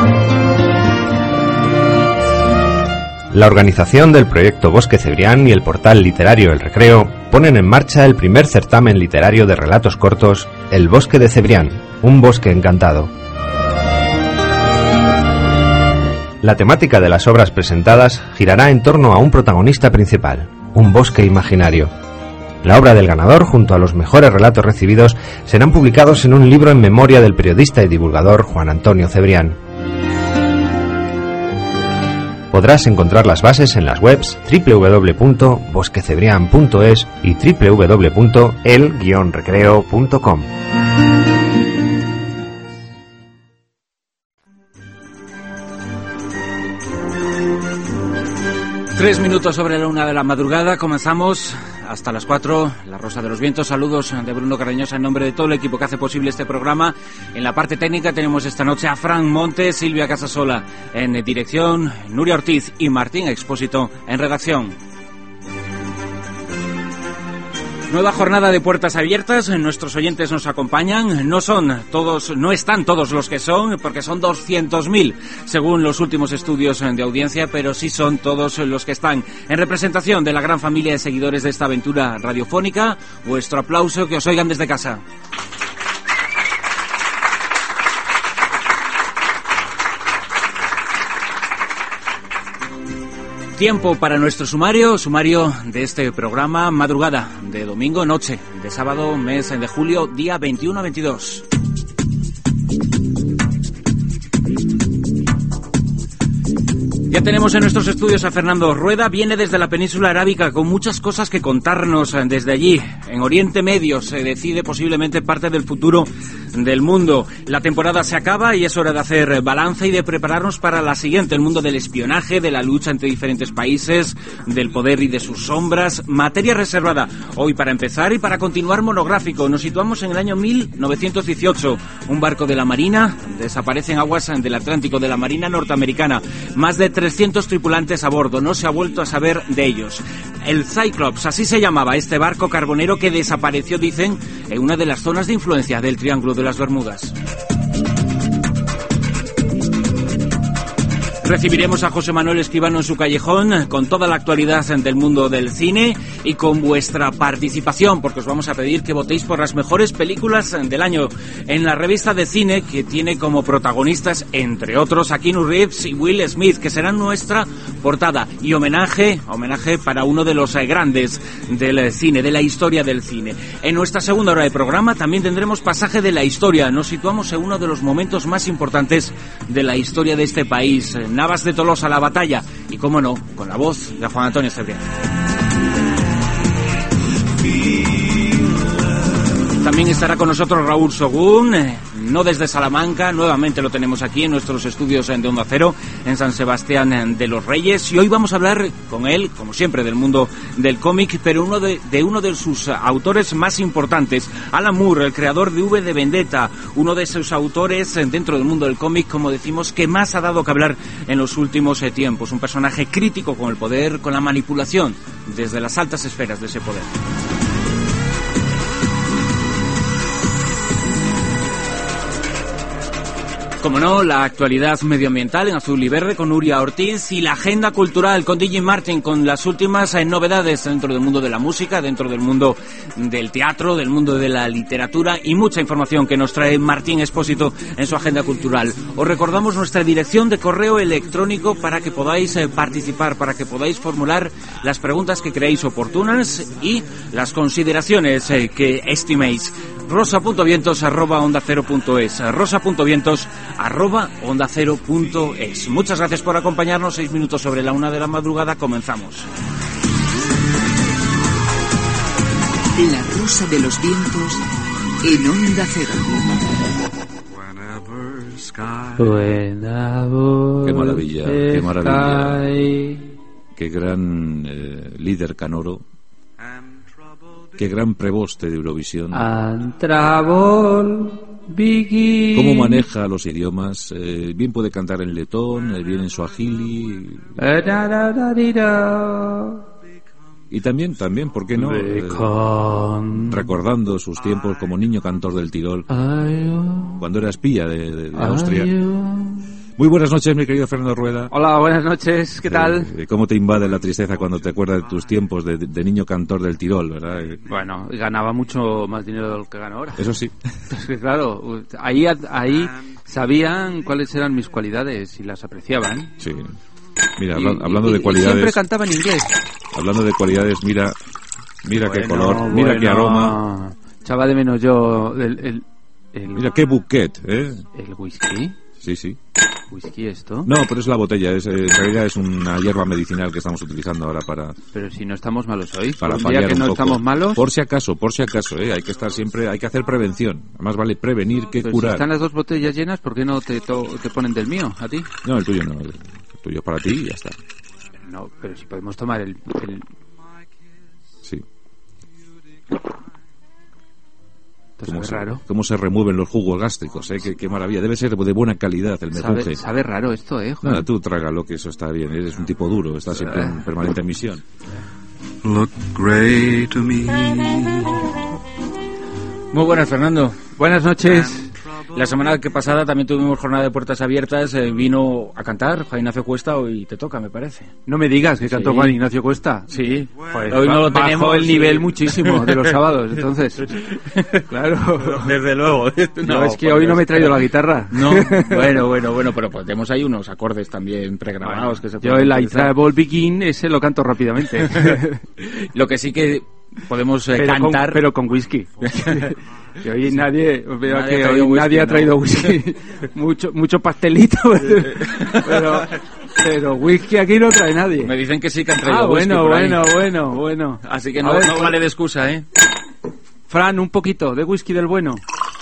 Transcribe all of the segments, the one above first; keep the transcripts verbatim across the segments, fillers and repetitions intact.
La organización del proyecto Bosque Cebrián y el portal literario El Recreo ponen en marcha el primer certamen literario de relatos cortos, El Bosque de Cebrián, un bosque encantado. La temática de las obras presentadas girará en torno a un protagonista principal, un bosque imaginario. La obra del ganador, junto a los mejores relatos recibidos, serán publicados en un libro en memoria del periodista y divulgador Juan Antonio Cebrián. Podrás encontrar las bases en las webs doble u doble u doble u punto bosque cebrián punto es y doble u doble u doble u punto el guion recreo punto com. Tres minutos sobre la una de la madrugada, comenzamos hasta las cuatro, La Rosa de los Vientos. Saludos de Bruno Carreñosa en nombre de todo el equipo que hace posible este programa. En la parte técnica tenemos esta noche a Fran Montes, Silvia Casasola en dirección, Nuria Ortiz y Martín Expósito en redacción. Nueva jornada de puertas abiertas, nuestros oyentes nos acompañan, no son todos, no están todos los que son, porque son doscientos mil según los últimos estudios de audiencia, pero sí son todos los que están. En representación de la gran familia de seguidores de esta aventura radiofónica, vuestro aplauso, que os oigan desde casa. Tiempo para nuestro sumario, sumario de este programa, madrugada de domingo, noche de sábado, mes de julio, día veintiuno a veintidós. Ya tenemos en nuestros estudios a Fernando Rueda, viene desde la península arábiga con muchas cosas que contarnos desde allí. En Oriente Medio se decide posiblemente parte del futuro del mundo. La temporada se acaba y es hora de hacer balance y de prepararnos para la siguiente, el mundo del espionaje, de la lucha entre diferentes países, del poder y de sus sombras. Materia reservada hoy para empezar y para continuar monográfico. Nos situamos en el año mil novecientos dieciocho. Un barco de la Marina desaparece en aguas del Atlántico, de la Marina norteamericana. Más de trescientos tripulantes a bordo, no se ha vuelto a saber de ellos. El Cyclops, así se llamaba este barco carbonero que desapareció, dicen, en una de las zonas de influencia del Triángulo de las Bermudas. Recibiremos a José Manuel Escribano en su callejón con toda la actualidad del mundo del cine y con vuestra participación, porque os vamos a pedir que votéis por las mejores películas del año en la revista de cine, que tiene como protagonistas, entre otros, a Keanu Reeves y Will Smith, que serán nuestra portada y homenaje, homenaje para uno de los grandes del cine, de la historia del cine. En nuestra segunda hora de programa también tendremos pasaje de la historia. Nos situamos en uno de los momentos más importantes de la historia de este país, Navas de Tolosa, la batalla, y cómo no, con la voz de Juan Antonio Cebrián. También estará con nosotros Raúl Sogún, eh, no desde Salamanca, nuevamente lo tenemos aquí en nuestros estudios de Onda Cero, en San Sebastián de los Reyes, y hoy vamos a hablar con él, como siempre, del mundo del cómic, pero uno de, de uno de sus autores más importantes, Alan Moore, el creador de V de Vendetta, uno de sus autores dentro del mundo del cómic, como decimos, que más ha dado que hablar en los últimos eh, tiempos, un personaje crítico con el poder, con la manipulación desde las altas esferas de ese poder. Como no, la actualidad medioambiental en azul y verde con Nuria Ortiz, y la agenda cultural con D J Martin, con las últimas eh, novedades dentro del mundo de la música, dentro del mundo del teatro, del mundo de la literatura, y mucha información que nos trae Martín Expósito en su agenda cultural. Os recordamos nuestra dirección de correo electrónico para que podáis eh, participar, para que podáis formular las preguntas que creéis oportunas y las consideraciones eh, que estiméis. rosa punto vientos arroba onda cero punto es, rosa punto vientos arroba onda cero punto es. Muchas gracias por acompañarnos. Seis minutos sobre la una de la madrugada, comenzamos. La Rosa de los Vientos en Onda Cero. Qué maravilla, qué maravilla. Qué gran eh, líder canoro. Qué gran preboste de Eurovisión. ¿Cómo maneja los idiomas? Eh, bien puede cantar en letón, eh, bien en suajili. Y también, también, ¿por qué no? Eh, recordando sus tiempos como niño cantor del Tirol, cuando era espía de, de, de Austria. Muy buenas noches, mi querido Fernando Rueda. Hola, buenas noches, ¿qué tal? Eh, ¿Cómo te invade la tristeza cuando te acuerdas de tus tiempos de, de niño cantor del Tirol, verdad? Bueno, ganaba mucho más dinero de lo que gano ahora. Eso sí. Es que claro, ahí, ahí sabían cuáles eran mis cualidades y las apreciaban. Sí. Mira, y, hablando y, de cualidades... Y siempre cantaba en inglés. Hablando de cualidades, mira, mira bueno, qué color, mira bueno, qué aroma. Echaba de menos yo el... el, el mira qué bouquet, ¿eh? ¿El whisky? Sí, sí. ¿Whisky esto? No, pero es la botella, es, en realidad es una hierba medicinal que estamos utilizando ahora para... Pero si no estamos malos hoy, para un día que no poco. Estamos malos... Por si acaso, por si acaso, ¿eh? Hay que estar siempre, hay que hacer prevención. Además vale prevenir que pero curar. Si están las dos botellas llenas, ¿por qué no te, to, te ponen del mío, a ti? No, el tuyo no, el tuyo es para ti y ya está. No, pero si podemos tomar el... el... Sí. Sabe se, raro. Cómo se remueven los jugos gástricos, ¿eh? Qué, qué maravilla. Debe ser de buena calidad el mejunje. Sabe, sabe raro esto, ¿eh, Juan? Nada, tú trágalo, que eso está bien. Eres un tipo duro, estás siempre en permanente emisión. Look gray to me. Muy buenas, Fernando. Buenas noches. La semana que pasada también tuvimos jornada de puertas abiertas. Eh, vino a cantar Juan Ignacio Cuesta, hoy te toca, me parece. No me digas que cantó sí. Juan Ignacio Cuesta. Sí. Pues hoy no lo tenemos. Bajó el nivel sí. muchísimo de los sábados, entonces. Claro. Desde luego. No, no es que hoy no me he traído la guitarra. No. Bueno, bueno, bueno, pero pues tenemos ahí unos acordes también pregrabados bueno, que se yo el I Travel Begin ese lo canto rápidamente. Lo que sí que podemos eh, pero cantar con, pero con whisky. Que hoy nadie veo nadie que ha hoy whisky, nadie ha traído ¿no? whisky. mucho mucho pastelito, pero pero whisky aquí no trae nadie. Me dicen que sí que han traído ah, whisky. bueno, bueno, bueno, bueno. Así que no, ver, no vale de excusa, ¿eh? Fran, un poquito de whisky del bueno.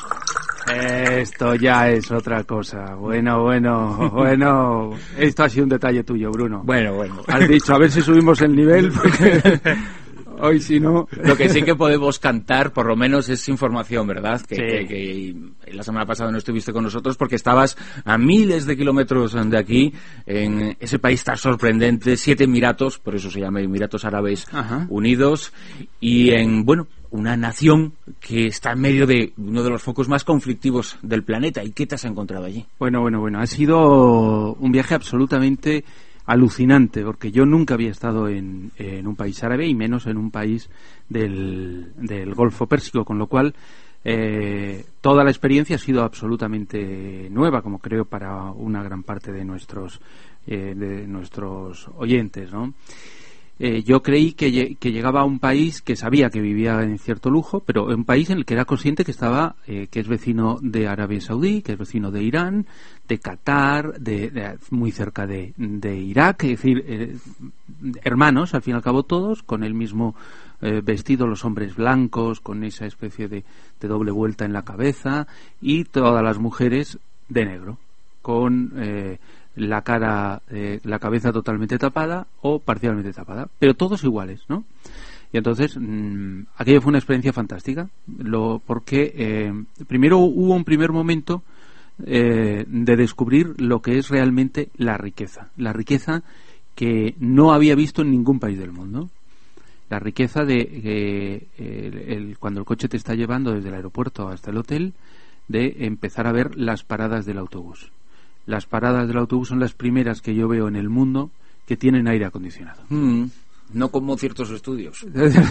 Esto ya es otra cosa. Bueno, bueno, bueno. Esto ha sido un detalle tuyo, Bruno. Bueno, bueno. Has dicho, a ver si subimos el nivel, porque hoy si no... Lo que sí que podemos cantar, por lo menos, es información, ¿verdad? Que, sí. que, que la semana pasada no estuviste con nosotros porque estabas a miles de kilómetros de aquí, en ese país tan sorprendente, siete Emiratos, por eso se llama Emiratos Árabes Ajá. Unidos, y en, bueno, una nación que está en medio de uno de los focos más conflictivos del planeta. ¿Y qué te has encontrado allí? Bueno, bueno, bueno. Ha sido un viaje absolutamente alucinante, porque yo nunca había estado en, en un país árabe y menos en un país del, del Golfo Pérsico, con lo cual eh, toda la experiencia ha sido absolutamente nueva, como creo para una gran parte de nuestros eh, de nuestros oyentes, ¿no? Eh, yo creí que, que llegaba a un país que sabía que vivía en cierto lujo, pero un país en el que era consciente que estaba, eh, que es vecino de Arabia Saudí, que es vecino de Irán, de Qatar, de, de muy cerca de, de Irak, es decir, eh, hermanos, al fin y al cabo todos, con el mismo eh, vestido, los hombres blancos, con esa especie de, de doble vuelta en la cabeza, y todas las mujeres de negro, con... Eh, la cara, eh, la cabeza totalmente tapada o parcialmente tapada, pero todos iguales, ¿no? Y entonces mmm, aquello fue una experiencia fantástica, lo, porque eh, primero hubo un primer momento eh, de descubrir lo que es realmente la riqueza, la riqueza que no había visto en ningún país del mundo. La riqueza de eh, el, el, cuando el coche te está llevando desde el aeropuerto hasta el hotel, de empezar a ver las paradas del autobús. Las paradas del autobús son las primeras que yo veo en el mundo que tienen aire acondicionado. Mm, no como ciertos estudios.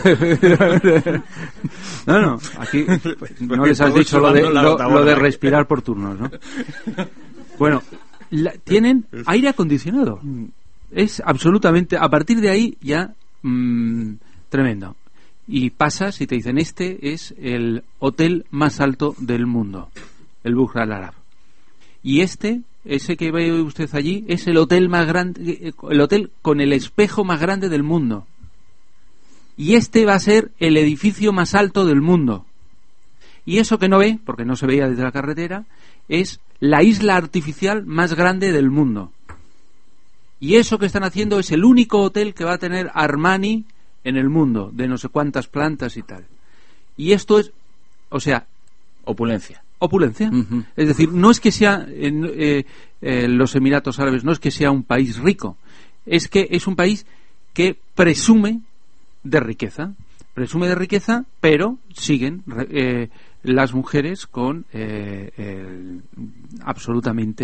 no, no, aquí pues, no les has dicho lo de, lo, lo de respirar por turnos, ¿no? Bueno, la, tienen aire acondicionado. Es absolutamente, a partir de ahí ya mmm, tremendo. Y pasas y te dicen, este es el hotel más alto del mundo, el Burj Al Arab. Y este, ese que ve usted allí, es el hotel más grande, el hotel con el espejo más grande del mundo. Y este va a ser el edificio más alto del mundo. Y eso que no ve, porque no se veía desde la carretera, es la isla artificial más grande del mundo. Y eso que están haciendo es el único hotel que va a tener Armani en el mundo, de no sé cuántas plantas y tal. Y esto es, o sea, opulencia. Opulencia. Uh-huh. Es decir, no es que sea eh, eh, los Emiratos Árabes, no es que sea un país rico, es que es un país que presume de riqueza, presume de riqueza, pero siguen eh, las mujeres con eh, el, absolutamente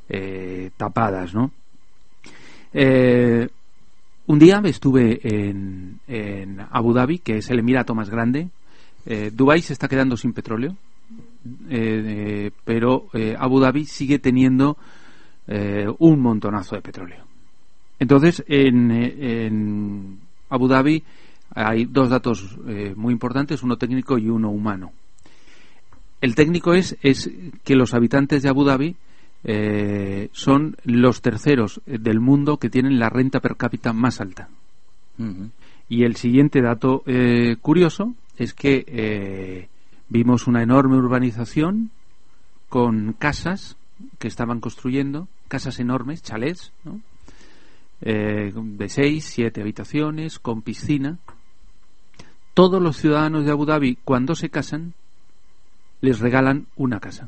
eh, tapadas, ¿no? Eh, un día estuve en, en Abu Dhabi, que es el emirato más grande. eh, Dubái se está quedando sin petróleo, eh, eh, pero eh, Abu Dhabi sigue teniendo eh, un montonazo de petróleo. Entonces, en, en Abu Dhabi hay dos datos eh, muy importantes, uno técnico y uno humano. El técnico es, es que los habitantes de Abu Dhabi eh, son los terceros del mundo que tienen la renta per cápita más alta. Uh-huh. Y el siguiente dato eh, curioso es que eh, vimos una enorme urbanización con casas que estaban construyendo, casas enormes, chalets, ¿no? Eh, de seis, siete habitaciones, con piscina. Todos los ciudadanos de Abu Dhabi, cuando se casan, les regalan una casa.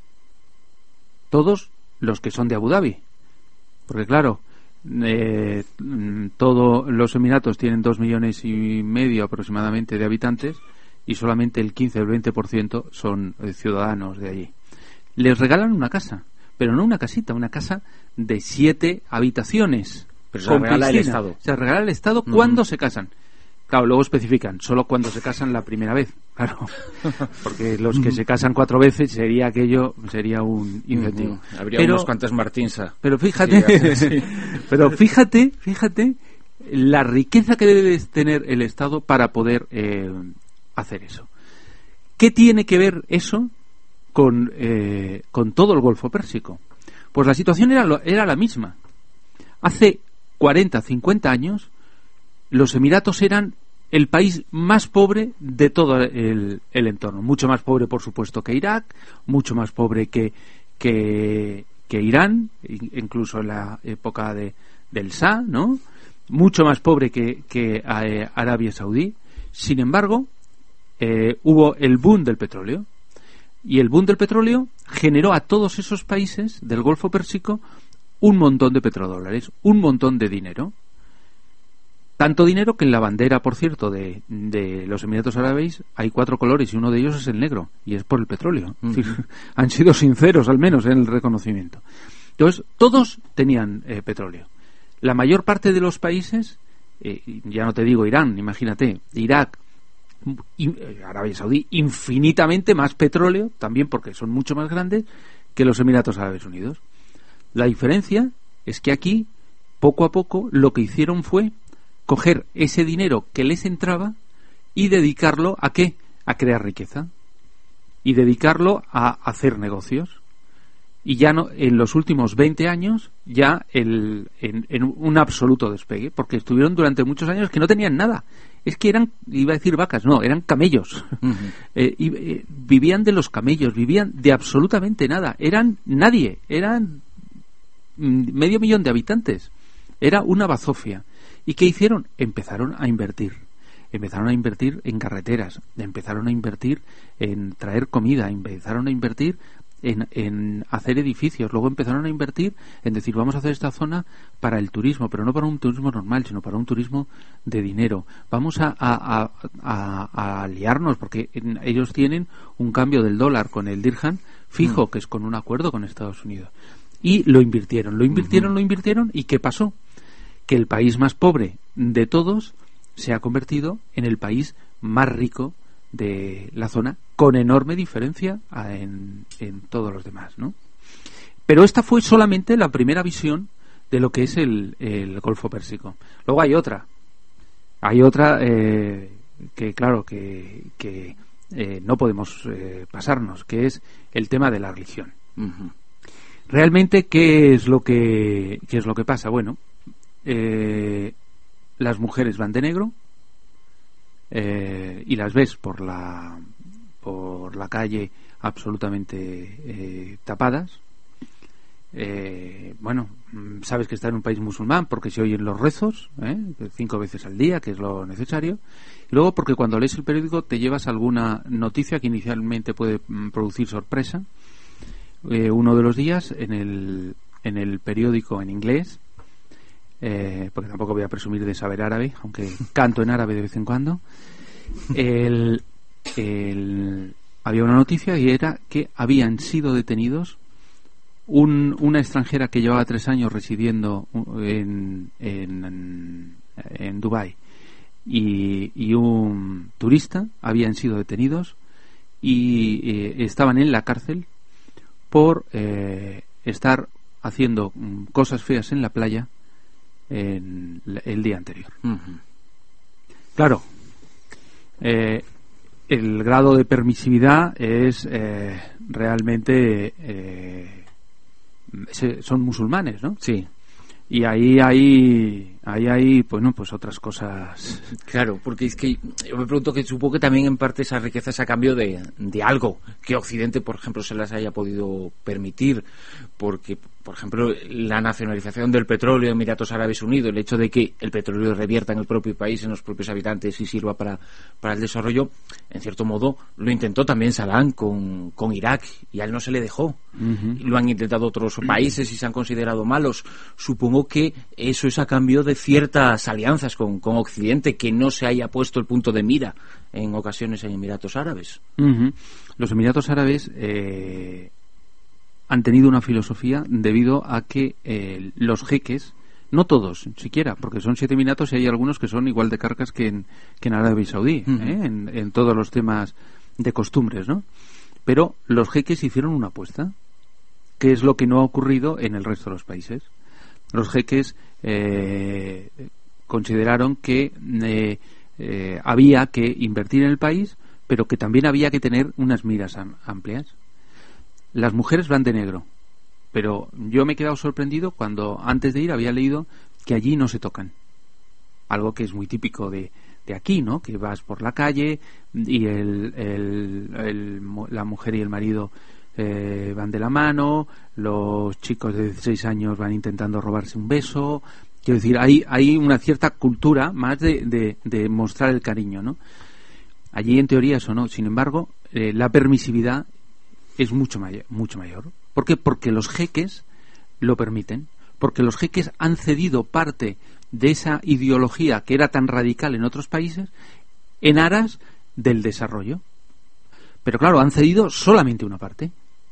Todos los que son de Abu Dhabi. Porque claro, eh, todos los Emiratos tienen dos millones y medio aproximadamente de habitantes y solamente el quince o el veinte por ciento son eh, ciudadanos de allí. Les regalan una casa, pero no una casita, una casa de siete habitaciones. Pero se regala el Estado. Se regala el Estado uh-huh. cuando se casan. Claro, luego especifican, solo cuando se casan la primera vez, claro, porque los que se casan cuatro veces sería aquello, sería un incentivo. Uh-huh. Habría pero, unos cuantos Martinsa. Pero fíjate, sí, pero fíjate, fíjate la riqueza que debe tener el Estado para poder eh, hacer eso. ¿Qué tiene que ver eso con eh, con todo el Golfo Pérsico? Pues la situación era lo, era la misma. Hace cuarenta, cincuenta años los Emiratos eran el país más pobre de todo el, el entorno. Mucho más pobre, por supuesto, que Irak, mucho más pobre que, que, que Irán, incluso en la época de, del Shah, ¿no? Mucho más pobre que, que eh, Arabia Saudí. Sin embargo, eh, hubo el boom del petróleo. Y el boom del petróleo generó a todos esos países del Golfo Pérsico un montón de petrodólares, un montón de dinero. Tanto dinero que en la bandera, por cierto, de, de los Emiratos Árabes hay cuatro colores y uno de ellos es el negro, y es por el petróleo. Uh-huh. Es decir, han sido sinceros, al menos, en el reconocimiento. Entonces, todos tenían eh, petróleo. La mayor parte de los países, eh, ya no te digo Irán, imagínate, Irak, y, eh, Arabia Saudí, infinitamente más petróleo, también porque son mucho más grandes que los Emiratos Árabes Unidos. La diferencia es que aquí, poco a poco, lo que hicieron fue coger ese dinero que les entraba y dedicarlo ¿a qué? A crear riqueza y dedicarlo a hacer negocios. Y ya no, en los últimos veinte años, ya el, en, en un absoluto despegue, porque estuvieron durante muchos años que no tenían nada. Es que eran, iba a decir vacas, no, eran camellos. Uh-huh. eh, y, eh, vivían de los camellos, vivían de absolutamente nada. Eran nadie, eran medio millón de habitantes. Era una bazofia. ¿Y qué hicieron? Empezaron a invertir. Empezaron a invertir en carreteras, empezaron a invertir en traer comida, empezaron a invertir en, en hacer edificios, luego empezaron a invertir en decir, vamos a hacer esta zona para el turismo, pero no para un turismo normal, sino para un turismo de dinero. Vamos a, a, a, a, a aliarnos, porque en, ellos tienen un cambio del dólar con el dirham fijo, mm. que es con un acuerdo con Estados Unidos. Y lo invirtieron, lo invirtieron, uh-huh. lo invirtieron, ¿y qué pasó? Que el país más pobre de todos se ha convertido en el país más rico de la zona, con enorme diferencia en, en todos los demás, ¿no? Pero esta fue solamente la primera visión de lo que es el, el Golfo Pérsico. Luego hay otra, hay otra eh, que claro que, que eh, no podemos eh, pasarnos, que es el tema de la religión. Uh-huh. Realmente, ¿qué es lo que qué es lo que pasa? Bueno, Eh, las mujeres van de negro eh, y las ves por la por la calle absolutamente eh, tapadas. Eh, bueno, sabes que está en un país musulmán porque se oyen los rezos ¿eh? cinco veces al día, que es lo necesario. Y luego porque cuando lees el periódico te llevas alguna noticia que inicialmente puede mm, producir sorpresa. Eh, uno de los días en el en el periódico en inglés, Eh, porque tampoco voy a presumir de saber árabe, aunque canto en árabe de vez en cuando, el, el, había una noticia y era que habían sido detenidos un, una extranjera que llevaba tres años residiendo en, en, en Dubái y, y un turista habían sido detenidos y eh, estaban en la cárcel por eh, estar haciendo cosas feas en la playa en el día anterior. Uh-huh. Claro, eh, el grado de permisividad es eh, realmente eh, se, son musulmanes, ¿no? Sí. Y ahí hay, ahí hay, bueno, pues otras cosas. Claro, porque es que yo me pregunto que supongo que también en parte esa riqueza es a cambio de, de algo que Occidente, por ejemplo, se las haya podido permitir, porque, por ejemplo, la nacionalización del petróleo en Emiratos Árabes Unidos, el hecho de que el petróleo revierta en el propio país, en los propios habitantes y sirva para, para el desarrollo, en cierto modo lo intentó también Saddam con, con Irak y a él no se le dejó. Uh-huh. Lo han intentado otros países y se han considerado malos. Supongo que eso es a cambio de ciertas alianzas con, con Occidente, que no se haya puesto el punto de mira en ocasiones en Emiratos Árabes. Uh-huh. Los Emiratos Árabes eh, han tenido una filosofía debido a que eh, los jeques, no todos siquiera, porque son siete emiratos y hay algunos que son igual de carcas que en, que en Arabia Saudí, uh-huh. ¿eh? en, en todos los temas de costumbres, ¿no? Pero los jeques hicieron una apuesta, que es lo que no ha ocurrido en el resto de los países. Los jeques eh, consideraron que eh, eh, había que invertir en el país, pero que también había que tener unas miras am- amplias. Las mujeres van de negro, pero yo me he quedado sorprendido cuando antes de ir había leído que allí no se tocan. Algo que es muy típico de, de aquí, ¿no? Que vas por la calle y el, el, el, la mujer y el marido Eh, van de la mano, los chicos de dieciséis años van intentando robarse un beso. Quiero decir, hay, hay una cierta cultura más de, de, de mostrar el cariño, ¿no? Allí en teoría eso no. Sin embargo, eh, la permisividad es mucho mayor, mucho mayor. ¿Por qué? Porque los jeques lo permiten, porque los jeques han cedido parte de esa ideología que era tan radical en otros países en aras del desarrollo. Pero claro, han cedido solamente una parte.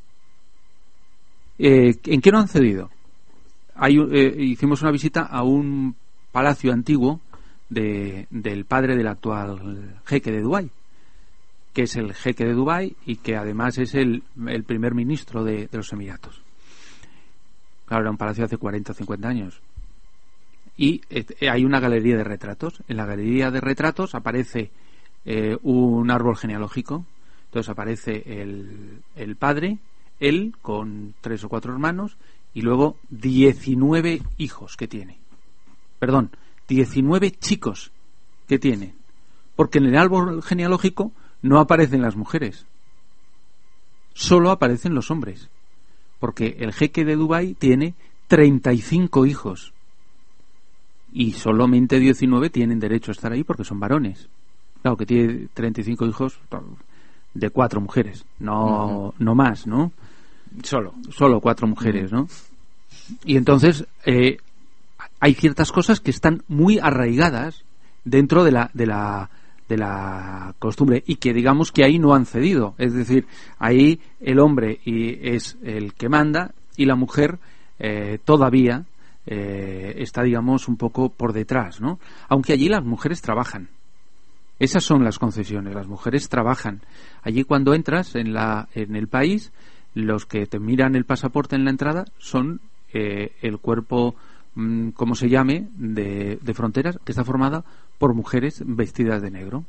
Eh, ¿En qué no han cedido? Hay, eh, hicimos una visita a un palacio antiguo de, del padre del actual jeque de Dubái, que es el jeque de Dubái y que además es el, el primer ministro de, de los Emiratos. Claro, era un palacio hace cuarenta o cincuenta años. Y eh, hay una galería de retratos. En la galería de retratos aparece eh, un árbol genealógico. Entonces aparece el, el padre, él con tres o cuatro hermanos y luego diecinueve hijos que tiene. Perdón, diecinueve chicos que tiene. Porque en el árbol genealógico no aparecen las mujeres. Solo aparecen los hombres. Porque el jeque de Dubái tiene treinta y cinco hijos. Y solamente diecinueve tienen derecho a estar ahí porque son varones. Claro, que tiene treinta y cinco hijos de cuatro mujeres, no uh-huh. no más, ¿no? Solo. Solo cuatro mujeres, uh-huh. ¿no? Y entonces eh, hay ciertas cosas que están muy arraigadas dentro de la de la de la costumbre y que digamos que ahí no han cedido. Es decir, ahí el hombre y es el que manda y la mujer eh, todavía eh, está, digamos, un poco por detrás, ¿no? Aunque allí las mujeres trabajan. Esas son las concesiones, las mujeres trabajan. Allí cuando entras en la en el país, los que te miran el pasaporte en la entrada son eh, el cuerpo, mmm, como se llame, de, de fronteras, que está formada por mujeres vestidas de negro.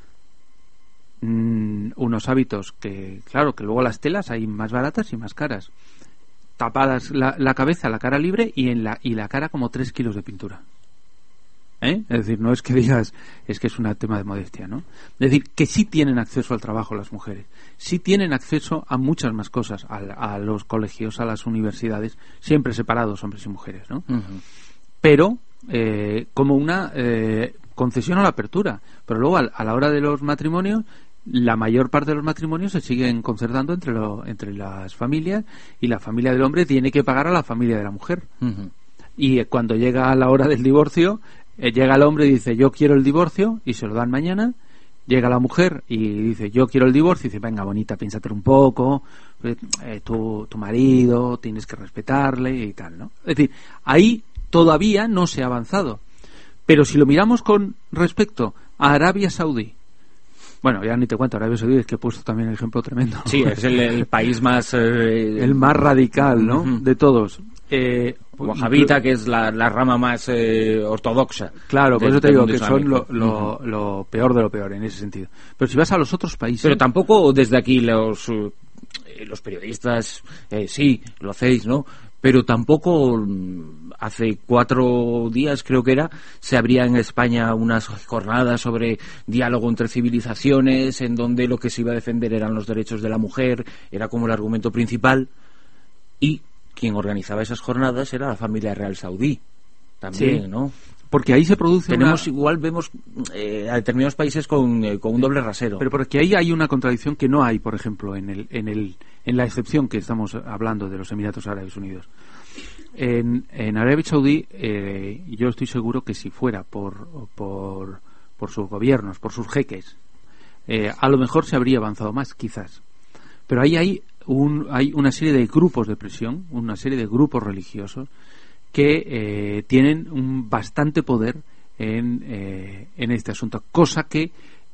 Mm, unos hábitos que, claro, que luego las telas hay más baratas y más caras. Tapadas la, la cabeza, la cara libre y en la y la cara como tres kilos de pintura. ¿Eh? Es decir, no es que digas, es que es un tema de modestia, ¿no? Es decir, que sí tienen acceso al trabajo las mujeres, sí tienen acceso a muchas más cosas, a, a los colegios, a las universidades, siempre separados, hombres y mujeres, ¿no? Uh-huh. Pero eh, como una eh, concesión a la apertura, pero luego a, a la hora de los matrimonios, la mayor parte de los matrimonios se siguen concertando entre, lo, entre las familias y la familia del hombre tiene que pagar a la familia de la mujer. Uh-huh. Y eh, cuando llega la hora del divorcio, llega el hombre y dice yo quiero el divorcio y se lo dan mañana Llega la mujer y dice, yo quiero el divorcio, y dice, venga, bonita, piénsate un poco, eh, tu, tu marido, tienes que respetarle y tal, ¿no? Es decir, ahí todavía no se ha avanzado. Pero si lo miramos con respecto a Arabia Saudí, bueno, ya ni te cuento, Arabia Saudí es que he puesto también el ejemplo tremendo. Sí, es el, el país más... Eh, el más radical, ¿no? Uh-huh. De todos. Eh, Wahabita, que es la, la rama más eh, ortodoxa. Claro, por eso te digo que son lo, uh-huh. lo, lo peor de lo peor en ese sentido. Pero si vas a los otros países... Pero tampoco desde aquí los, eh, los periodistas, eh, sí, lo hacéis, ¿no? Pero tampoco hace cuatro días, creo que era, se abría en España unas jornadas sobre diálogo entre civilizaciones, en donde lo que se iba a defender eran los derechos de la mujer, era como el argumento principal, y quien organizaba esas jornadas era la familia real saudí, también, sí. ¿no? Porque ahí se produce Tenemos una... igual, vemos eh, a determinados países con, eh, con un doble rasero. Pero porque ahí hay una contradicción que no hay, por ejemplo, en el en el en la excepción que estamos hablando de los Emiratos Árabes Unidos. En, en Arabia Saudí, eh, yo estoy seguro que si fuera por por por sus gobiernos, por sus jeques, eh, a lo mejor se habría avanzado más, quizás. Pero ahí hay un hay una serie de grupos de presión, una serie de grupos religiosos que eh, tienen un bastante poder en, eh, en este asunto, cosa que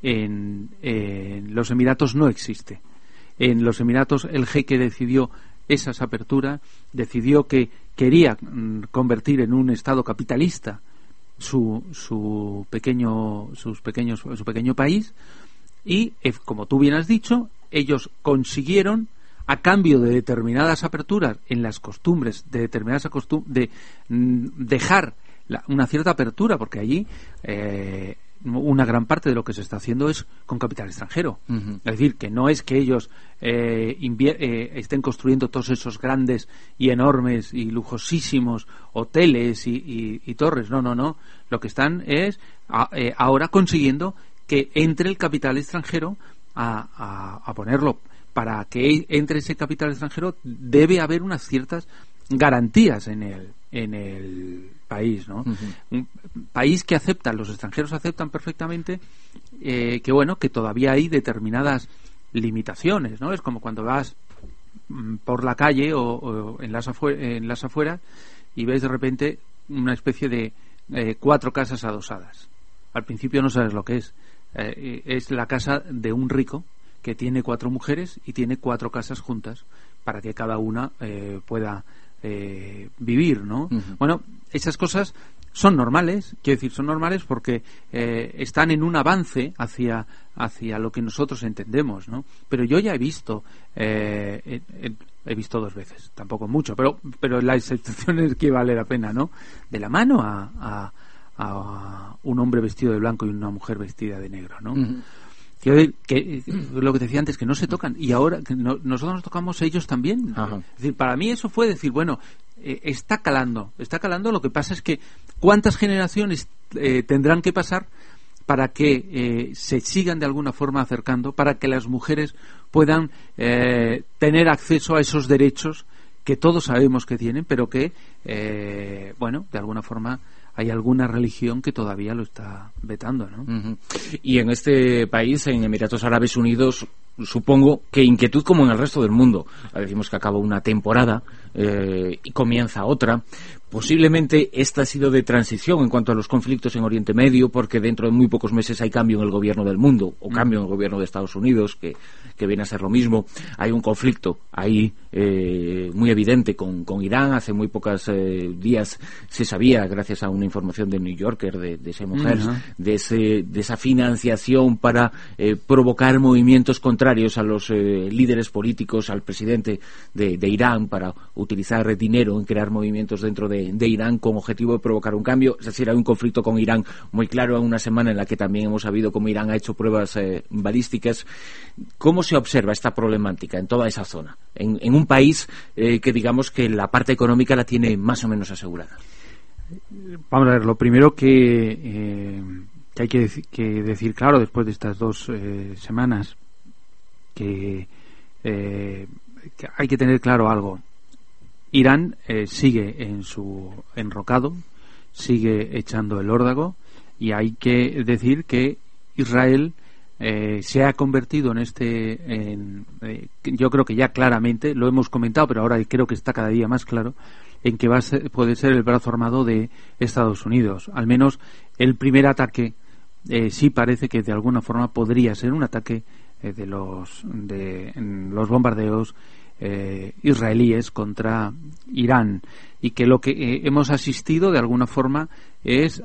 en, en los Emiratos no existe. En los Emiratos el jeque decidió esas aperturas, decidió que quería mm, convertir en un estado capitalista su su pequeño sus pequeños su pequeño país y, eh, como tú bien has dicho, ellos consiguieron, a cambio de determinadas aperturas en las costumbres, de determinadas costumbres, de mm, dejar la, una cierta apertura, porque allí eh, una gran parte de lo que se está haciendo es con capital extranjero. Uh-huh. Es decir, que no es que ellos eh, invier- eh, estén construyendo todos esos grandes y enormes y lujosísimos hoteles y, y, y torres. No, no, no. Lo que están es a, eh, ahora consiguiendo que entre el capital extranjero a, a, a ponerlo. Para que entre ese capital extranjero debe haber unas ciertas garantías en el en el país, ¿no? Uh-huh. Un país que acepta, los extranjeros aceptan perfectamente eh, que bueno, que todavía hay determinadas limitaciones, ¿no? Es como cuando vas mm, por la calle o, o en las afueras, en las afueras y ves de repente una especie de eh, cuatro casas adosadas. Al principio no sabes lo que es. Eh, es la casa de un rico que tiene cuatro mujeres y tiene cuatro casas juntas para que cada una eh, pueda eh, vivir, ¿no? Uh-huh. Bueno, esas cosas son normales, quiero decir, son normales porque eh, están en un avance hacia hacia lo que nosotros entendemos, ¿no? Pero yo ya he visto, eh, he, he, he visto dos veces, tampoco mucho, pero pero la excepción es que vale la pena, ¿no? De la mano a, a, a un hombre vestido de blanco y una mujer vestida de negro, ¿no? Uh-huh. Quiero decir, que lo que te decía antes, que no se tocan, y ahora que no, nosotros nos tocamos ellos también. Ajá. Es decir, para mí eso fue decir, bueno, eh, está calando, está calando, lo que pasa es que cuántas generaciones eh, tendrán que pasar para que eh, se sigan de alguna forma acercando, para que las mujeres puedan eh, tener acceso a esos derechos que todos sabemos que tienen, pero que, eh, bueno, de alguna forma hay alguna religión que todavía lo está vetando, ¿no? Uh-huh. Y en este país, en Emiratos Árabes Unidos, supongo que inquietud como en el resto del mundo. Decimos que acaba una temporada eh, y comienza otra. Posiblemente esta ha sido de transición en cuanto a los conflictos en Oriente Medio, porque dentro de muy pocos meses hay cambio en el gobierno del mundo, o cambio en el gobierno de Estados Unidos, que, que viene a ser lo mismo. Hay un conflicto ahí eh, muy evidente con, con Irán. Hace muy pocos eh, días se sabía, gracias a una información de New Yorker, de, de esa mujer, uh-huh. de, ese, de esa financiación para eh, provocar movimientos contrarios a los eh, líderes políticos, al presidente de, de Irán, para utilizar dinero en crear movimientos dentro de De, de Irán con objetivo de provocar un cambio. Es decir, hay un conflicto con Irán muy claro en una semana en la que también hemos sabido cómo Irán ha hecho pruebas eh, balísticas. ¿Cómo se observa esta problemática en toda esa zona? En, en un país eh, que digamos que la parte económica la tiene más o menos asegurada. Vamos a ver, lo primero que, eh, que hay que, dec- que decir claro después de estas dos eh, semanas que, eh, que hay que tener claro algo. Irán eh, sigue en su enrocado, sigue echando el órdago, y hay que decir que Israel eh, se ha convertido en este, en, eh, yo creo que ya claramente, lo hemos comentado, pero ahora creo que está cada día más claro, en que va a ser, puede ser el brazo armado de Estados Unidos. Al menos el primer ataque eh, sí parece que de alguna forma podría ser un ataque eh, de los de los bombardeos eh, israelíes contra Irán, y que lo que eh, hemos asistido de alguna forma es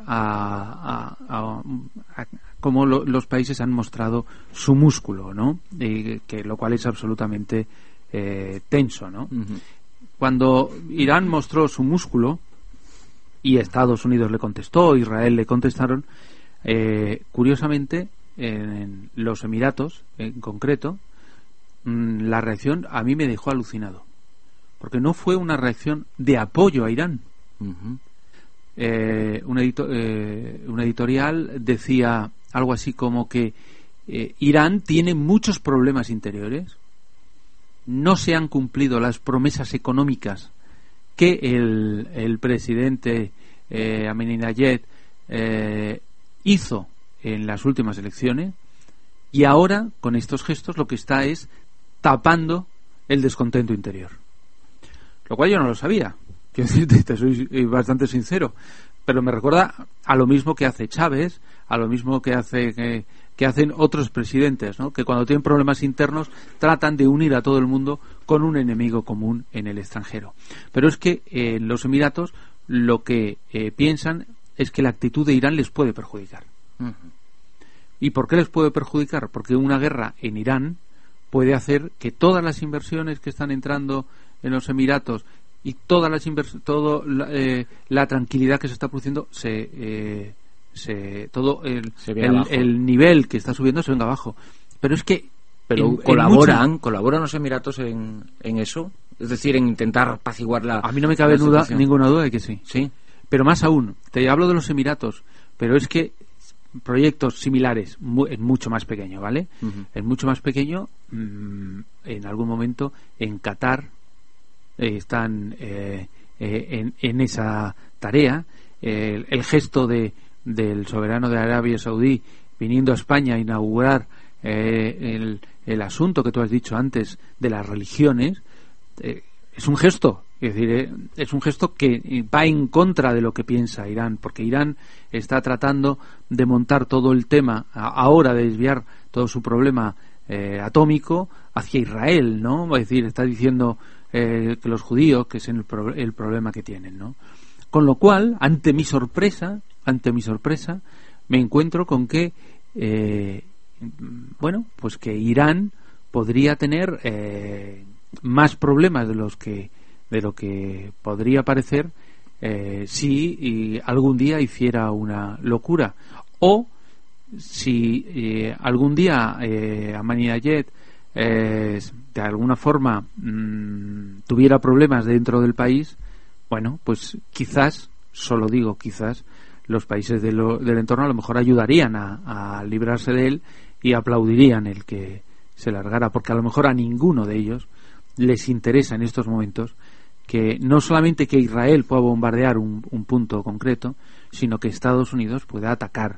a, a, a, a cómo lo, los países han mostrado su músculo, ¿no? Y que lo cual es absolutamente eh, tenso, ¿no? Uh-huh. Cuando Irán mostró su músculo y Estados Unidos le contestó, Israel le contestaron, eh, curiosamente en los Emiratos en concreto, mmm, la reacción a mí me dejó alucinado, porque no fue una reacción de apoyo a Irán. Uh-huh. eh, un, edito- eh, un editorial decía algo así como que eh, Irán tiene muchos problemas interiores, no se han cumplido las promesas económicas que el, el presidente eh, Ahmadinejad eh, hizo en las últimas elecciones, y ahora con estos gestos lo que está es tapando el descontento interior, lo cual yo no lo sabía. Quiero decirte, te soy bastante sincero, pero me recuerda a lo mismo que hace Chávez, a lo mismo que hace que, que hacen otros presidentes, ¿no? Que cuando tienen problemas internos tratan de unir a todo el mundo con un enemigo común en el extranjero. Pero es que eh, en los Emiratos lo que eh, piensan es que la actitud de Irán les puede perjudicar. Uh-huh. ¿Y por qué les puede perjudicar? Porque una guerra en Irán puede hacer que todas las inversiones que están entrando en los Emiratos y todas las invers- todo la, eh, la tranquilidad que se está produciendo se, eh, se todo el, se el, el nivel que está subiendo se venga abajo. Pero es que pero en, colaboran en mucho... colaboran los Emiratos en, en eso, es decir, en intentar apaciguar la. A mí no me cabe duda, ninguna duda de que sí. Sí. Pero más aún, te hablo de los Emiratos, pero es que proyectos similares mu- en mucho más pequeño, ¿vale? Uh-huh. En mucho más pequeño, mmm, en algún momento en Qatar eh, están eh, eh, en, en esa tarea. Eh, el, el gesto de del soberano de Arabia Saudí viniendo a España a inaugurar eh, el, el asunto que tú has dicho antes de las religiones eh, es un gesto. Es decir, eh, es un gesto que va en contra de lo que piensa Irán, porque Irán está tratando de montar todo el tema, a, ahora de desviar todo su problema eh, atómico hacia Israel, ¿no? Es decir, está diciendo eh, que los judíos, que es el, pro, el problema que tienen, ¿no? Con lo cual, ante mi sorpresa, ante mi sorpresa, me encuentro con que, eh, bueno, pues que Irán podría tener eh, más problemas de los que de lo que podría parecer eh, si y algún día hiciera una locura, o si eh, algún día eh, Ahmadinejad eh, de alguna forma mmm, tuviera problemas dentro del país. Bueno, pues quizás, solo digo quizás, los países de lo, del entorno a lo mejor ayudarían a, a librarse de él y aplaudirían el que se largara, porque a lo mejor a ninguno de ellos les interesa en estos momentos que no solamente que Israel pueda bombardear un, un punto concreto, sino que Estados Unidos pueda atacar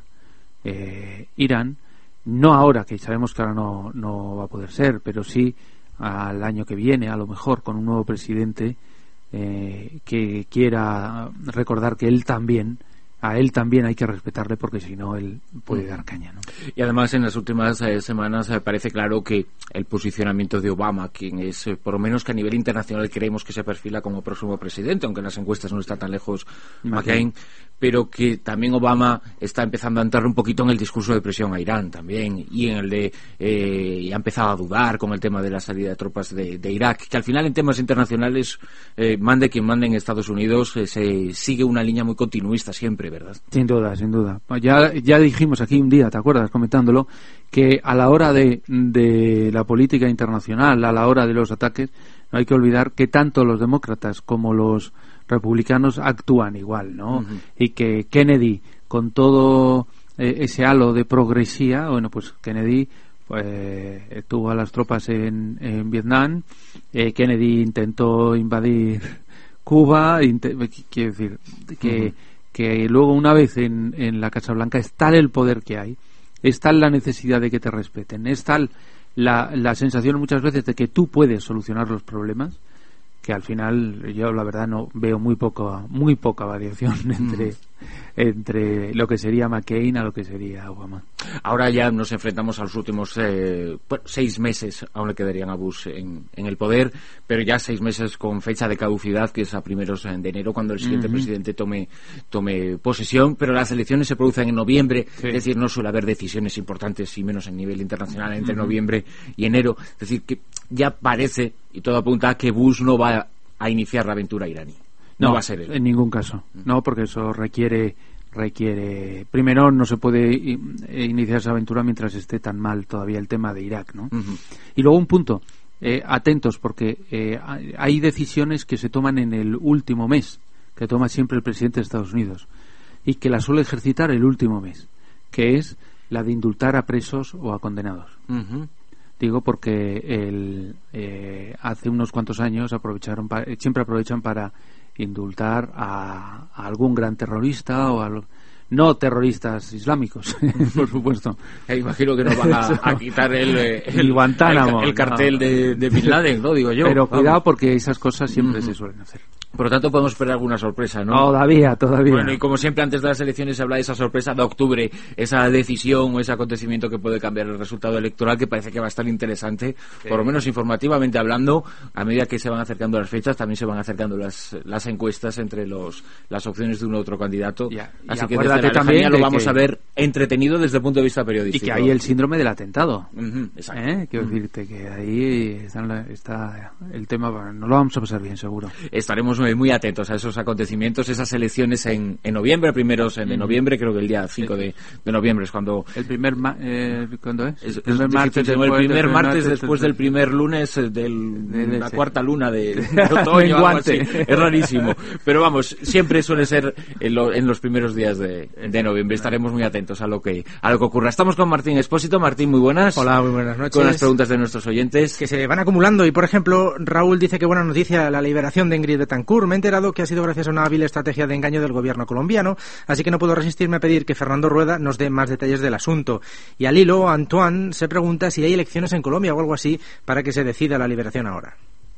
eh, Irán, no ahora, que sabemos que ahora no, no va a poder ser, pero sí al año que viene, a lo mejor con un nuevo presidente eh, que quiera recordar que él también a él también hay que respetarle, porque si no él puede dar caña, ¿no? Y además en las últimas eh, semanas eh, parece claro que el posicionamiento de Obama, quien es eh, por lo menos que a nivel internacional creemos que se perfila como próximo presidente, aunque en las encuestas no está tan lejos McCain, okay, pero que también Obama está empezando a entrar un poquito en el discurso de presión a Irán también, y en el de eh, y ha empezado a dudar con el tema de la salida de tropas de, de Irak, que al final en temas internacionales eh, mande quien mande en Estados Unidos, eh, se sigue una línea muy continuista siempre, ¿verdad? Sin duda, sin duda. Ya, ya dijimos aquí un día, ¿te acuerdas? Comentándolo, que a la hora de, de la política internacional, a la hora de los ataques, no hay que olvidar que tanto los demócratas como los republicanos actúan igual, ¿no? Uh-huh. Y que Kennedy, con todo eh, ese halo de progresía, bueno, pues Kennedy pues, tuvo a las tropas en, en Vietnam, eh, Kennedy intentó invadir Cuba, int- quiero decir, que... Uh-huh. que luego una vez en, en la Casa Blanca es tal el poder que hay es tal la necesidad de que te respeten, es tal la, la sensación muchas veces de que tú puedes solucionar los problemas, que al final yo la verdad no veo muy poco muy poca variación entre mm. entre lo que sería McCain a lo que sería Obama. Ahora ya nos enfrentamos a los últimos eh, bueno, seis meses, aún le quedarían a Bush en, en el poder, pero ya seis meses con fecha de caducidad, que es a primeros de enero, cuando el siguiente uh-huh. presidente tome tome posesión, pero las elecciones se producen en noviembre, sí. Es decir, no suele haber decisiones importantes, y menos en nivel internacional, entre uh-huh. noviembre y enero, es decir, que ya parece, y todo apunta a que Bush no va a iniciar la aventura iraní. No, no va a ser él. En ningún caso. No, porque eso requiere requiere primero no se puede iniciar esa aventura mientras esté tan mal todavía el tema de Irak, ¿no? Uh-huh. Y luego un punto, eh, atentos, porque eh, hay decisiones que se toman en el último mes, que toma siempre el presidente de Estados Unidos, y que la suele ejercitar el último mes, que es la de indultar a presos o a condenados. Uh-huh. Digo porque el, eh, hace unos cuantos años aprovecharon pa, siempre aprovechan para indultar a, a algún gran terrorista o a, no terroristas islámicos, por supuesto. Eh, imagino que no van a, a quitar el, el, el Guantánamo, el, el cartel no. de, de Bin Laden, ¿no? Digo yo. Pero cuidado, vamos, porque esas cosas siempre mm. se suelen hacer. Por lo tanto, podemos esperar alguna sorpresa, ¿no? Todavía, todavía. Bueno, y como siempre, antes de las elecciones se habla de esa sorpresa de octubre, esa decisión o ese acontecimiento que puede cambiar el resultado electoral, que parece que va a estar interesante, sí. Por lo menos informativamente hablando. A medida que se van acercando las fechas, también se van acercando las las encuestas entre los las opciones de uno u otro candidato. Ya, así que desde la lejanía lo vamos que... a ver entretenido desde el punto de vista periodístico. Y que hay el síndrome del atentado. Uh-huh, exacto. ¿Eh? Quiero uh-huh. decirte que ahí está, está el tema, no lo vamos a pasar bien, seguro. Estaremos muy atentos a esos acontecimientos, esas elecciones en, en noviembre, primeros en, de noviembre, creo que el día cinco de, de noviembre es cuando... ¿El primer ma eh, ¿cuándo es? es el primer es, martes, después, el primer martes martes después del primer lunes del, de, de la ese. cuarta luna de, de otoño, algo así. Es rarísimo. Pero vamos, siempre suele ser en, lo, en los primeros días de, de noviembre. Estaremos muy atentos a lo que a lo que ocurra. Estamos con Martín Expósito. Martín, muy buenas. Hola, muy buenas noches. Con las preguntas de nuestros oyentes. Que se van acumulando. Y, por ejemplo, Raúl dice que buena noticia la liberación de Ingrid Betancourt. Me he enterado que ha sido gracias a una hábil estrategia de engaño del gobierno colombiano, así que no puedo resistirme a pedir que Fernando Rueda nos dé más detalles del asunto. Y al hilo, Antoine se pregunta si hay elecciones en Colombia o algo así para que se decida la liberación ahora.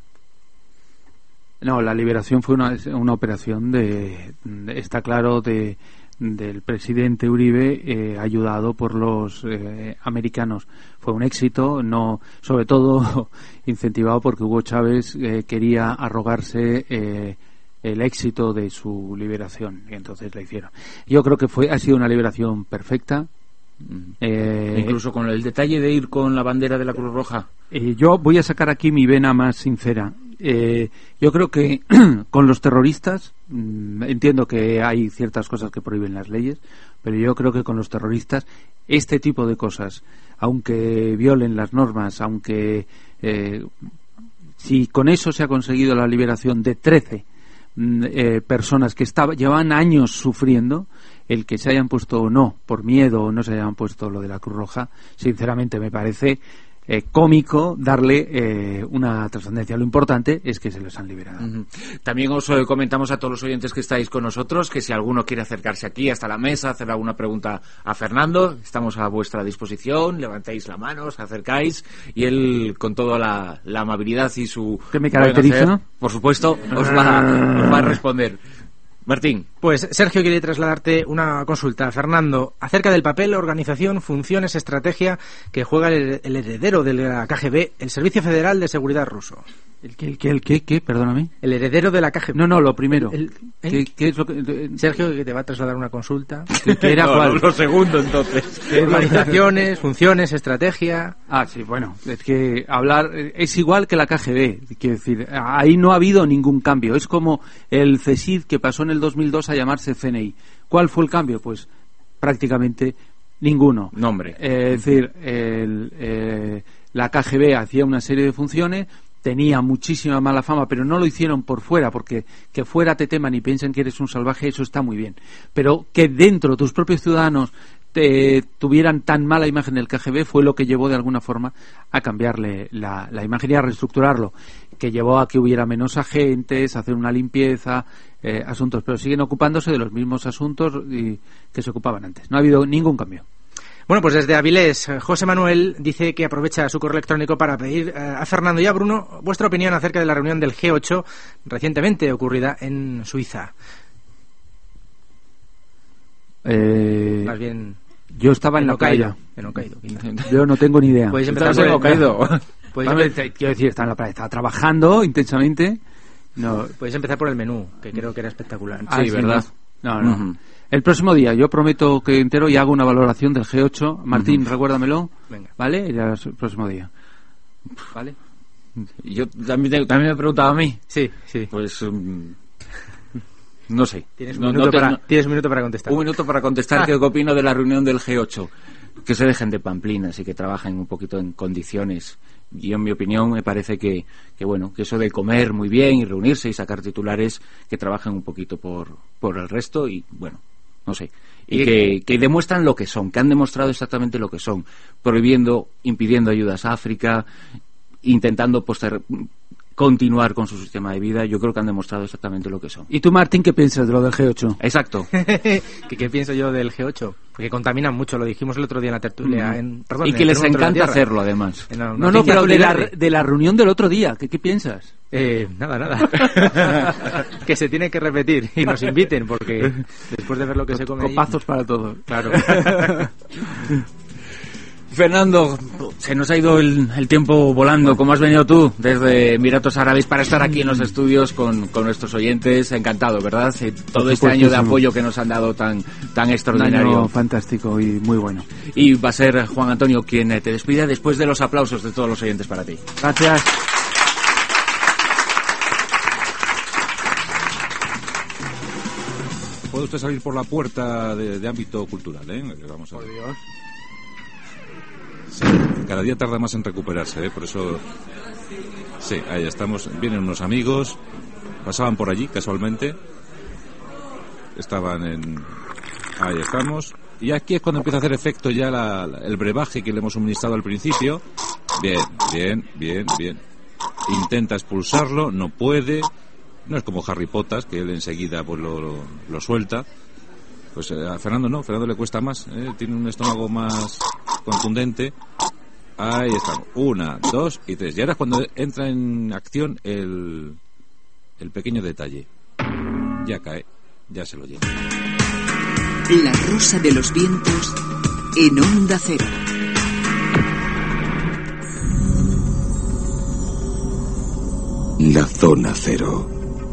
No, la liberación fue una, una operación de, de está claro, de del presidente Uribe, eh, ayudado por los eh, americanos. Fue un éxito, no, sobre todo incentivado porque Hugo Chávez eh, quería arrogarse eh, el éxito de su liberación, y entonces la hicieron. Yo creo que fue ha sido una liberación perfecta. Eh, incluso con el detalle de ir con la bandera de la Cruz Roja. Eh, yo voy a sacar aquí mi vena más sincera. Eh, yo creo que con los terroristas, mmm, entiendo que hay ciertas cosas que prohíben las leyes, pero yo creo que con los terroristas este tipo de cosas, aunque violen las normas, aunque eh, si con eso se ha conseguido la liberación de trece eh, personas que estaban llevaban años sufriendo, el que se hayan puesto o no por miedo o no se hayan puesto lo de la Cruz Roja, sinceramente me parece Eh, cómico darle eh, una trascendencia. Lo importante es que se los han liberado. Uh-huh. También os eh, comentamos a todos los oyentes que estáis con nosotros que si alguno quiere acercarse aquí hasta la mesa, hacer alguna pregunta a Fernando, estamos a vuestra disposición. Levantáis la mano, os acercáis y él, con toda la, la amabilidad y su... ¿Qué me caracteriza? Hacer, por supuesto, os va, os va a responder. Martín. Pues Sergio quiere trasladarte una consulta, Fernando, acerca del papel, organización, funciones, estrategia que juega el, el heredero de la K G B, el Servicio Federal de Seguridad ruso. ¿El qué, el qué, el qué, qué? Perdóname. El heredero de la K G B. No, no, lo primero. El, el, ¿Qué, ¿Qué es lo que...? Sergio, que te va a trasladar una consulta. ¿Qué, qué era no, cuál? Lo segundo, entonces. Organizaciones, funciones, estrategia... Ah, sí, bueno, es que hablar... Es igual que la K G B, quiero decir, ahí no ha habido ningún cambio. Es como el CESID que pasó en el dos mil dos a llamarse C N I. ¿Cuál fue el cambio? Pues prácticamente ninguno. Nombre. Eh, es decir, el, eh, la K G B hacía una serie de funciones, tenía muchísima mala fama, pero no lo hicieron por fuera, porque que fuera te teman y piensen que eres un salvaje, eso está muy bien. Pero que dentro tus propios ciudadanos te tuvieran tan mala imagen del K G B fue lo que llevó de alguna forma a cambiarle la, la imagen y a reestructurarlo, que llevó a que hubiera menos agentes, a hacer una limpieza, eh, asuntos, pero siguen ocupándose de los mismos asuntos y, que se ocupaban antes. No ha habido ningún cambio. Bueno, pues desde Avilés, José Manuel dice que aprovecha su correo electrónico para pedir eh, a Fernando y a Bruno vuestra opinión acerca de la reunión del G ocho recientemente ocurrida en Suiza. Eh, Más bien... Yo estaba en, en la Hokkaido, playa. En Hokkaido. Yo no tengo ni idea. Puedes empezar por en el... Hokkaido. Puedes Vale, empezar... quiero decir, estaba en la playa, estaba trabajando intensamente. No. Puedes empezar por el menú, que creo que era espectacular. Ah, sí, ¿verdad? No, no. Uh-huh. El próximo día, yo prometo que entero y hago una valoración del G ocho. Martín, uh-huh. recuérdamelo. Venga. ¿Vale? Ya el próximo día. ¿Vale? Yo también, también me he preguntado a mí. Sí, sí. Pues... Um... No sé. Tienes un, no, minuto no te, para, no, tienes un minuto para contestar. Un minuto para contestar ah. qué opino de la reunión del G ocho. Que se dejen de pamplinas y que trabajen un poquito en condiciones. Y en mi opinión me parece que, que bueno, que eso de comer muy bien y reunirse y sacar titulares, que trabajen un poquito por, por el resto y bueno, no sé. Y, y que, que demuestran lo que son, que han demostrado exactamente lo que son. Prohibiendo, impidiendo ayudas a África, intentando poster... continuar con su sistema de vida. Yo creo que han demostrado exactamente lo que son. ¿Y tú, Martín, qué piensas de lo del G ocho? Exacto. ¿Qué, ¿Qué pienso yo del G ocho? Porque contaminan mucho, lo dijimos el otro día en la tertulia. Mm. En, perdón, y que les encanta hacerlo, además. No, no, no pero de la, de la reunión del otro día, ¿qué, qué piensas? Eh, nada, nada. Que se tiene que repetir y nos inviten, porque después de ver lo que se come copazos ahí... para todos. Claro. Fernando, se nos ha ido el, el tiempo volando. ¿Cómo has venido tú desde Emiratos Árabes para estar aquí en los estudios con, con nuestros oyentes? Encantado, ¿verdad? Sí, todo este año de apoyo que nos han dado tan, tan extraordinario. Un año fantástico y muy bueno. Y va a ser Juan Antonio quien te despide después de los aplausos de todos los oyentes para ti. Gracias. Puede usted salir por la puerta de, de ámbito cultural, ¿eh? Vamos a ver. Por Dios. Sí, cada día tarda más en recuperarse, ¿eh? Por eso... Sí, ahí estamos. Vienen unos amigos, pasaban por allí casualmente, estaban en... Ahí estamos. Y aquí es cuando empieza a hacer efecto ya la, la, el brebaje que le hemos suministrado al principio. Bien, bien, bien, bien. Intenta expulsarlo, no puede. No es como Harry Potter, que él enseguida pues lo, lo, lo suelta. Pues eh, a Fernando no, a Fernando le cuesta más, ¿eh? Tiene un estómago más contundente. Ahí estamos, una, dos y tres. Y ahora es cuando entra en acción el, el pequeño detalle. Ya cae, ya se lo lleva. La rosa de los vientos en Onda Cero. La zona cero.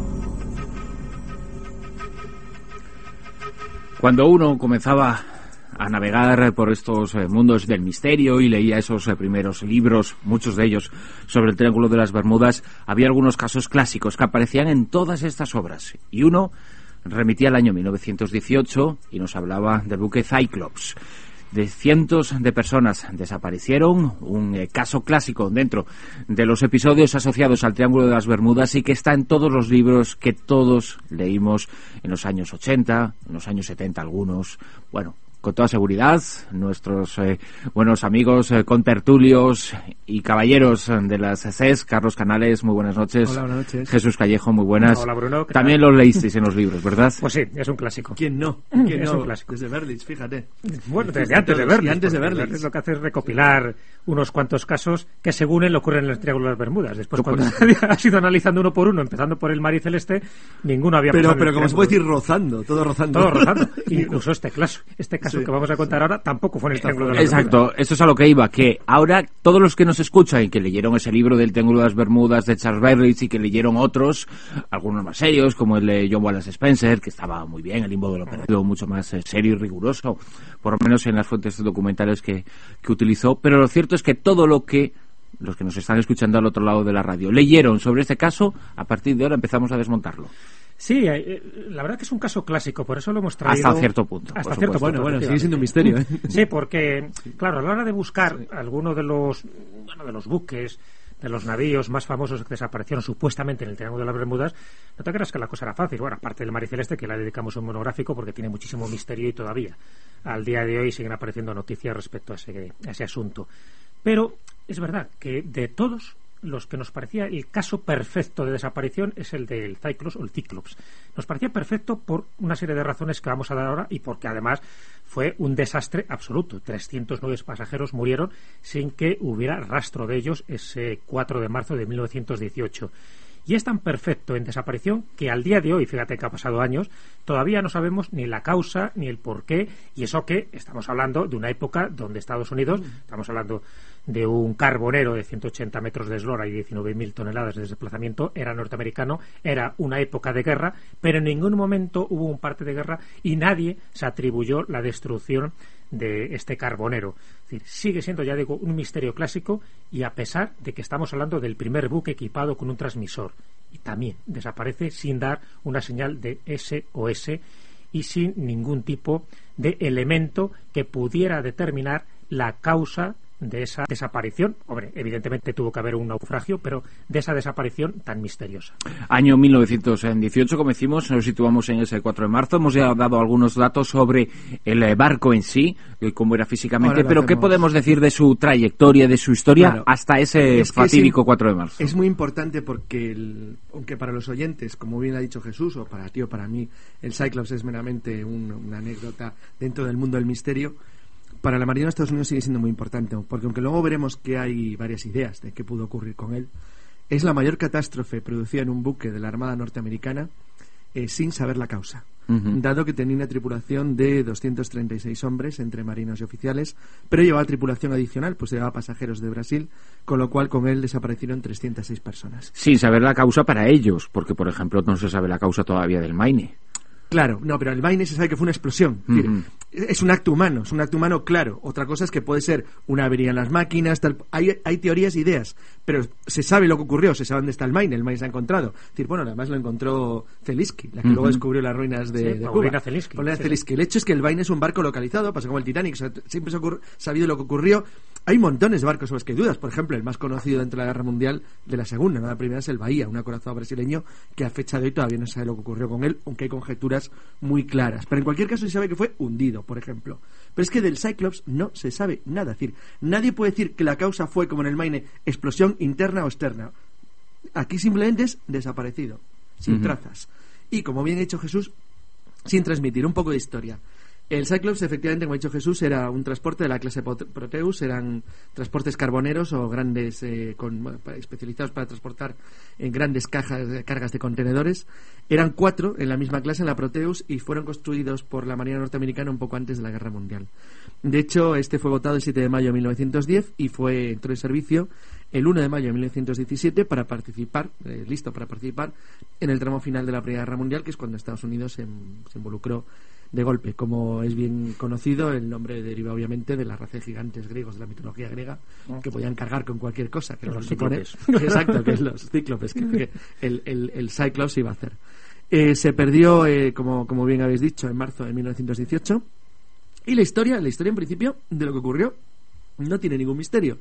Cuando uno comenzaba a navegar por estos eh, mundos del misterio y leía esos eh, primeros libros, muchos de ellos sobre el Triángulo de las Bermudas, había algunos casos clásicos que aparecían en todas estas obras. Y uno remitía al año mil novecientos dieciocho y nos hablaba del buque Cyclops. De cientos de personas desaparecieron, un eh, caso clásico dentro de los episodios asociados al Triángulo de las Bermudas y que está en todos los libros que todos leímos en los años ochenta, en los años setenta algunos. Bueno, con toda seguridad, nuestros eh, buenos amigos, eh, contertulios y caballeros de las C E S, Carlos Canales, muy buenas noches. Hola, buenas noches. Jesús Callejo, muy buenas. Hola, Bruno. También los leísteis en los libros, ¿verdad? Pues sí, es un clásico. ¿Quién no? ¿Quién es no? un clásico. Desde Berlitz, fíjate. Bueno, desde antes de Berlitz. Y antes de Berlitz. Lo que hace es recopilar unos cuantos casos que según él ocurren en el Triángulo de las Bermudas. Después, cuando has ido analizando uno por uno, empezando por el mar y celeste, ninguno había pero, pasado. Pero como se puede decir, rozando, todo rozando. Todo rozando. Incluso este caso, este caso sí. que vamos a contar ahora tampoco fue en el Triángulo de las Exacto, Bermudas. Exacto, eso es a lo que iba, que ahora todos los que nos escuchan y que leyeron ese libro del Triángulo de las Bermudas de Charles Berlitz y que leyeron otros, algunos más serios, como el de John Wallace Spencer, que estaba muy bien, el limbo de lo perdido, mucho más eh, serio y riguroso, por lo menos en las fuentes documentales que, que utilizó, pero lo cierto es que todo lo que los que nos están escuchando al otro lado de la radio leyeron sobre este caso, a partir de ahora empezamos a desmontarlo. Sí, eh, la verdad que es un caso clásico, por eso lo hemos traído... Hasta cierto punto. Hasta cierto punto. Bueno, bueno, sigue siendo un misterio, ¿eh? Sí, porque, claro, a la hora de buscar alguno de los, bueno, de los buques, de los navíos más famosos que desaparecieron supuestamente en el Triángulo de las Bermudas, no te creas que la cosa era fácil. Bueno, aparte del Mar y Celeste, que le dedicamos un monográfico porque tiene muchísimo misterio y todavía, al día de hoy, siguen apareciendo noticias respecto a ese, a ese asunto. Pero es verdad que de todos, los que nos parecía el caso perfecto de desaparición es el del Cyclops o el Cyclops. Nos parecía perfecto por una serie de razones que vamos a dar ahora y porque además fue un desastre absoluto. trescientos nueve pasajeros murieron sin que hubiera rastro de ellos ese cuatro de marzo de mil novecientos dieciocho. Y es tan perfecto en desaparición que al día de hoy, fíjate que ha pasado años, todavía no sabemos ni la causa ni el porqué, y eso que estamos hablando de una época donde Estados Unidos, estamos hablando de un carbonero de ciento ochenta metros de eslora y diecinueve mil toneladas de desplazamiento, era norteamericano, era una época de guerra, pero en ningún momento hubo un parte de guerra y nadie se atribuyó la destrucción de este carbonero. Es decir, sigue siendo, ya digo, un misterio clásico, y a pesar de que estamos hablando del primer buque equipado con un transmisor, y también desaparece sin dar una señal de S O S y sin ningún tipo de elemento que pudiera determinar la causa de esa desaparición. Hombre, evidentemente tuvo que haber un naufragio, pero de esa desaparición tan misteriosa. Año mil novecientos dieciocho, como decimos, nos situamos en ese cuatro de marzo. Hemos ya dado algunos datos sobre el barco en sí, cómo era físicamente, pero hacemos... ¿qué podemos decir de su trayectoria, de su historia, claro, hasta ese es fatídico es, cuatro de marzo? Es muy importante porque, el, aunque para los oyentes, como bien ha dicho Jesús, o para ti o para mí, el Cyclops es meramente un, una anécdota dentro del mundo del misterio, para la Marina de Estados Unidos sigue siendo muy importante, porque aunque luego veremos que hay varias ideas de qué pudo ocurrir con él, es la mayor catástrofe producida en un buque de la Armada norteamericana eh, sin saber la causa, uh-huh. dado que tenía una tripulación de doscientos treinta y seis hombres, entre marinos y oficiales, pero llevaba tripulación adicional, pues llevaba pasajeros de Brasil, con lo cual con él desaparecieron trescientas seis personas. Sin saber la causa para ellos, porque por ejemplo no se sabe la causa todavía del Maine. Claro, no, pero el Maine se sabe que fue una explosión. Es, decir, uh-huh. es un acto humano, es un acto humano claro. Otra cosa es que puede ser una avería en las máquinas, tal. Hay, hay teorías e ideas, pero se sabe lo que ocurrió, se sabe dónde está el Maine, el Maine se ha encontrado. Es decir, bueno, además lo encontró Zelinsky, la que uh-huh. luego descubrió las ruinas de, sí, de Cuba. Zelinsky. Sí. Zelinsky. El hecho es que el Maine es un barco localizado, pasa como el Titanic, o sea, siempre se ha ocurri- sabido lo que ocurrió. Hay montones de barcos sobre los que hay dudas. Por ejemplo, el más conocido dentro de la Guerra Mundial, de la Segunda, no la Primera, es el Bahía, un acorazado brasileño que a fecha de hoy todavía no se sabe lo que ocurrió con él, aunque hay conjeturas muy claras. Pero en cualquier caso se sabe que fue hundido, por ejemplo. Pero es que del Cyclops no se sabe nada. Es decir, nadie puede decir que la causa fue, como en el Maine, explosión interna o externa. Aquí simplemente es desaparecido, sin uh-huh. trazas. Y, como bien ha dicho Jesús, sin transmitir un poco de historia. El Cyclops, efectivamente, como ha dicho Jesús, era un transporte de la clase Proteus, eran transportes carboneros o grandes, eh, con, especializados para transportar en grandes cajas, cargas de contenedores. Eran cuatro en la misma clase, en la Proteus, y fueron construidos por la Marina norteamericana un poco antes de la Guerra Mundial. De hecho, este fue votado el siete de mayo de mil novecientos diez y fue entró en servicio el uno de mayo de mil novecientos diecisiete para participar, eh, listo para participar en el tramo final de la Primera Guerra Mundial, que es cuando Estados Unidos se, se involucró de golpe. Como es bien conocido, el nombre deriva obviamente de la raza de gigantes griegos de la mitología griega que podían cargar con cualquier cosa, que los cíclopes. Exacto, que es los cíclopes, que, que el, el, el Cyclops iba a hacer. Eh, se perdió, eh, como, como bien habéis dicho, en marzo de mil novecientos dieciocho, y la historia, la historia en principio de lo que ocurrió no tiene ningún misterio.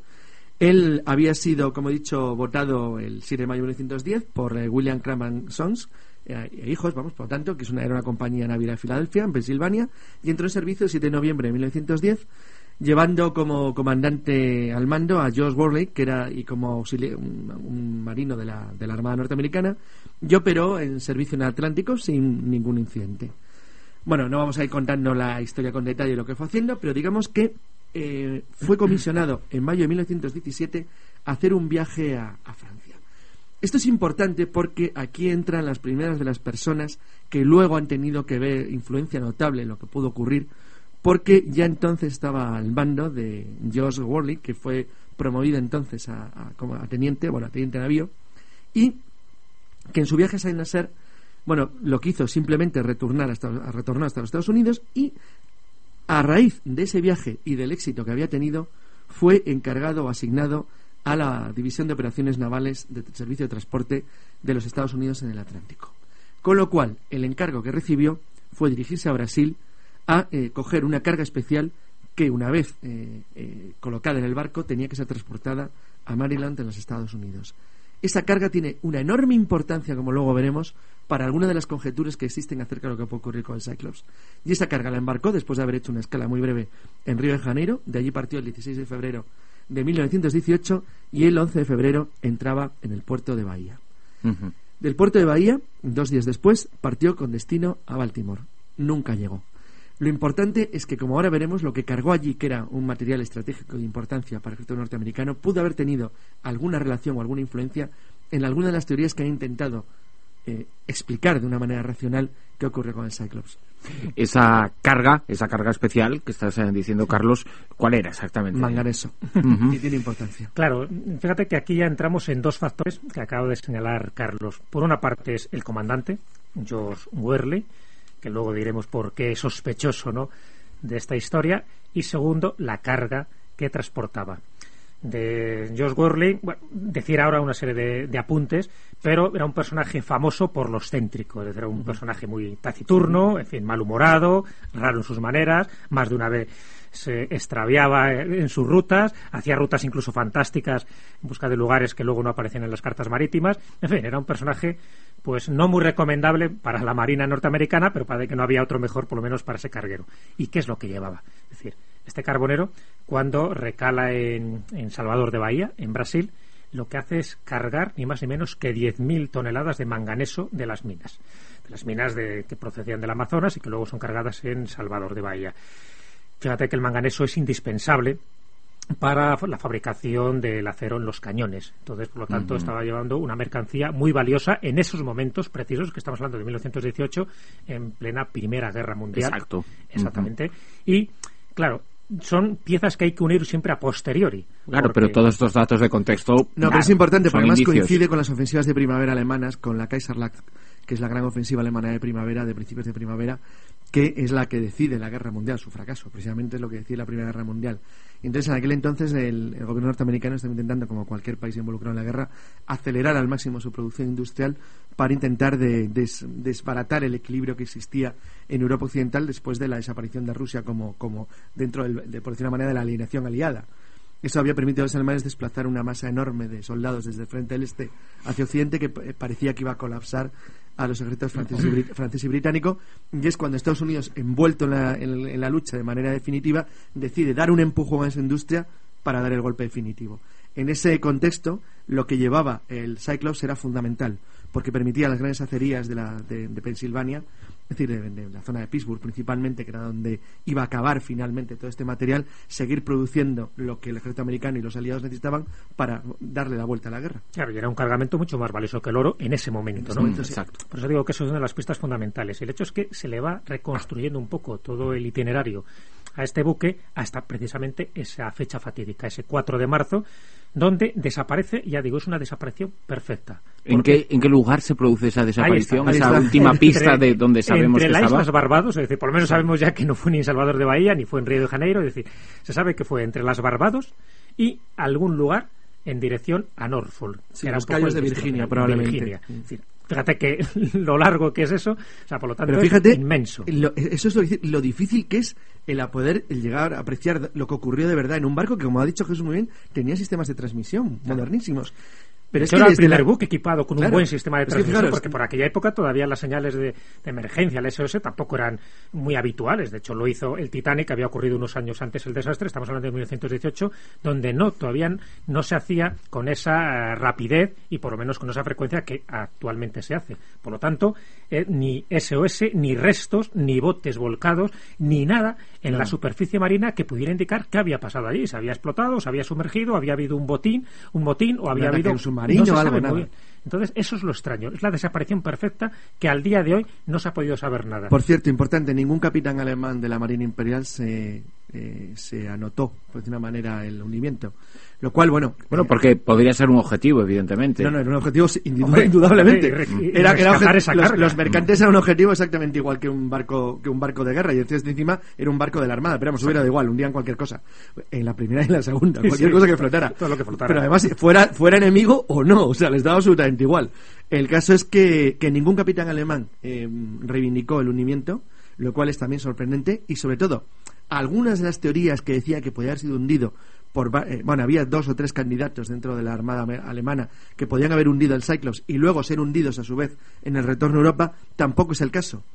Él había sido, como he dicho, votado el siete de mayo de mil novecientos diez por eh, William Cram Sons, e hijos, vamos, por lo tanto, que es una, era una compañía naviera de Filadelfia, en Pensilvania, y entró en servicio el siete de noviembre de mil novecientos diez, llevando como comandante al mando a George Worley, que era y como auxiliar, un, un marino de la, de la Armada norteamericana, y operó en servicio en el Atlántico sin ningún incidente. Bueno, no vamos a ir contando la historia con detalle de lo que fue haciendo, pero digamos que eh, fue comisionado en mayo de mil novecientos diecisiete a hacer un viaje a, a Francia. Esto es importante porque aquí entran las primeras de las personas que luego han tenido que ver influencia notable en lo que pudo ocurrir, porque ya entonces estaba al mando de George Worley, que fue promovido entonces a, a, como a teniente, bueno, a teniente de navío, y que en su viaje a Saint Nazaire, bueno, lo que hizo simplemente retornar hasta, retornar hasta los Estados Unidos, y a raíz de ese viaje y del éxito que había tenido, fue encargado o asignado a la División de Operaciones Navales de Servicio de Transporte de los Estados Unidos en el Atlántico. Con lo cual, el encargo que recibió fue dirigirse a Brasil a eh, coger una carga especial que, una vez eh, eh, colocada en el barco, tenía que ser transportada a Maryland, en los Estados Unidos. Esa carga tiene una enorme importancia, como luego veremos, para algunas de las conjeturas que existen acerca de lo que puede ocurrir con el Cyclops. Y esa carga la embarcó después de haber hecho una escala muy breve en Río de Janeiro. De allí partió el dieciséis de febrero de mil novecientos dieciocho y el once de febrero entraba en el puerto de Bahía. Uh-huh. Del puerto de Bahía, dos días después, partió con destino a Baltimore. Nunca llegó. Lo importante es que, como ahora veremos, lo que cargó allí, que era un material estratégico de importancia para el ejército norteamericano, pudo haber tenido alguna relación o alguna influencia en alguna de las teorías que han intentado eh, explicar de una manera racional qué ocurre con el Cyclops. Esa carga, esa carga especial que estás diciendo, Carlos, ¿cuál era exactamente? Manganeso. Uh-huh. Y tiene importancia. Claro, fíjate que aquí ya entramos en dos factores que acabo de señalar Carlos. Por una parte es el comandante, George Worley, que luego diremos por qué es sospechoso, ¿no?, de esta historia, y segundo, la carga que transportaba. De George Worley, bueno, decir ahora una serie de, de apuntes, pero era un personaje famoso por lo excéntrico, es decir, era un uh-huh. personaje muy taciturno, en fin, malhumorado, raro en sus maneras, más de una vez se extraviaba en sus rutas, hacía rutas incluso fantásticas en busca de lugares que luego no aparecían en las cartas marítimas. En fin, era un personaje pues no muy recomendable para la marina norteamericana, pero parece que no había otro mejor, por lo menos para ese carguero. ¿Y qué es lo que llevaba? Es decir, este carbonero, cuando recala en, en Salvador de Bahía, en Brasil, lo que hace es cargar ni más ni menos que diez mil toneladas de manganeso de las minas, de las minas de, que procedían del Amazonas y que luego son cargadas en Salvador de Bahía. Fíjate que el manganeso es indispensable para la fabricación del acero en los cañones. Entonces, por lo tanto, uh-huh. estaba llevando una mercancía muy valiosa en esos momentos precisos, que estamos hablando de mil novecientos dieciocho, en plena Primera Guerra Mundial. Exacto. Exactamente. Uh-huh. Y, claro, son piezas que hay que unir siempre a posteriori. Claro, porque... pero todos estos datos de contexto... No, claro, pero es importante, porque además indicios. coincide con las ofensivas de primavera alemanas, con la Kaiserlacht, que es la gran ofensiva alemana de primavera, de principios de primavera, que es la que decide la guerra mundial, su fracaso, precisamente es lo que decide la Primera Guerra Mundial. Entonces, en aquel entonces, el, el gobierno norteamericano está intentando, como cualquier país involucrado en la guerra, acelerar al máximo su producción industrial para intentar de, des, desbaratar el equilibrio que existía en Europa Occidental después de la desaparición de Rusia como, como dentro, del, de, por decir una manera, de la alineación aliada. Eso había permitido a los alemanes desplazar una masa enorme de soldados desde el frente del este hacia occidente, que parecía que iba a colapsar a los ejércitos francés y, brit- francés y británico, y es cuando Estados Unidos, envuelto en la, en, en la lucha de manera definitiva, decide dar un empujón a esa industria para dar el golpe definitivo. En ese contexto, lo que llevaba el Cyclops era fundamental, porque permitía a las grandes acerías de, la, de, de Pensilvania, es decir, de, de la zona de Pittsburgh principalmente, que era donde iba a acabar finalmente todo este material, seguir produciendo lo que el ejército americano y los aliados necesitaban para darle la vuelta a la guerra. Claro, y era un cargamento mucho más valioso que el oro en ese momento, en ese ¿no? Momento, sí. Exacto. Por eso digo que eso es una de las pistas fundamentales. El hecho es que se le va reconstruyendo un poco todo el itinerario a este buque hasta precisamente esa fecha fatídica, ese cuatro de marzo, donde desaparece, ya digo, es una desaparición perfecta. ¿En qué, ¿En qué lugar se produce esa desaparición? Ahí está, esa ahí está. última Entre, pista de donde sabemos entre que las estaba. Islas Barbados, es decir, por lo menos sí. sabemos ya que no fue ni en Salvador de Bahía ni fue en Río de Janeiro, es decir, se sabe que fue entre las Barbados y algún lugar en dirección a Norfolk. Sí, era los un poco Cayos de el Virginia, de probablemente. Virginia. Es decir, fíjate que lo largo que es eso, o sea, por lo tanto, pero fíjate, es inmenso. Lo, eso es lo, lo difícil que es el a poder el llegar a apreciar lo que ocurrió de verdad en un barco que, como ha dicho Jesús muy bien, tenía sistemas de transmisión claro. modernísimos. Pero es que era el primer la... buque equipado con claro. un buen sistema de transmisión, es que, porque por aquella época todavía las señales de, de emergencia, el S O S, tampoco eran muy habituales. De hecho, lo hizo el Titanic, había ocurrido unos años antes el desastre, estamos hablando de mil novecientos dieciocho, donde no, todavía no se hacía con esa uh, rapidez y por lo menos con esa frecuencia que actualmente se hace. Por lo tanto, eh, ni S O S, ni restos, ni botes volcados, ni nada en no. la superficie marina que pudiera indicar qué había pasado allí. Se había explotado, se había sumergido, había habido un botín, un motín o había habido... No se sabe muy bien. Entonces, eso es lo extraño. Es la desaparición perfecta que al día de hoy no se ha podido saber nada. Por cierto, importante, ningún capitán alemán de la Marina Imperial se, eh, se anotó, por de una manera, el hundimiento. Lo cual, bueno... Bueno, eh, porque podría ser un objetivo, evidentemente. No, no, era un objetivo indudable, indudablemente. Hombre, y, y, era, era obje- esa los, los mercantes eran un objetivo exactamente igual que un barco que un barco de guerra, y decías de encima era un barco de la Armada, pero vamos, hubiera da igual, hundían cualquier cosa. En la primera y en la segunda, cualquier sí, cosa que flotara. Todo lo que flotara. Pero además, fuera, fuera enemigo o no, o sea, les daba absolutamente igual. El caso es que, que ningún capitán alemán eh, reivindicó el hundimiento, lo cual es también sorprendente, y sobre todo, algunas de las teorías que decía que podía haber sido hundido por, eh, bueno, había dos o tres candidatos dentro de la Armada alemana que podían haber hundido el Cyclops y luego ser hundidos a su vez en el retorno a Europa, tampoco es el caso,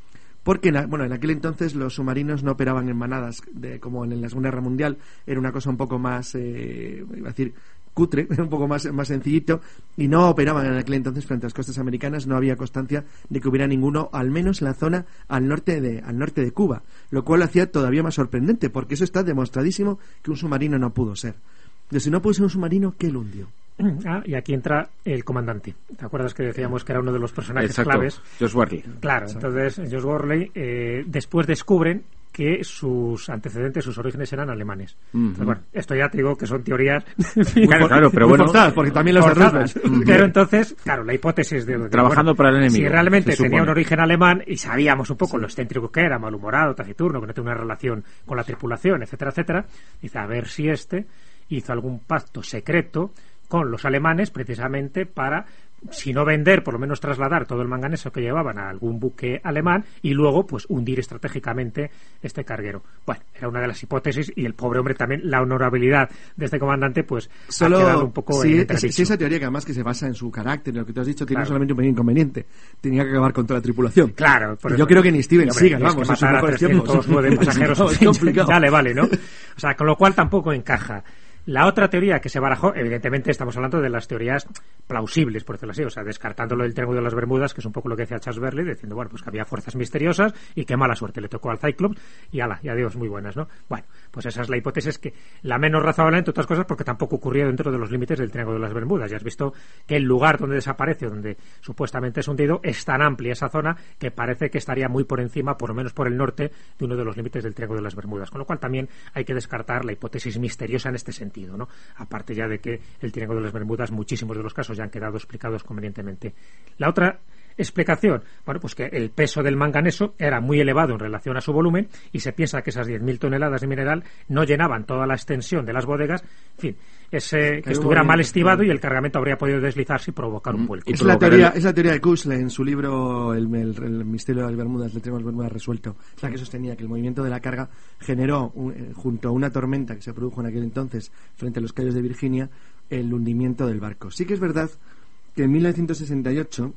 porque en, bueno, en aquel entonces los submarinos no operaban en manadas de, como en la Segunda Guerra Mundial. Era una cosa un poco más, eh, iba a decir, cutre, un poco más, más sencillito, y no operaban en aquel entonces frente a las costas americanas. No había constancia de que hubiera ninguno, al menos en la zona al norte de, al norte de Cuba, lo cual lo hacía todavía más sorprendente, porque eso está demostradísimo que un submarino no pudo ser. De si no pudo ser un submarino, ¿qué lo hundió? Ah, y aquí entra el comandante. ¿Te acuerdas que decíamos que era uno de los personajes Exacto. claves? Josh Worley. Claro, Exacto. entonces Josh Worley eh, después descubren que sus antecedentes, sus orígenes eran alemanes. Uh-huh. Entonces, bueno, esto ya te digo que son teorías claro, claro, pero bueno, forzadas, porque también los forzadas. Uh-huh. Pero entonces, claro, la hipótesis de, de trabajando bueno, para el enemigo. Si realmente tenía un origen alemán y sabíamos un poco sí. lo excéntrico que era, malhumorado, taciturno, que no tenía una relación con la tripulación, etcétera, etcétera, dice, a ver si este hizo algún pacto secreto con los alemanes precisamente para, si no vender, por lo menos trasladar todo el manganeso que llevaban a algún buque alemán y luego pues hundir estratégicamente este carguero. Bueno, era una de las hipótesis, y el pobre hombre también, la honorabilidad de este comandante pues Solo, ha quedado un poco sí, en entredicho. Sí, esa teoría que además que se basa en su carácter, en lo que tú has dicho, tiene claro. solamente un pequeño inconveniente: tenía que acabar con toda la tripulación. Claro, por yo eso, creo que ni Steven Seagal, vamos, vamos, es matar a trescientos nueve pasajeros, no, es complicado. Ya le vale, ¿no? O sea, con lo cual tampoco encaja. La otra teoría que se barajó, evidentemente estamos hablando de las teorías plausibles, por decirlo así, o sea, descartándolo del Triángulo de las Bermudas, que es un poco lo que decía Charles Berkeley, diciendo, bueno, pues que había fuerzas misteriosas y qué mala suerte le tocó al Cyclops, y ala, y adiós, muy buenas, ¿no? Bueno, pues esa es la hipótesis, que la menos razonable, entre otras cosas, porque tampoco ocurrió dentro de los límites del Triángulo de las Bermudas. Ya has visto que el lugar donde desaparece, donde supuestamente es hundido, es tan amplia esa zona que parece que estaría muy por encima, por lo menos por el norte, de uno de los límites del Triángulo de las Bermudas, con lo cual también hay que descartar la hipótesis misteriosa en este sentido, ¿no? Aparte ya de que el Triángulo de las Bermudas, muchísimos de los casos ya han quedado explicados convenientemente. La otra explicación, bueno, pues que el peso del manganeso era muy elevado en relación a su volumen, y se piensa que esas diez mil toneladas de mineral no llenaban toda la extensión de las bodegas. En fin, ese, que estuviera mal estivado y el cargamento habría podido deslizarse y provocar un vuelco. Es la teoría, es la teoría de Kussler en su libro El, el, el misterio de las Bermudas, el Triángulo de las Bermudas resuelto, la que sostenía que el movimiento de la carga generó, un, eh, junto a una tormenta que se produjo en aquel entonces frente a los cayos de Virginia, el hundimiento del barco. Sí que es verdad que en mil novecientos sesenta y ocho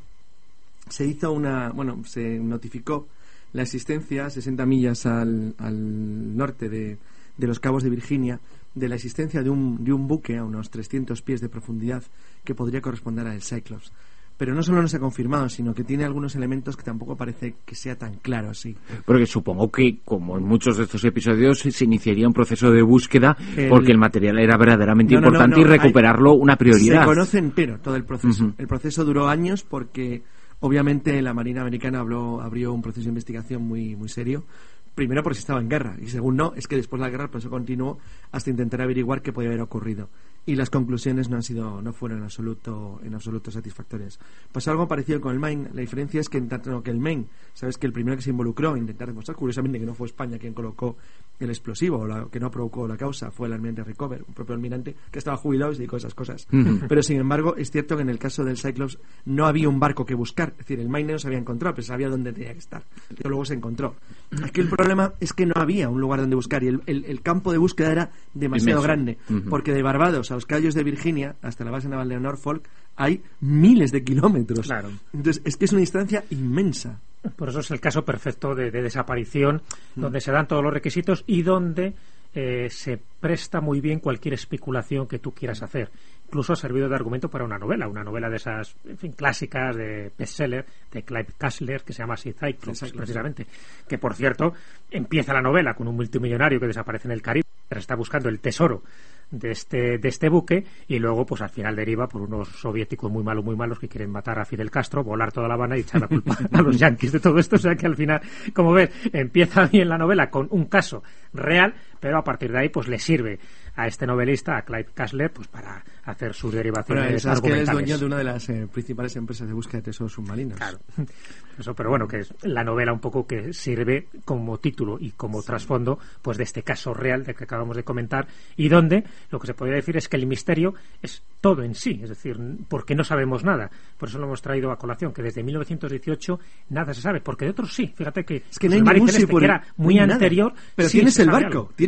se hizo una, bueno, se notificó la existencia a sesenta millas al, al norte de, de los cabos de Virginia, de la existencia de un, de un buque a unos trescientos pies de profundidad que podría corresponder al Cyclops. Pero no solo no se ha confirmado, sino que tiene algunos elementos que tampoco parece que sea tan claro así. Porque supongo que, como en muchos de estos episodios, se iniciaría un proceso de búsqueda el... porque el material era verdaderamente no, no, importante no, no, y recuperarlo hay... una prioridad. Se conoce entero todo el proceso. Uh-huh. El proceso duró años porque, obviamente, la Marina Americana habló, abrió un proceso de investigación muy, muy serio. Primero porque estaba en guerra, y segundo es que después de la guerra el proceso continuó hasta intentar averiguar qué podía haber ocurrido, y las conclusiones no han sido no fueron en absoluto en absoluto satisfactorias. Pasó algo parecido con el Maine. La diferencia es que en tanto que el Maine, sabes que el primero que se involucró en intentar demostrar, curiosamente, que no fue España quien colocó el explosivo, o la, que no provocó la causa, fue el almirante Rickover, un propio almirante que estaba jubilado y se dedicó a esas cosas. Uh-huh. Pero sin embargo es cierto que en el caso del Cyclops no había un barco que buscar, es decir, el Maine no se había encontrado, pero sabía dónde tenía que estar, pero luego se encontró. Aquí el problema es que no había un lugar donde buscar, y el, el, el campo de búsqueda era demasiado Inmenso. grande, uh-huh. porque de Barbados a los cayos de Virginia hasta la base naval de Norfolk hay miles de kilómetros. Claro. Entonces es que es una distancia inmensa. Por eso es el caso perfecto de, de desaparición, mm. donde se dan todos los requisitos y donde eh, se presta muy bien cualquier especulación que tú quieras hacer. Incluso ha servido de argumento para una novela, una novela de esas, en fin, clásicas de bestseller de Clive Cussler, que se llama así Cyclops, precisamente. Que, por cierto, empieza la novela con un multimillonario que desaparece en el Caribe, pero está buscando el tesoro de este de este buque, y luego pues al final deriva por unos soviéticos muy malos muy malos que quieren matar a Fidel Castro, volar toda La Habana y echar la culpa a los yanquis de todo esto. O sea que al final, como ves, empieza bien la novela con un caso real, pero a partir de ahí pues le sirve a este novelista, a Clive Cussler, pues para hacer sus derivaciones bueno, es argumentales. Que es dueño de una de las eh, principales empresas de búsqueda de tesoros submarinos. Claro. Eso, pero bueno, que es la novela un poco que sirve como título y como sí. trasfondo pues de este caso real de que acabamos de comentar, y donde lo que se podría decir es que el misterio es todo en sí, es decir, porque no sabemos nada. Por eso lo hemos traído a colación, que desde mil novecientos dieciocho nada se sabe, porque de otros sí. Fíjate que, es que no hay el ningún Celeste, que era muy anterior, pero sí tienes el barco, algo. tienes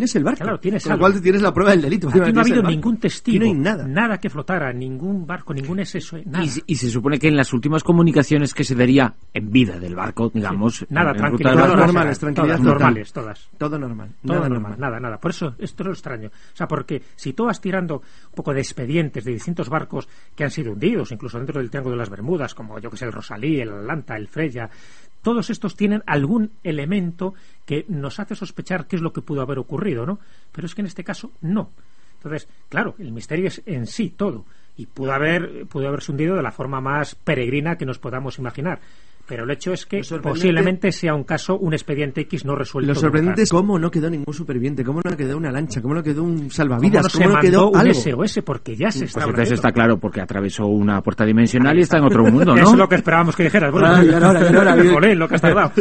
tienes el barco. Claro, tienes Con lo algo. cual tienes la prueba del delito. Aquí no ha Tienes el habido barco. ningún testigo, Aquí no hay nada. nada que flotara, ningún barco, ningún S S O, nada. Y, se- y se supone que en las últimas comunicaciones que se daría en vida del barco, digamos... Sí. Nada, en tranquilidad. ruta de Todas la- normales, tranquilidad todas total. normales, todas. Todo normal. Todo nada normal, nada, nada. Por eso, esto es lo extraño. O sea, porque si tú vas tirando un poco de expedientes de distintos barcos que han sido hundidos, incluso dentro del Triángulo de las Bermudas, como yo que sé, el Rosalí, el Atlanta, el Freya, todos estos tienen algún elemento que nos hace sospechar qué es lo que pudo haber ocurrido, ¿no? Pero es que en este caso, no. Entonces, claro, el misterio es en sí todo. Y pudo haber, pudo haberse hundido de la forma más peregrina que nos podamos imaginar. Pero el hecho es que Lo sorprendente- posiblemente sea un caso, un expediente X no resuelto. Lo sorprendente nunca. es cómo no quedó ningún superviviente, cómo no quedó una lancha, cómo no quedó un ¿Cómo salvavidas, no se cómo no mandó quedó un algo. S O S? Porque ya se Pues estaba entonces hundiendo. está claro, porque atravesó una puerta dimensional y está en otro mundo, Eso ¿no? es lo que esperábamos que dijeras. Bueno, Ah, ya era hora, ya era hora, bien. Jolín, lo que has tardado.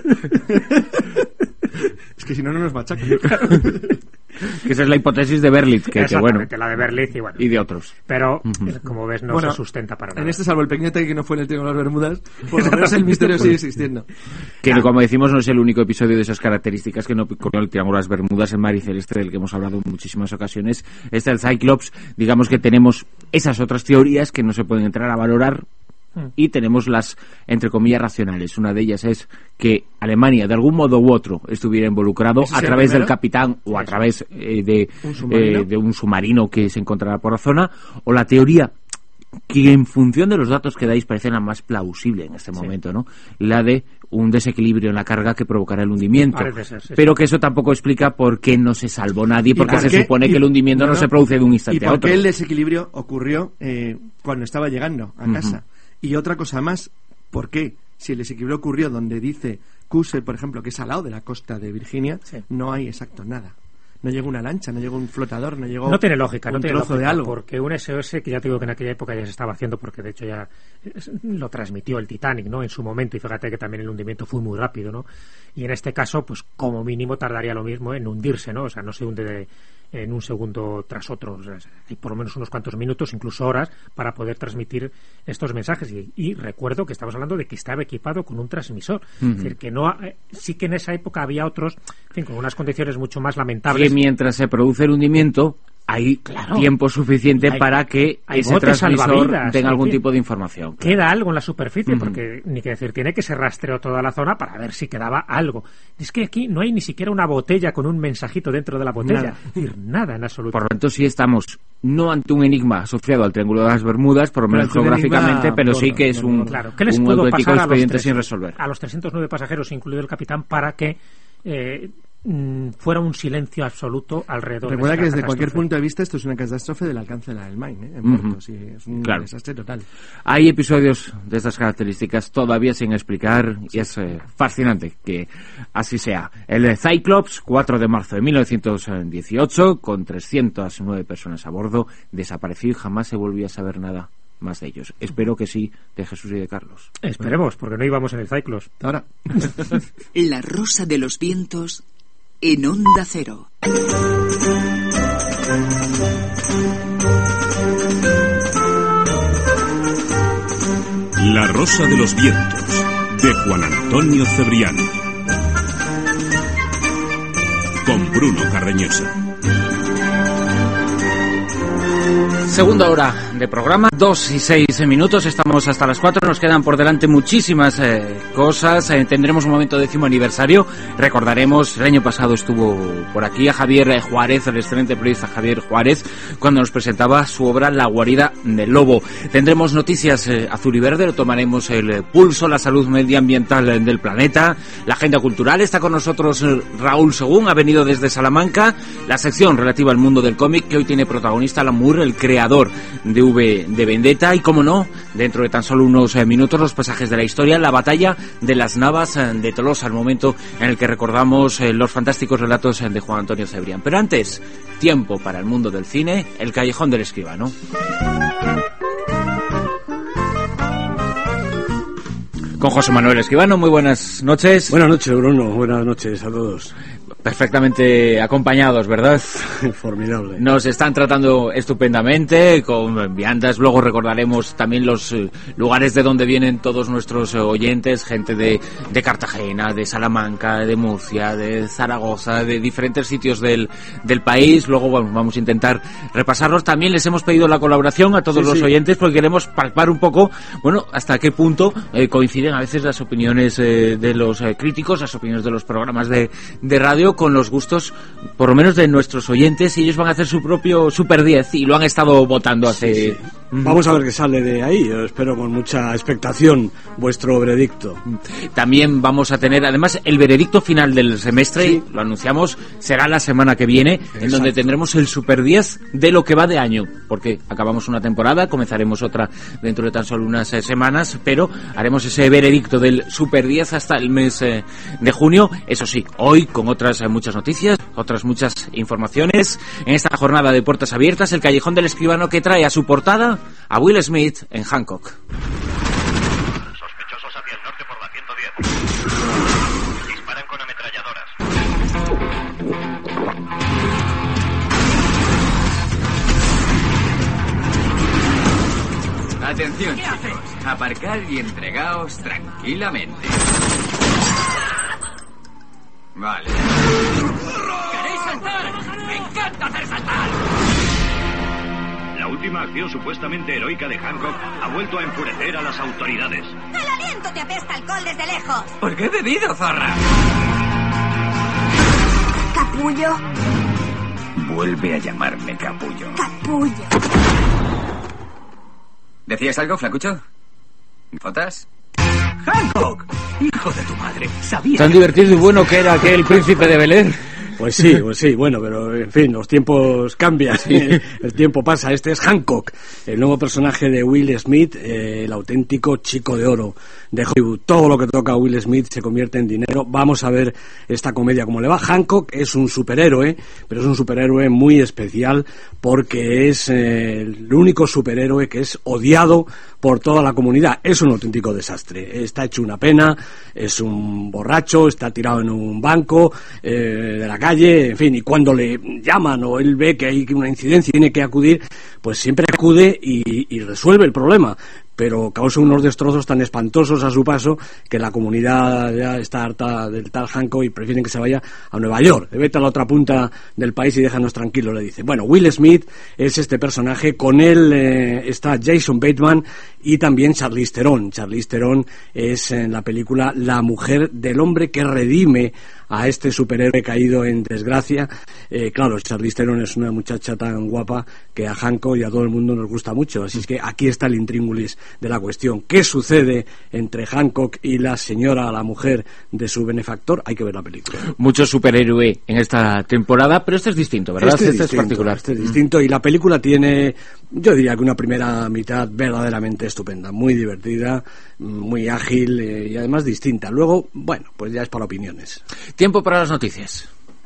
Es que si no, no nos machacan. Que esa es la hipótesis de Berlitz, que, que bueno, Exactamente, la de Berlitz y bueno. y de otros. Pero, Ujú. eh, como ves, no Bueno, se sustenta para nada. En este, salvo el pequeño detalle que no fue en el Triángulo de las Bermudas, por lo menos el misterio sigue existiendo. Que como decimos no es el único episodio de esas características que no ocurrió el Triángulo de las Bermudas, el mar y celeste del que hemos hablado en muchísimas ocasiones. Este el Cyclops, digamos que tenemos esas otras teorías que no se pueden entrar a valorar y tenemos las, entre comillas, racionales. Una de ellas es que Alemania, de algún modo u otro, estuviera involucrado ¿Ese a es el través del primero? capitán o a través eh, de, ¿Un submarino? eh, de un submarino que se encontrará por la zona, o la teoría que en función de los datos que dais parece la más plausible en este momento, ¿no? La de un desequilibrio en la carga que provocará el hundimiento. Parece ser, sí, Pero sí. que eso tampoco explica por qué no se salvó nadie, porque por se qué- supone y- que el hundimiento no, no, se produce de un ¿Y instante a por otro. qué el desequilibrio ocurrió eh, cuando estaba llegando a Ujú. casa? Y otra cosa más, ¿por qué? Si el desequilibrio ocurrió donde dice Cushel, por ejemplo, que es al lado de la costa de Virginia, Sí. no hay exacto nada. No llegó una lancha, no llegó un flotador, no llegó No tiene lógica, un no tiene trozo lógica, de algo. porque un S O S, que ya te digo que en aquella época ya se estaba haciendo, porque de hecho ya es- lo transmitió el Titanic, ¿no? En su momento, y fíjate que también el hundimiento fue muy rápido, ¿no? Y en este caso, pues como mínimo tardaría lo mismo en hundirse, ¿no? O sea, no se hunde de- en un segundo tras otro, o sea, hay por lo menos unos cuantos minutos, incluso horas, para poder transmitir estos mensajes. Y, y recuerdo que estamos hablando de que estaba equipado con un transmisor, es decir, que no, eh, sí que en esa época había otros, en fin, con unas condiciones mucho más lamentables. Que mientras se produce el hundimiento hay Claro. tiempo suficiente Hay- para que hay ese botes transmisor salvavidas, tenga en algún fin. tipo de información. Queda algo en la superficie, Ujú. porque ni que decir tiene que se rastreó toda la zona para ver si quedaba algo. Es que aquí no hay ni siquiera una botella con un mensajito dentro de la botella. Nada. Es decir, nada en absoluto. Por lo tanto, sí estamos no ante un enigma asociado al Triángulo de las Bermudas, por lo Pero menos ante un geográficamente, enigma pero sí gordo, que es un, Claro, ¿qué les un pudo auténtico pasar a los, expediente tres- sin resolver. a los trescientos nueve pasajeros, incluido el capitán, para que eh, mm, fuera un silencio absoluto alrededor Recuerda de que esta desde cualquier catástrofe? punto de vista esto es una catástrofe del alcance de la del Maine, ¿eh? En Ujú. muertos, sí, es un Claro. desastre total. Hay episodios de estas características todavía sin explicar y es eh, fascinante que así sea. El de Cyclops, cuatro de marzo de mil novecientos dieciocho, con trescientas nueve personas a bordo, desapareció y jamás se volvió a saber nada más de ellos. Espero que sí, de Jesús y de Carlos. Esperemos, porque no íbamos en el Cyclos. Ahora, La rosa de los vientos en Onda Cero. La rosa de los vientos, de Juan Antonio Cebrián. Con Bruno Carreñosa. Segunda hora de programa, dos y seis minutos, estamos hasta las cuatro, nos quedan por delante muchísimas eh, cosas, eh, tendremos un momento décimo aniversario, recordaremos, el año pasado estuvo por aquí a Javier eh, Juárez, el excelente periodista Javier Juárez, cuando nos presentaba su obra La guarida del lobo. Tendremos noticias eh, azul y verde, lo tomaremos el eh, pulso, la salud medioambiental eh, del planeta, la agenda cultural, está con nosotros eh, Raúl Según, ha venido desde Salamanca, la sección relativa al mundo del cómic, que hoy tiene protagonista Alan Moore, el creador de V de Vendetta, y como no, dentro de tan solo unos eh, minutos, los pasajes de la historia, la batalla de las Navas eh, de Tolosa, el momento en el que recordamos eh, los fantásticos relatos eh, de Juan Antonio Cebrián. Pero antes, tiempo para el mundo del cine, el callejón del escribano. Con José Manuel Escribano, muy buenas noches. Buenas noches, Bruno. Buenas noches a todos. perfectamente acompañados, ¿verdad? Formidable. Nos están tratando estupendamente, con viandas. Luego recordaremos también los eh, lugares de donde vienen todos nuestros eh, oyentes, gente de, de Cartagena, de Salamanca, de Murcia, de Zaragoza, de diferentes sitios del, del país. Luego bueno, vamos a intentar repasarlos. También les hemos pedido la colaboración a todos sí, los sí. oyentes, porque queremos palpar un poco, bueno, hasta qué punto eh, coinciden a veces las opiniones eh, de los eh, críticos, las opiniones de los programas de, de radio con los gustos, por lo menos de nuestros oyentes, y ellos van a hacer su propio Super diez y lo han estado votando hace... Sí, sí. Vamos a ver qué sale de ahí. Yo espero con mucha expectación vuestro veredicto. También vamos a tener, además, el veredicto final del semestre, sí. lo anunciamos, será la semana que viene, exacto. en donde tendremos el Super diez de lo que va de año, porque acabamos una temporada, comenzaremos otra dentro de tan solo unas eh, semanas, pero haremos ese veredicto del Super diez hasta el mes eh, de junio. Eso sí, hoy con otras eh, muchas noticias, otras muchas informaciones, en esta jornada de puertas abiertas, el Callejón del Escribano, que trae a su portada a Will Smith en Hancock. Sospechosos hacia el norte por la ciento diez. Disparan con ametralladoras. Atención, chicos. Aparcar y entregaos tranquilamente. Vale. ¿Queréis saltar? ¡Me encanta hacer saltar! La última acción supuestamente heroica de Hancock ha vuelto a enfurecer a las autoridades. ¡El aliento te apesta alcohol desde lejos! ¿Por qué he bebido, zorra? ¿Capullo? Vuelve a llamarme capullo. Capullo. ¿Decías algo, flacucho? ¿Fotas? ¡Hancock! ¡Hijo de tu madre! Sabía. Tan divertido y bueno que era aquel príncipe de Bel-Air. Pues sí, pues sí, bueno, pero en fin, los tiempos cambian, sí. El tiempo pasa. Este es Hancock, el nuevo personaje de Will Smith, eh, el auténtico chico de oro de Hollywood. Todo lo que toca a Will Smith se convierte en dinero. Vamos a ver esta comedia cómo le va. Hancock es un superhéroe, pero es un superhéroe muy especial porque es eh, el único superhéroe que es odiado por toda la comunidad. Es un auténtico desastre. Está hecho una pena, es un borracho, está tirado en un banco eh, de la calle, en fin, y cuando le llaman o él ve que hay una incidencia y tiene que acudir, pues siempre acude y, y resuelve el problema, pero causa unos destrozos tan espantosos a su paso que la comunidad ya está harta del tal Hancock y prefieren que se vaya a Nueva York. Vete a la otra punta del país y déjanos tranquilos, le dice. Bueno, Will Smith es este personaje, con él eh, está Jason Bateman y también Charlize Theron. Charlize Theron es en la película la mujer del hombre que redime a este superhéroe caído en desgracia. Eh, claro, Charlize Theron es una muchacha tan guapa que a Hancock y a todo el mundo nos gusta mucho, así es que aquí está el intríngulis de la cuestión. ¿Qué sucede entre Hancock y la señora, la mujer de su benefactor? Hay que ver la película. Mucho superhéroe en esta temporada, pero este es distinto, ¿verdad? Este, este es, es particular. Este es distinto y la película tiene, yo diría que una primera mitad verdaderamente estupenda, muy divertida, muy ágil eh, y además distinta. Luego, bueno, pues ya es para opiniones. Tiempo para las noticias.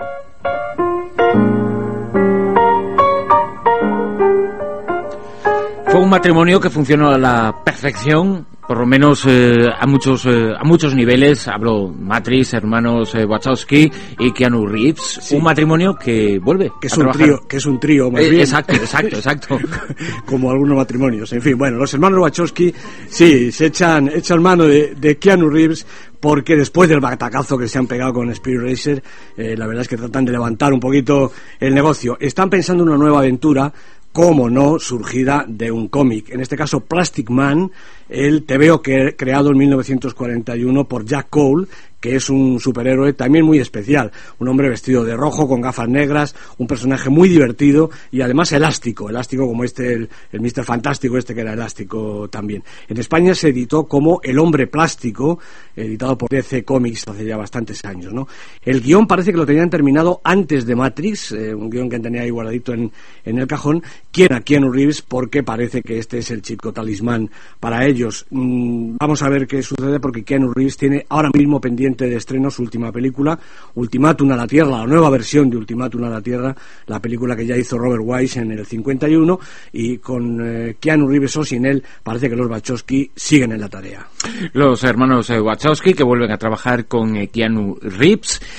Fue un matrimonio que funcionó a la perfección, por lo menos eh, a muchos eh, a muchos niveles. Hablo Matrix, hermanos eh, Wachowski y Keanu Reeves. Sí. Un matrimonio que vuelve que es a un trabajar. trío, que es un trío más eh, bien. Exacto, exacto, exacto. Como algunos matrimonios. En fin, bueno, los hermanos Wachowski sí se echan echan mano de, de Keanu Reeves, porque después del batacazo que se han pegado con Speed Racer, eh, la verdad es que tratan de levantar un poquito el negocio. Están pensando en una nueva aventura, cómo no, surgida de un cómic, en este caso Plastic Man, el tebeo que creado en mil novecientos cuarenta y uno por Jack Cole, que es un superhéroe también muy especial, un hombre vestido de rojo con gafas negras, un personaje muy divertido y además elástico, elástico como este, el, el míster Fantástico este que era elástico también. En España se editó como El Hombre Plástico, editado por D C Comics hace ya bastantes años, ¿no? El guión parece que lo tenían terminado antes de Matrix, eh, un guión que tenía ahí guardadito en, en el cajón. Quieren a Keanu Reeves porque parece que este es el chico talismán para ellos. Mm, vamos a ver qué sucede, porque Keanu Reeves tiene ahora mismo pendiente de estreno su última película, Ultimátum a la Tierra, la nueva versión de Ultimátum a la Tierra, la película que ya hizo Robert Wise en el cincuenta y uno, y con eh, Keanu Reeves o sin él, parece que los Wachowski siguen en la tarea. Los hermanos eh, Wachowski que vuelven a trabajar con eh, Keanu Reeves.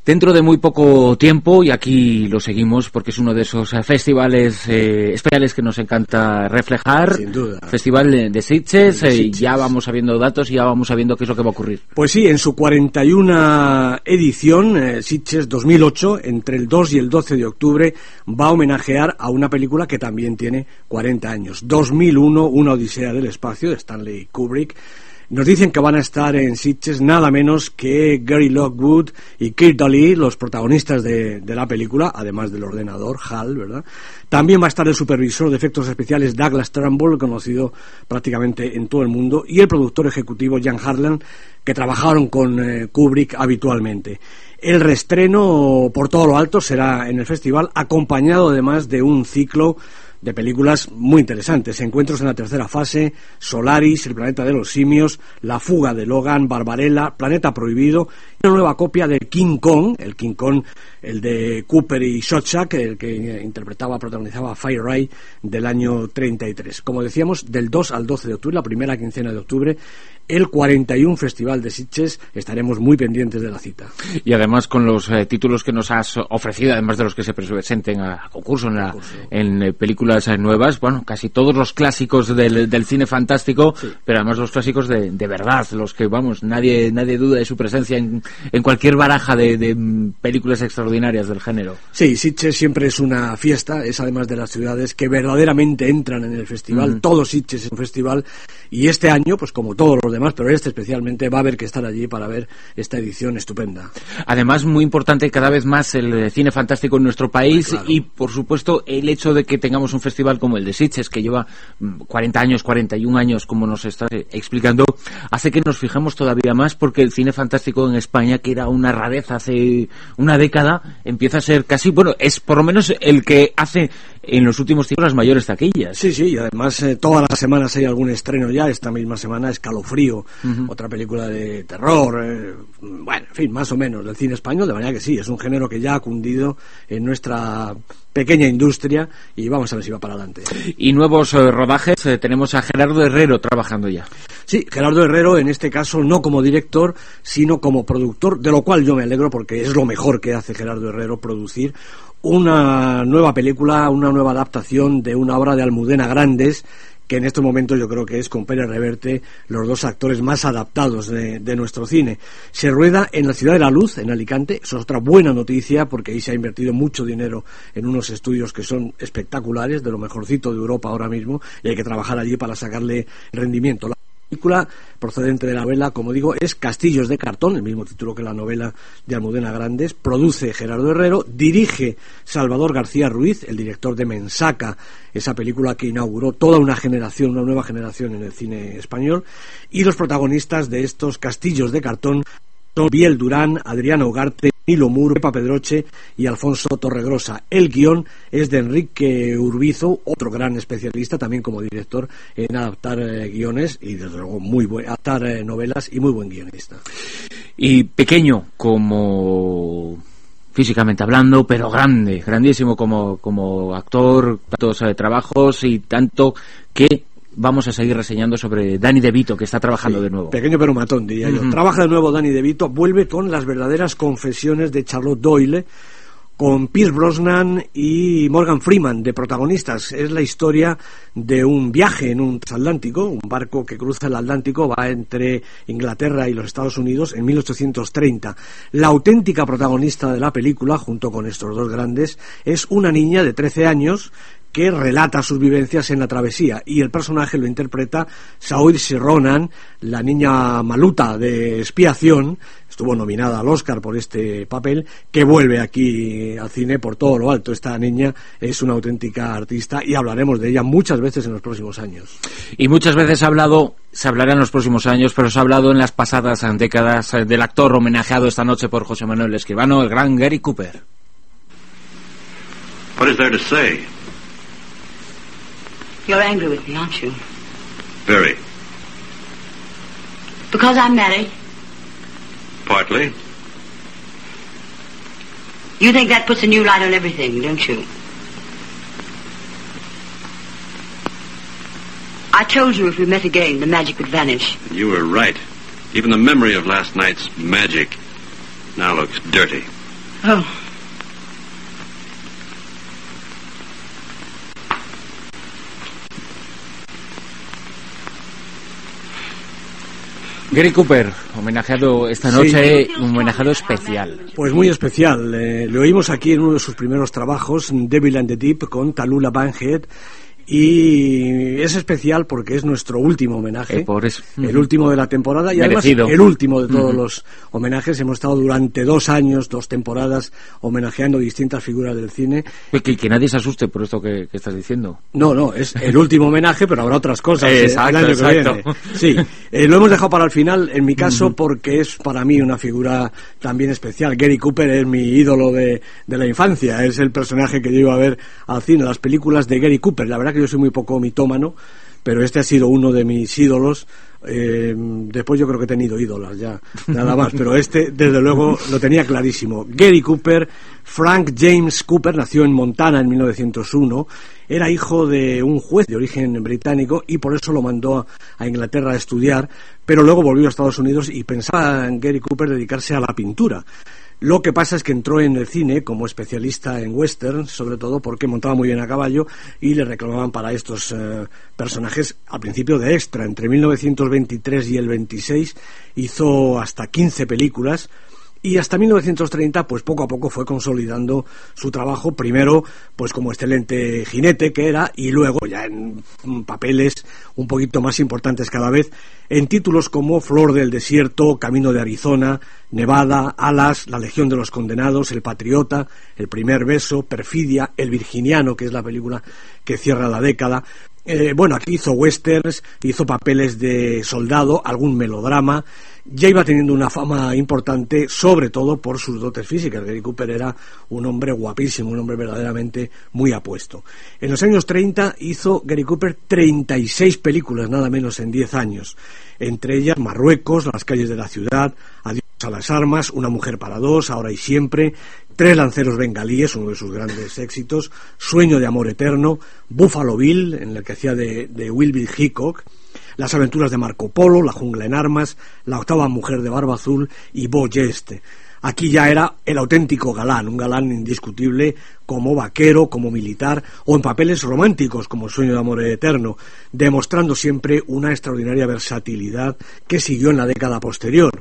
Dentro de muy poco tiempo, y aquí lo seguimos porque es uno de esos eh, festivales eh, especiales que nos encanta reflejar. Sin duda. Festival de, de Sitges, de eh, Sitges. ya vamos sabiendo datos y ya vamos sabiendo qué es lo que va a ocurrir. Pues sí, en su cuarenta y una edición, eh, Sitges dos mil ocho, entre el dos y el doce de octubre, va a homenajear a una película que también tiene cuarenta años. dos mil uno, Una odisea del espacio, de Stanley Kubrick. Nos dicen que van a estar en Sitges nada menos que Gary Lockwood y Keir Dullea, los protagonistas de, de la película, además del ordenador, Hal, ¿verdad? También va a estar el supervisor de efectos especiales Douglas Trumbull, conocido prácticamente en todo el mundo, y el productor ejecutivo Jan Harlan, que trabajaron con eh, Kubrick habitualmente. El reestreno por todo lo alto será en el festival, acompañado además de un ciclo de películas muy interesantes. Encuentros en la tercera fase, Solaris, El planeta de los simios, La fuga de Logan, Barbarella, Planeta prohibido, y una nueva copia de King Kong, el King Kong, el de Cooper y Shostak, el que interpretaba, protagonizaba Fire Ray, del año treinta y tres. Como decíamos, del dos al doce de octubre, la primera quincena de octubre, el cuarenta y uno Festival de Sitges, estaremos muy pendientes de la cita. Y además con los eh, títulos que nos has ofrecido, además de los que se presenten a, a concurso en, la, concurso. en eh, películas eh, nuevas, bueno, casi todos los clásicos del, del cine fantástico, sí. Pero además los clásicos de, de verdad, los que, vamos, nadie nadie duda de su presencia en, en cualquier baraja de, de películas extraordinarias del género. Sí, Sitges siempre es una fiesta, es además de las ciudades que verdaderamente entran en el festival, mm. todo Sitges es un festival, y este año, pues como todos los demás, pero este especialmente, va a haber que estar allí para ver esta edición estupenda. Además, muy importante cada vez más el cine fantástico en nuestro país, claro. Y por supuesto el hecho de que tengamos un festival como el de Sitges, que lleva cuarenta años, cuarenta y un años, como nos está explicando, hace que nos fijemos todavía más, porque el cine fantástico en España, que era una rareza hace una década, empieza a ser casi, bueno, es por lo menos el que hace en los últimos tiempos las mayores taquillas. Sí, sí, y además eh, todas las semanas hay algún estreno ya. Esta misma semana Escalofrío, uh-huh. otra película de terror, eh, bueno, en fin, más o menos del cine español, de manera que sí, es un género que ya ha cundido en nuestra pequeña industria y vamos a ver si va para adelante. Y nuevos eh, rodajes, eh, tenemos a Gerardo Herrero trabajando ya. Sí, Gerardo Herrero, en este caso no como director, sino como productor, de lo cual yo me alegro porque es lo mejor que hace Gerardo Herrero, producir una nueva película, una nueva adaptación de una obra de Almudena Grandes, que en estos momentos yo creo que es, con Pérez Reverte, los dos actores más adaptados de, de nuestro cine. Se rueda en la Ciudad de la Luz, en Alicante. Eso es otra buena noticia, porque ahí se ha invertido mucho dinero en unos estudios que son espectaculares, de lo mejorcito de Europa ahora mismo, y hay que trabajar allí para sacarle rendimiento. La película, procedente de la novela, como digo, es Castillos de cartón, el mismo título que la novela de Almudena Grandes. Produce Gerardo Herrero, dirige Salvador García Ruiz, el director de Mensaca, esa película que inauguró toda una generación, una nueva generación en el cine español. Y los protagonistas de estos Castillos de cartón son Biel Durán, Adriana Ugarte, Nilo Muro, Pepa Pedroche y Alfonso Torregrosa. El guión es de Enrique Urbizo, otro gran especialista también como director en adaptar eh, guiones y desde luego muy buen, adaptar eh, novelas y muy buen guionista. Y pequeño como físicamente hablando, pero grande, grandísimo como, como actor, tantos eh, trabajos y tanto que vamos a seguir reseñando sobre Danny DeVito, que está trabajando sí, de nuevo. Pequeño pero matón, diría uh-huh. yo. Trabaja de nuevo Danny DeVito, vuelve con Las verdaderas confesiones de Charlotte Doyle, con Pierce Brosnan y Morgan Freeman de protagonistas. Es la historia de un viaje en un transatlántico, un barco que cruza el Atlántico, va entre Inglaterra y los Estados Unidos en mil ochocientos treinta. La auténtica protagonista de la película, junto con estos dos grandes, es una niña de trece años que relata sus vivencias en la travesía, y el personaje lo interpreta Saoirse Ronan, la niña maluta de expiación. Estuvo nominada al Oscar por este papel, que vuelve aquí al cine por todo lo alto. Esta niña es una auténtica artista y hablaremos de ella muchas veces en los próximos años. Y muchas veces se ha hablado, se hablará en los próximos años, pero se ha hablado en las pasadas décadas del actor homenajeado esta noche por José Manuel Escribano, el gran Gary Cooper. What is there to say? You're angry with me, aren't you? Very. Because I'm married? Partly. You think that puts a new light on everything, don't you? I told you if we met again, the magic would vanish. You were right. Even the memory of last night's magic now looks dirty. Oh. Gary Cooper, homenajeado esta noche, sí. Un homenajeado especial. Pues muy especial. Eh, lo oímos aquí en uno de sus primeros trabajos, Devil and the Deep, con Tallulah Bankhead. Y es especial porque es nuestro último homenaje, eh, por eso. El último de la temporada y Merecido. Además el último de todos uh-huh. los homenajes. Hemos estado durante dos años, dos temporadas, homenajeando distintas figuras del cine. Que, que nadie se asuste por esto que, que estás diciendo. No, no, es el último homenaje, pero habrá otras cosas. Exacto, el año exacto. Que viene. Sí, eh, lo hemos dejado para el final, en mi caso, uh-huh. porque es para mí una figura también especial. Gary Cooper es mi ídolo de, de la infancia, es el personaje que yo iba a ver al cine, las películas de Gary Cooper. La verdad que yo soy muy poco mitómano, pero este ha sido uno de mis ídolos. Eh, después yo creo que he tenido ídolas ya, nada más, pero este desde luego lo tenía clarísimo. Gary Cooper, Frank James Cooper, nació en Montana en mil novecientos uno, era hijo de un juez de origen británico y por eso lo mandó a, a Inglaterra a estudiar, pero luego volvió a Estados Unidos y pensaba en Gary Cooper dedicarse a la pintura. Lo que pasa es que entró en el cine como especialista en western, sobre todo porque montaba muy bien a caballo y le reclamaban para estos eh, personajes al principio de extra. Entre mil novecientos veintitrés y el veintiséis hizo hasta quince películas y hasta mil novecientos treinta pues poco a poco fue consolidando su trabajo, primero pues como excelente jinete que era y luego ya en papeles un poquito más importantes cada vez, en títulos como Flor del Desierto, Camino de Arizona, Nevada, Alas, La Legión de los Condenados, El Patriota, El Primer Beso, Perfidia, El Virginiano, que es la película que cierra la década. Eh, bueno, aquí hizo westerns, hizo papeles de soldado, algún melodrama, ya iba teniendo una fama importante, sobre todo por sus dotes físicas. Gary Cooper era un hombre guapísimo, un hombre verdaderamente muy apuesto. En los años treinta hizo Gary Cooper treinta y seis películas, nada menos en diez años, entre ellas Marruecos, Las calles de la ciudad, Adiós a las armas, Una mujer para dos, Ahora y siempre, Tres lanceros bengalíes, uno de sus grandes éxitos, Sueño de amor eterno, Buffalo Bill, en el que hacía de, de Will Bill Hickok, Las aventuras de Marco Polo, La jungla en armas, La octava mujer de barba azul y Bo Este. Aquí ya era el auténtico galán, un galán indiscutible como vaquero, como militar o en papeles románticos como Sueño de amor eterno, demostrando siempre una extraordinaria versatilidad que siguió en la década posterior.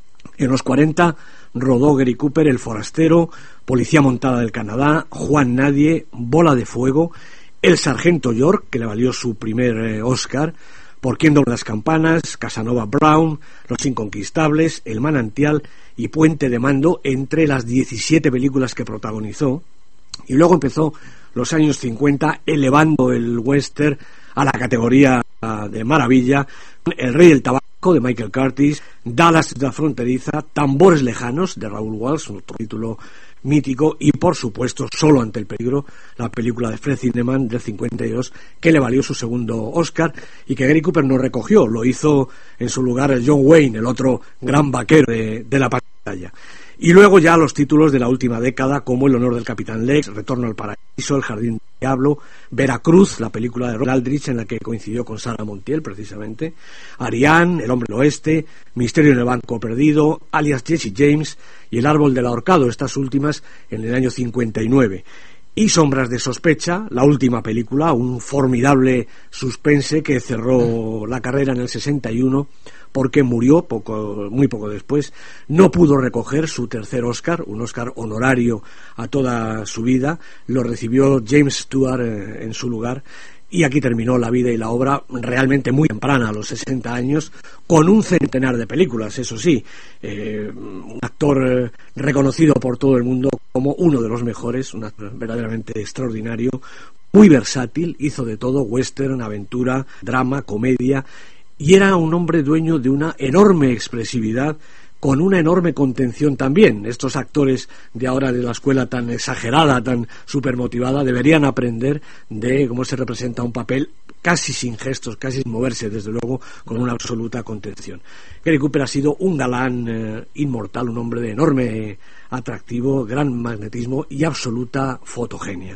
En los cuarenta rodó Gary Cooper El forastero, Policía montada del Canadá, Juan Nadie, Bola de fuego, El sargento York, que le valió su primer eh, Oscar, Por quién doblan las campanas, Casanova Brown, Los inconquistables, El manantial y Puente de mando, entre las diecisiete películas que protagonizó. Y luego empezó los años cincuenta elevando el western a la categoría de maravilla, El rey del tabaco de Michael Curtis, Dallas la fronteriza, Tambores lejanos de Raúl Walsh, otro título mítico, y por supuesto Solo ante el peligro, la película de Fred Zinnemann del cincuenta y dos, que le valió su segundo Oscar y que Gary Cooper no recogió, lo hizo en su lugar John Wayne, el otro gran vaquero de, de la pantalla. Y luego ya los títulos de la última década, como El honor del capitán Lex, Retorno al paraíso, El jardín del diablo, Veracruz, la película de Ron Aldrich en la que coincidió con Sarah Montiel precisamente, Ariane, El hombre del oeste, Misterio en el banco perdido, alias Jesse James y El árbol del ahorcado, estas últimas en el año cincuenta y nueve. Y Sombras de sospecha, la última película, un formidable suspense que cerró la carrera en el sesenta y uno porque murió poco, muy poco después. No pudo recoger su tercer Oscar, un Oscar honorario a toda su vida, lo recibió James Stewart eh, en su lugar. Y aquí terminó la vida y la obra realmente muy temprana, a los sesenta años, con un centenar de películas, eso sí, eh, un actor eh, reconocido por todo el mundo como uno de los mejores, un actor verdaderamente extraordinario, muy versátil, hizo de todo, western, aventura, drama, comedia, y era un hombre dueño de una enorme expresividad, con una enorme contención también. Estos actores de ahora de la escuela tan exagerada, tan supermotivada, deberían aprender de cómo se representa un papel casi sin gestos, casi sin moverse, desde luego, con una absoluta contención. Gary Cooper ha sido un galán eh, inmortal, un hombre de enorme atractivo, gran magnetismo y absoluta fotogenia.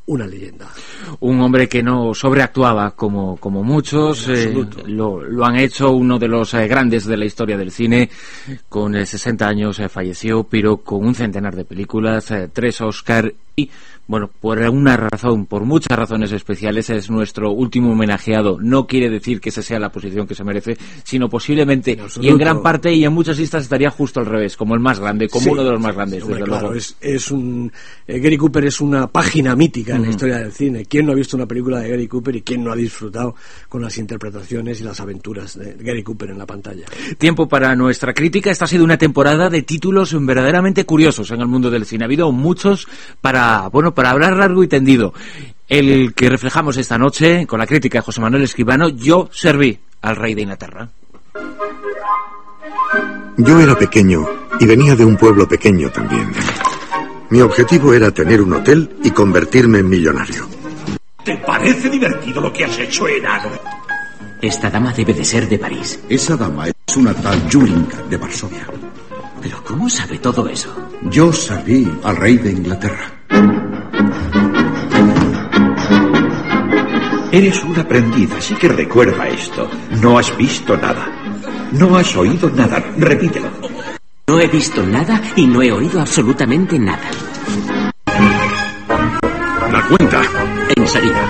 una leyenda. Un hombre que no sobreactuaba como, como muchos, eh, lo, lo han hecho, uno de los eh, grandes de la historia del cine. Con eh, sesenta años eh, falleció, pero con un centenar de películas, eh, tres Oscar y, bueno, por una razón, por muchas razones especiales, es nuestro último homenajeado. No quiere decir que esa sea la posición que se merece, sino posiblemente, en y en gran parte y en muchas listas estaría justo al revés, como el más grande, como sí, uno de los más grandes, hombre, desde claro, luego. Es, es un, eh, Gary Cooper es una página mítica en uh-huh. la historia del cine. ¿Quién no ha visto una película de Gary Cooper y quién no ha disfrutado con las interpretaciones y las aventuras de Gary Cooper en la pantalla? Tiempo para nuestra crítica. Esta ha sido una temporada de títulos verdaderamente curiosos en el mundo del cine. Ha habido muchos para, bueno, para hablar largo y tendido. El que reflejamos esta noche con la crítica de José Manuel Escribano, Yo serví al rey de Inglaterra. Yo era pequeño y venía de un pueblo pequeño también. Mi objetivo era tener un hotel y convertirme en millonario. ¿Te parece divertido lo que has hecho, enano? Esta dama debe de ser de París. Esa dama es una tal Julinka de Varsovia. ¿Pero cómo sabe todo eso? Yo serví al rey de Inglaterra. Eres un aprendiz, así que recuerda esto. No has visto nada. No has oído nada. Repítelo. No he visto nada y no he oído absolutamente nada. La cuenta. Enseguida.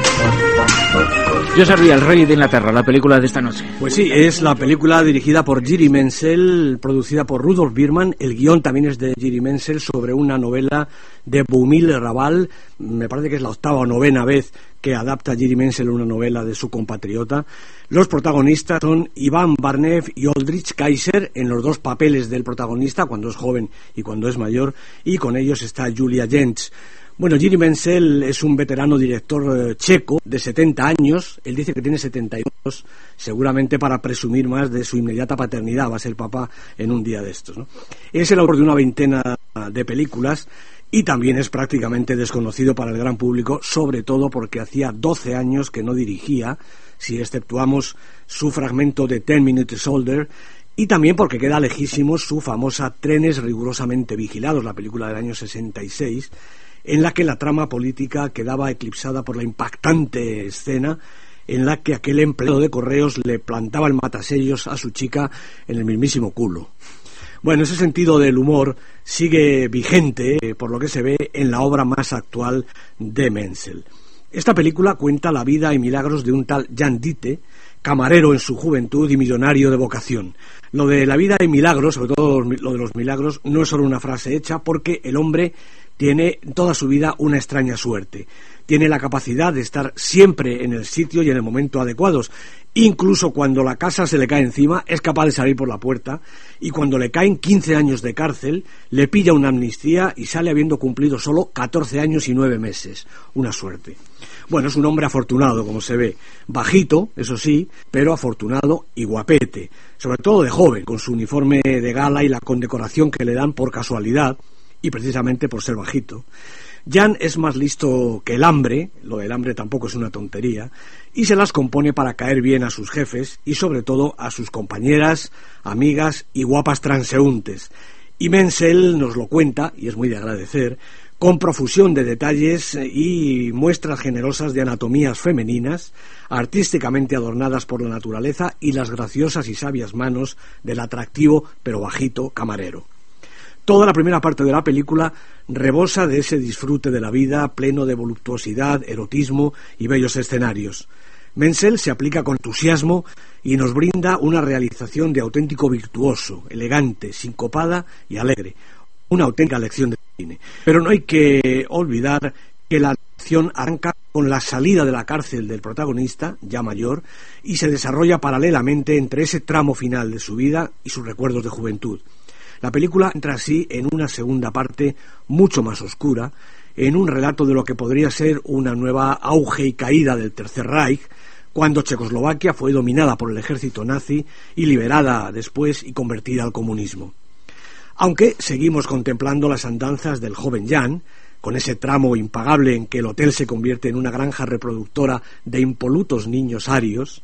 Yo serví al rey de Inglaterra, la película de esta noche. Pues sí, es la película dirigida por Jiri Menzel, producida por Rudolf Birman. El guión también es de Jiri Menzel, sobre una novela de Boumil Raval. Me parece que es la octava o novena vez que adapta Jiri Menzel una novela de su compatriota. Los protagonistas son Iván Barnev y Oldrich Kaiser, en los dos papeles del protagonista, cuando es joven y cuando es mayor, y con ellos está Julia Jentz. Bueno, Jiri Menzel es un veterano director eh, checo de setenta años. Él dice que tiene setenta y dos, seguramente para presumir más de su inmediata paternidad. Va a ser papá en un día de estos, ¿no? Es el autor de una veintena de películas y también es prácticamente desconocido para el gran público, sobre todo porque hacía doce años que no dirigía, si exceptuamos su fragmento de Ten Minutes Older, y también porque queda lejísimo su famosa Trenes rigurosamente vigilados, la película del año sesenta y seis, en la que la trama política quedaba eclipsada por la impactante escena en la que aquel empleado de correos le plantaba el matasellos a su chica en el mismísimo culo. Bueno, ese sentido del humor sigue vigente, eh, por lo que se ve en la obra más actual de Menzel. Esta película cuenta la vida y milagros de un tal Jan Dite, camarero en su juventud y millonario de vocación. Lo de la vida y milagros, sobre todo lo de los milagros, no es solo una frase hecha, porque el hombre tiene toda su vida una extraña suerte. Tiene la capacidad de estar siempre en el sitio y en el momento adecuados. Incluso cuando la casa se le cae encima, es capaz de salir por la puerta, y cuando le caen quince años de cárcel, le pilla una amnistía y sale habiendo cumplido solo catorce años y nueve meses. Una suerte. Bueno, es un hombre afortunado, como se ve. Bajito, eso sí, pero afortunado y guapete. Sobre todo de joven, con su uniforme de gala y la condecoración que le dan por casualidad, y precisamente por ser bajito. Jan es más listo que el hambre, lo del hambre tampoco es una tontería, y se las compone para caer bien a sus jefes y sobre todo a sus compañeras, amigas y guapas transeúntes. Y Menzel nos lo cuenta, y es muy de agradecer, con profusión de detalles y muestras generosas de anatomías femeninas, artísticamente adornadas por la naturaleza y las graciosas y sabias manos del atractivo pero bajito camarero. Toda la primera parte de la película rebosa de ese disfrute de la vida pleno de voluptuosidad, erotismo y bellos escenarios. Menzel se aplica con entusiasmo y nos brinda una realización de auténtico virtuoso, elegante, sincopada y alegre. Una auténtica lección de cine. Pero no hay que olvidar que la acción arranca con la salida de la cárcel del protagonista, ya mayor, y se desarrolla paralelamente entre ese tramo final de su vida y sus recuerdos de juventud. La película entra así en una segunda parte mucho más oscura, en un relato de lo que podría ser una nueva auge y caída del Tercer Reich, cuando Checoslovaquia fue dominada por el ejército nazi y liberada después y convertida al comunismo. Aunque seguimos contemplando las andanzas del joven Jan, con ese tramo impagable en que el hotel se convierte en una granja reproductora de impolutos niños arios,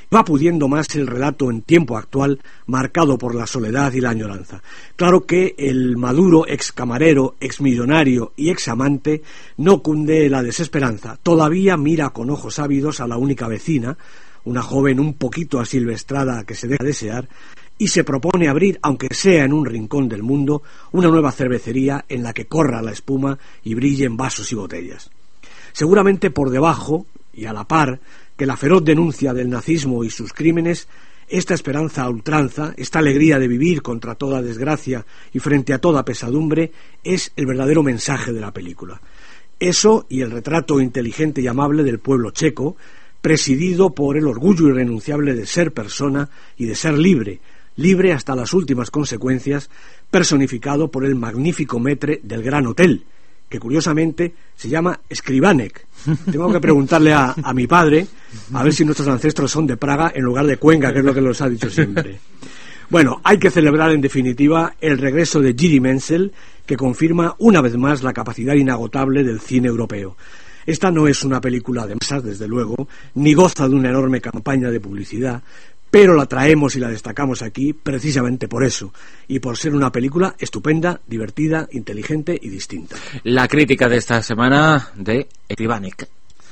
Va pudiendo más el relato en tiempo actual, marcado por la soledad y la añoranza. Claro que el maduro ex camarero, ex millonario y ex amante no cunde la desesperanza. Todavía mira con ojos ávidos a la única vecina, una joven un poquito asilvestrada que se deja desear, y se propone abrir, aunque sea en un rincón del mundo, una nueva cervecería en la que corra la espuma y brillen vasos y botellas. Seguramente por debajo, y a la par, que la feroz denuncia del nazismo y sus crímenes, esta esperanza a ultranza, esta alegría de vivir contra toda desgracia y frente a toda pesadumbre, es el verdadero mensaje de la película. Eso y el retrato inteligente y amable del pueblo checo, presidido por el orgullo irrenunciable de ser persona y de ser libre, libre hasta las últimas consecuencias, personificado por el magnífico maître del Gran Hotel, que curiosamente se llama Skrivanek. Tengo que preguntarle a, a mi padre a ver si nuestros ancestros son de Praga en lugar de Cuenca, que es lo que nos ha dicho siempre. Bueno, hay que celebrar en definitiva el regreso de Jiri Menzel, que confirma una vez más la capacidad inagotable del cine europeo. Esta no es una película de masas, desde luego, ni goza de una enorme campaña de publicidad, pero la traemos y la destacamos aquí precisamente por eso, y por ser una película estupenda, divertida, inteligente y distinta. La crítica de esta semana de Skrivanek.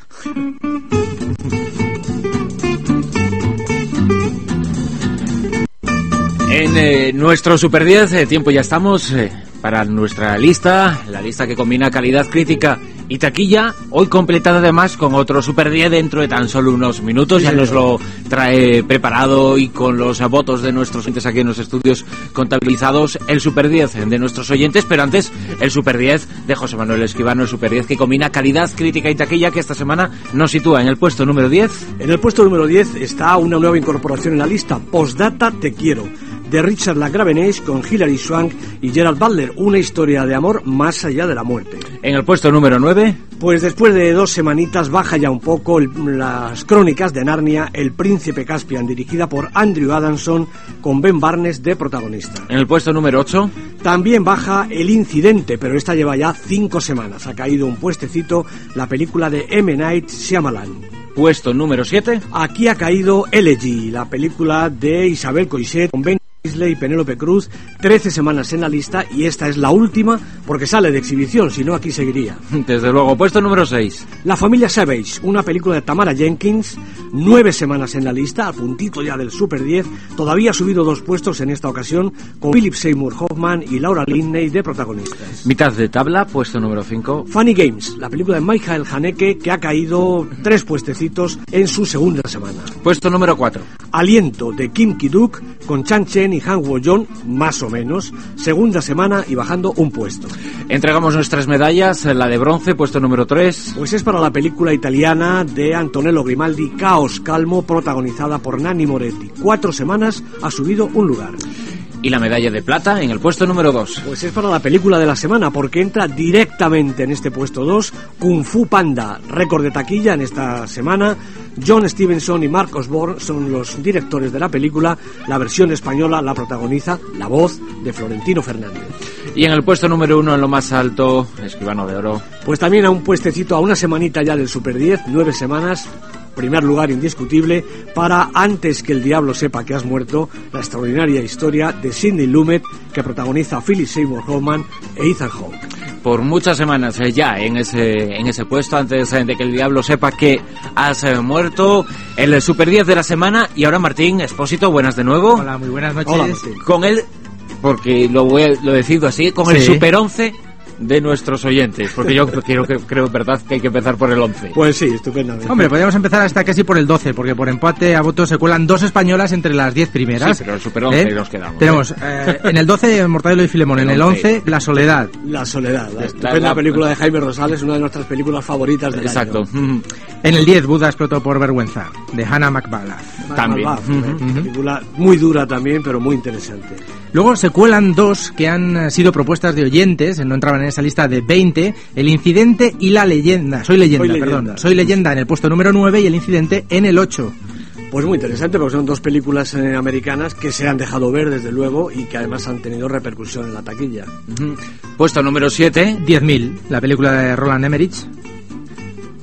En eh, nuestro Super diez, eh, tiempo ya estamos eh, para nuestra lista, la lista que combina calidad crítica y taquilla, hoy completada además con otro Super diez dentro de tan solo unos minutos. Ya nos lo trae preparado y con los votos de nuestros oyentes aquí en los estudios contabilizados, el Super diez de nuestros oyentes, pero antes el Super diez de José Manuel Escribano, el Super diez que combina calidad crítica y taquilla, que esta semana nos sitúa en el puesto número diez. En el puesto número diez está una nueva incorporación en la lista, Postdata Te Quiero, de Richard LaGravenage con Hilary Swank y Gerald Butler, una historia de amor más allá de la muerte. En el puesto número nueve... Pues después de dos semanitas baja ya un poco el, las crónicas de Narnia, El Príncipe Caspian, dirigida por Andrew Adamson con Ben Barnes de protagonista. En el puesto número ocho... También baja El Incidente, pero esta lleva ya cinco semanas. Ha caído un puestecito la película de M. Night Shyamalan. Puesto número siete... Aquí ha caído Elegy, la película de Isabel Coixet con Ben Isley y Penélope Cruz, trece semanas en la lista, y esta es la última porque sale de exhibición, si no aquí seguiría. Desde luego. Puesto número seis. La familia Savage, una película de Tamara Jenkins, nueve semanas en la lista, al puntito ya del Super diez, todavía ha subido dos puestos en esta ocasión, con Philip Seymour Hoffman y Laura Linney de protagonistas. Mitad de tabla, puesto número cinco. Funny Games, la película de Michael Haneke, que ha caído tres puestecitos en su segunda semana. Puesto número cuatro. Aliento, de Kim Ki-duk, con Chan Chen y Han Wo-jong, más o menos, segunda semana y bajando un puesto. Entregamos nuestras medallas, la de bronce, puesto número tres. Pues es para la película italiana de Antonello Grimaldi, Caos Calmo, protagonizada por Nanni Moretti. Cuatro semanas ha subido un lugar. Y la medalla de plata en el puesto número dos. Pues es para la película de la semana, porque entra directamente en este puesto dos, Kung Fu Panda, récord de taquilla en esta semana. John Stevenson y Mark Osborne son los directores de la película. La versión española la protagoniza la voz de Florentino Fernández. Y en el puesto número uno, en lo más alto, Escribano de Oro. Pues también a un puestecito, a una semanita ya del Super diez, nueve semanas. Primer lugar indiscutible para Antes que el diablo sepa que has muerto, la extraordinaria historia de Sidney Lumet, que protagoniza a Philip Seymour Hoffman e Ethan Hawke. Por muchas semanas eh, ya en ese en ese puesto, antes eh, de que el diablo sepa que has eh, muerto, el Super diez de la semana. Y ahora Martín Expósito, buenas de nuevo. Hola, muy buenas noches. Hola, con él, porque lo voy a, lo decido así, con sí. el Super once de nuestros oyentes, porque yo quiero que creo verdad que hay que empezar por el once. Pues sí, estupendamente. Hombre, podríamos empezar hasta casi por el doce, porque por empate a votos se cuelan dos españolas entre las diez primeras. Sí, pero el Super once ¿Eh? nos quedamos. Tenemos eh, en el doce Mortadelo y Filemón, en el once La Soledad. La Soledad, la estupenda la, la, película de Jaime Rosales, una de nuestras películas favoritas del Exacto. año. En el diez Buda explotó por vergüenza, de Hannah McBallah. También. Una uh-huh. película muy dura también, pero muy interesante. Luego se cuelan dos que han sido propuestas de oyentes, no entraban en esa lista de veinte, El Incidente y La Leyenda. Soy Leyenda, Soy perdón. leyenda. Soy Leyenda en el puesto número nueve y El Incidente en el ocho. Pues muy interesante, porque son dos películas eh, americanas que se han dejado ver, desde luego, y que además han tenido repercusión en la taquilla. Uh-huh. Puesto número siete. diez mil, la película de Roland Emmerich.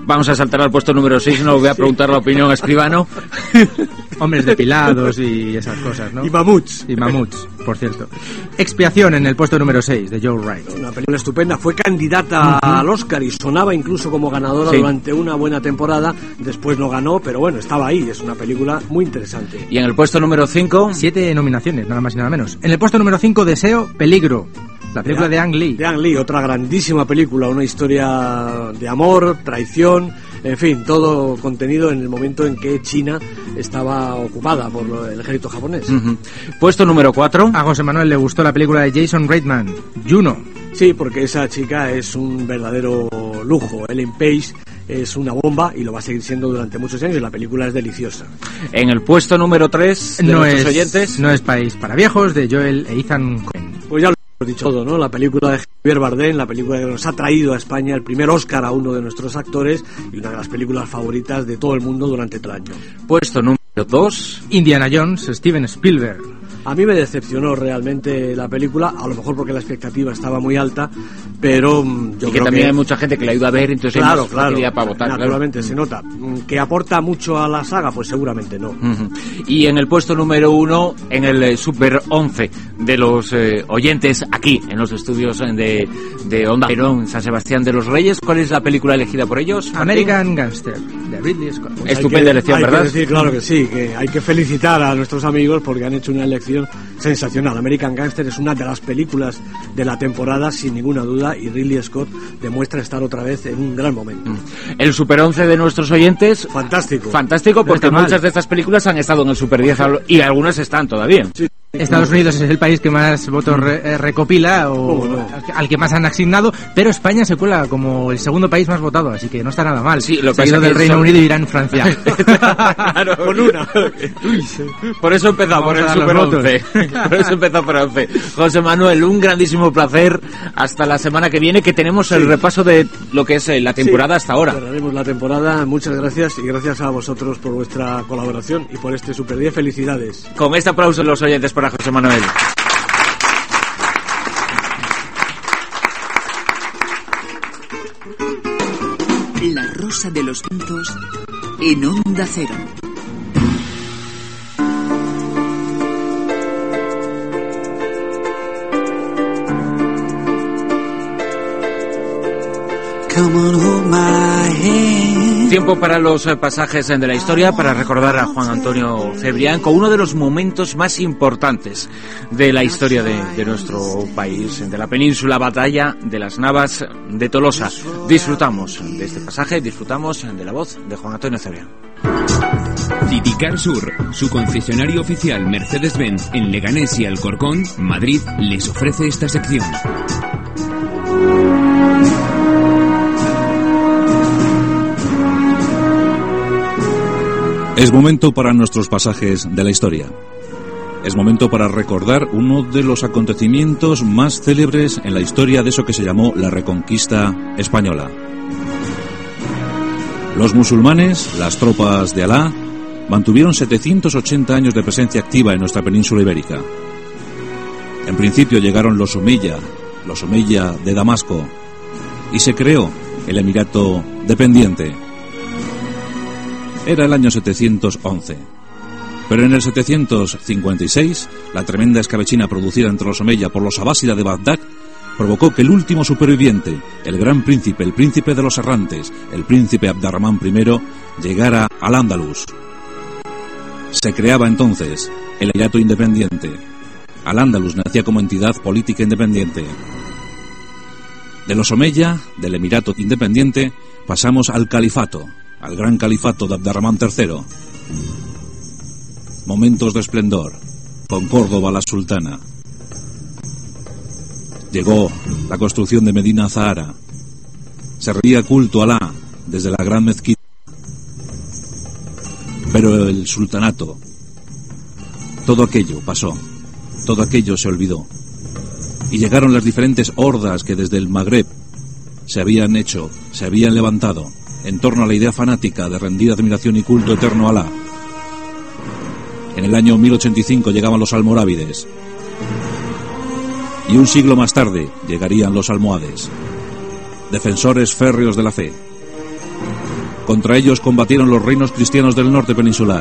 Vamos a saltar al puesto número seis, no voy a preguntar la opinión a Escribano. Hombres depilados y esas cosas, ¿no? Y mamuts. Y mamuts, por cierto. Expiación en el puesto número seis, de Joe Wright. Una película estupenda, fue candidata uh-huh. al Oscar y sonaba incluso como ganadora sí. durante una buena temporada. Después no ganó, pero bueno, estaba ahí. Es una película muy interesante. Y en el puesto número cinco... Siete nominaciones, nada más y nada menos. En el puesto número cinco, Deseo, Peligro. La película de, de Ang Lee. De Ang Lee, otra grandísima película, una historia de amor, traición, en fin, todo contenido en el momento en que China estaba ocupada por el ejército japonés. Uh-huh. Puesto número cuatro. A José Manuel le gustó la película de Jason Reitman, Juno. Sí, porque esa chica es un verdadero lujo. Ellen Page es una bomba y lo va a seguir siendo durante muchos años y la película es deliciosa. En el puesto número tres de no nuestros es, oyentes... No es País para Viejos, de Joel e Ethan Coen. Pues ya lo hemos dicho todo, ¿no? La película de Javier Bardem, la película que nos ha traído a España el primer Oscar a uno de nuestros actores y una de las películas favoritas de todo el mundo durante todo el año. Puesto número dos. Indiana Jones, Steven Spielberg. A mí me decepcionó realmente la película, a lo mejor porque la expectativa estaba muy alta, pero yo y que creo también que... hay mucha gente que la ha ido a ver, entonces claro, hay claro, para votar. Naturalmente claro. se nota. ¿Que aporta mucho a la saga? Pues seguramente no. Uh-huh. Y en el puesto número uno, en el eh, Super once de los eh, oyentes, aquí, en los estudios de, de Onda Cero, en San Sebastián de los Reyes, ¿cuál es la película elegida por ellos? American Gangster, de Ridley Scott. Pues estupenda elección, hay ¿verdad? Que decir, claro que sí, que hay que felicitar a nuestros amigos porque han hecho una elección sensacional. American Gangster es una de las películas de la temporada, sin ninguna duda, y Ridley Scott demuestra estar otra vez en un gran momento. El Super once de nuestros oyentes... Fantástico. Fantástico, porque no muchas de estas películas han estado en el Super diez y algunas están todavía. Sí. Estados Unidos es el país que más votos re- recopila o no? al que más han asignado, pero España se cuela como el segundo país más votado, así que no está nada mal. Sí, lo que seguido pasa del que Reino son... Unido, Irán, Francia. Claro, con una. Por eso empezó por el Super once. Por eso empezó por el once. José Manuel, un grandísimo placer. Hasta la semana que viene, que tenemos el sí. repaso de lo que es la temporada sí, hasta ahora. Cerraremos la temporada. Muchas gracias y gracias a vosotros por vuestra colaboración y por este Super diez. Felicidades. Con este aplauso los oyentes para José Manuel. La Rosa de los Vientos en Onda Cero. Tiempo para los pasajes de la historia, para recordar a Juan Antonio Cebrián con uno de los momentos más importantes de la historia de, de nuestro país, de la península, batalla de las Navas de Tolosa. Disfrutamos de este pasaje, disfrutamos de la voz de Juan Antonio Cebrián. Citicar Sur, su concesionario oficial Mercedes-Benz en Leganés y Alcorcón, Madrid, les ofrece esta sección. Es momento para nuestros pasajes de la historia. Es momento para recordar uno de los acontecimientos más célebres en la historia de eso que se llamó la Reconquista Española. Los musulmanes, las tropas de Alá, mantuvieron setecientos ochenta años de presencia activa en nuestra península ibérica. En principio llegaron los Omeya, los Omeya de Damasco, y se creó el Emirato dependiente. Era el año setecientos once. Pero en el setecientos cincuenta y seis, la tremenda escabechina producida entre los Omeya por los Abásida de Bagdad provocó que el último superviviente, el gran príncipe, el príncipe de los errantes, el príncipe Abdarrahmán primero, llegara al Andalus. Se creaba entonces el Emirato independiente. Al-Ándalus nacía como entidad política independiente. De los Omeya, del Emirato independiente, pasamos al califato, al gran califato de Abdarrahmán tercero. Momentos de esplendor, con Córdoba la sultana. Llegó la construcción de Medina Zahara. Se rendía culto a Alá desde la gran mezquita. Pero el sultanato, todo aquello pasó, todo aquello se olvidó. Y llegaron las diferentes hordas que desde el Magreb se habían hecho, se habían levantado en torno a la idea fanática de rendir admiración y culto eterno a Alá. En el año mil ochenta y cinco llegaban los almorávides. Y un siglo más tarde llegarían los almohades, defensores férreos de la fe. Contra ellos combatieron los reinos cristianos del norte peninsular.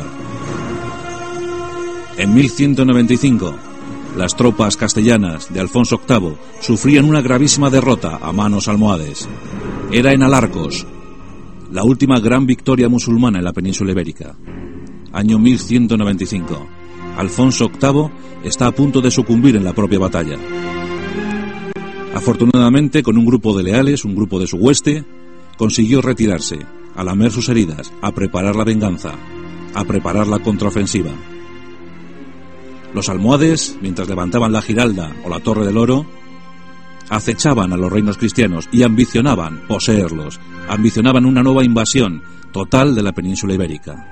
En mil ciento noventa y cinco, las tropas castellanas de Alfonso octavo sufrían una gravísima derrota a manos almohades. Era en Alarcos, la última gran victoria musulmana en la península ibérica. Año mil ciento noventa y cinco. Alfonso octavo está a punto de sucumbir en la propia batalla. Afortunadamente, con un grupo de leales, un grupo de su hueste, consiguió retirarse, a lamer sus heridas, a preparar la venganza, a preparar la contraofensiva. Los almohades, mientras levantaban la Giralda o la Torre del Oro, acechaban a los reinos cristianos y ambicionaban poseerlos, ambicionaban una nueva invasión total de la península ibérica.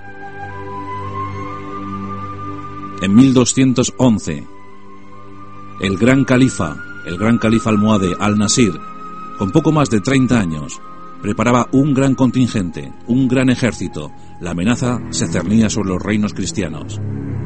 En mil doscientos once, el gran califa, el gran califa almohade Al-Nasir, con poco más de treinta años, preparaba un gran contingente, un gran ejército. La amenaza se cernía sobre los reinos cristianos.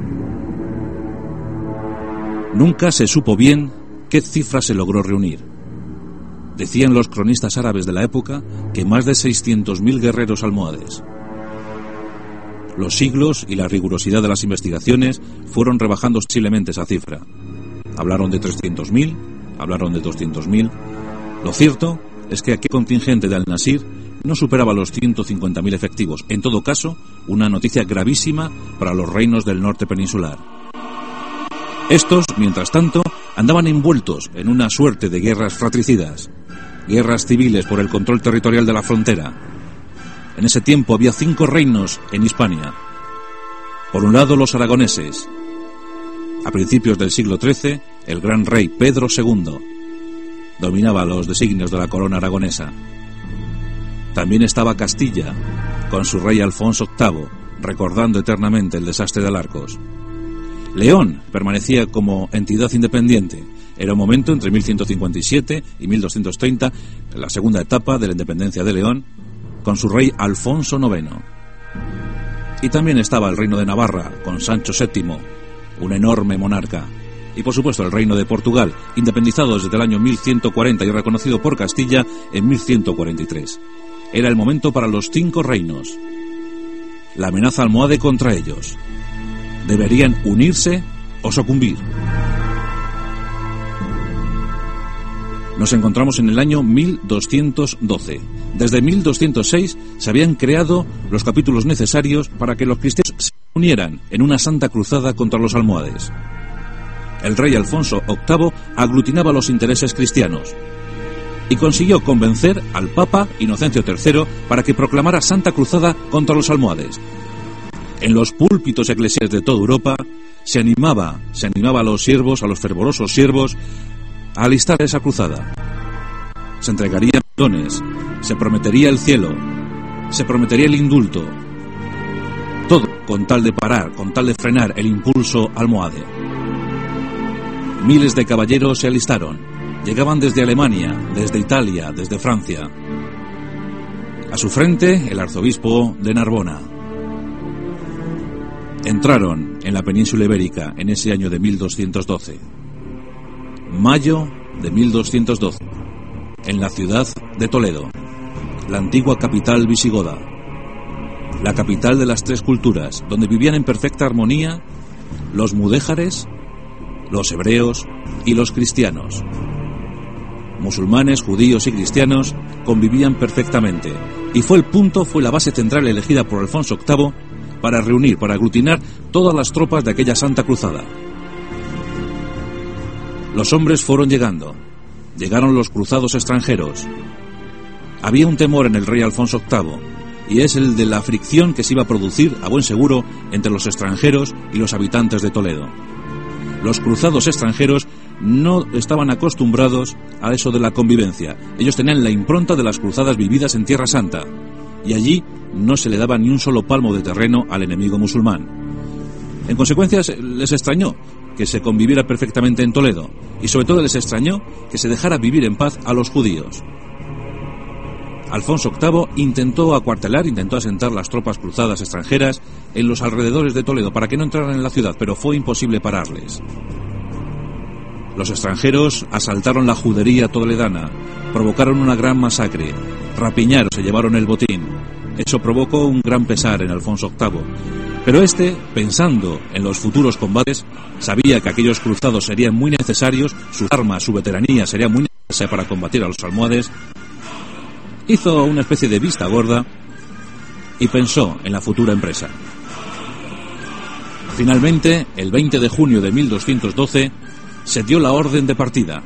Nunca se supo bien qué cifra se logró reunir. Decían los cronistas árabes de la época que más de seiscientos mil guerreros almohades. Los siglos y la rigurosidad de las investigaciones fueron rebajando sensiblemente esa cifra. Hablaron de trescientos mil, hablaron de doscientos mil. Lo cierto es que aquel contingente de Al-Nasir no superaba los ciento cincuenta mil efectivos. En todo caso, una noticia gravísima para los reinos del norte peninsular. Estos, mientras tanto, andaban envueltos en una suerte de guerras fratricidas, guerras civiles por el control territorial de la frontera. En ese tiempo había cinco reinos en Hispania. Por un lado, los aragoneses. A principios del siglo trece, el gran rey Pedro segundo dominaba los designios de la corona aragonesa. También estaba Castilla, con su rey Alfonso octavo, recordando eternamente el desastre de Alarcos. León permanecía como entidad independiente. Era un momento entre mil ciento cincuenta y siete y mil doscientos treinta, la segunda etapa de la independencia de León, con su rey Alfonso noveno. Y también estaba el reino de Navarra, con Sancho séptimo, un enorme monarca. Y por supuesto el reino de Portugal, independizado desde el año mil ciento cuarenta y reconocido por Castilla en mil ciento cuarenta y tres. Era el momento para los cinco reinos. La amenaza almohade contra ellos. Deberían unirse o sucumbir. Nos encontramos en el año mil doscientos doce. Desde mil doscientos seis se habían creado los capítulos necesarios para que los cristianos se unieran en una santa cruzada contra los almohades. El rey Alfonso octavo aglutinaba los intereses cristianos y consiguió convencer al Papa Inocencio tercero para que proclamara santa cruzada contra los almohades. En los púlpitos eclesiales de toda Europa se animaba, se animaba a los siervos, a los fervorosos siervos, a alistar esa cruzada. Se entregarían dones, se prometería el cielo, se prometería el indulto. Todo con tal de parar, con tal de frenar el impulso almohade. Miles de caballeros se alistaron. Llegaban desde Alemania, desde Italia, desde Francia. A su frente, el arzobispo de Narbona. Entraron en la península ibérica en ese año de mil doscientos doce. Mayo de mil doscientos doce, en la ciudad de Toledo, la antigua capital visigoda, la capital de las tres culturas, donde vivían en perfecta armonía los mudéjares, los hebreos y los cristianos. Musulmanes, judíos y cristianos convivían perfectamente, y fue el punto, fue la base central elegida por Alfonso octavo para reunir, para aglutinar todas las tropas de aquella santa cruzada. Los hombres fueron llegando, llegaron los cruzados extranjeros. Había un temor en el rey Alfonso octavo, y es el de la fricción que se iba a producir, a buen seguro, entre los extranjeros y los habitantes de Toledo. Los cruzados extranjeros no estaban acostumbrados a eso de la convivencia. Ellos tenían la impronta de las cruzadas vividas en Tierra Santa, y allí no se le daba ni un solo palmo de terreno al enemigo musulmán. En consecuencia, les extrañó que se conviviera perfectamente en Toledo, y sobre todo les extrañó que se dejara vivir en paz a los judíos. Alfonso octavo intentó acuartelar, intentó asentar las tropas cruzadas extranjeras en los alrededores de Toledo para que no entraran en la ciudad, pero fue imposible pararles. Los extranjeros asaltaron la judería toledana, provocaron una gran masacre, rapiñaron, se llevaron el botín, Eso provocó un gran pesar en Alfonso octavo. Pero este, pensando en los futuros combates, sabía que aquellos cruzados serían muy necesarios, sus armas, su veteranía sería muy necesaria para combatir a los almohades. Hizo una especie de vista gorda y pensó en la futura empresa. Finalmente, el veinte de junio de mil doscientos doce, se dio la orden de partida.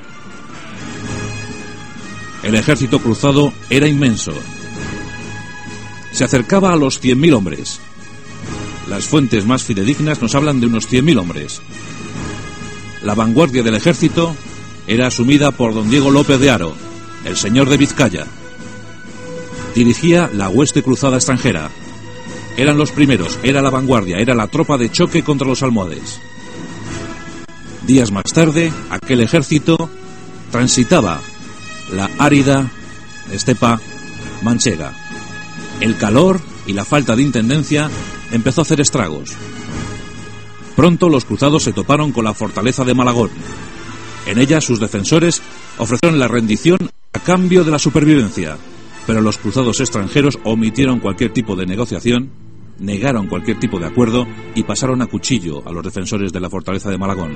El ejército cruzado era inmenso. Se acercaba a los cien mil hombres. Las fuentes más fidedignas nos hablan de unos cien mil hombres. La vanguardia del ejército era asumida por don Diego López de Haro, el señor de Vizcaya. Dirigía la hueste cruzada extranjera. Eran los primeros, era la vanguardia, era la tropa de choque contra los almohades. Días más tarde, aquel ejército transitaba la árida estepa manchega. El calor y la falta de intendencia empezó a hacer estragos. Pronto los cruzados se toparon con la fortaleza de Malagón. En ella sus defensores ofrecieron la rendición a cambio de la supervivencia, pero los cruzados extranjeros omitieron cualquier tipo de negociación, negaron cualquier tipo de acuerdo y pasaron a cuchillo a los defensores de la fortaleza de Malagón.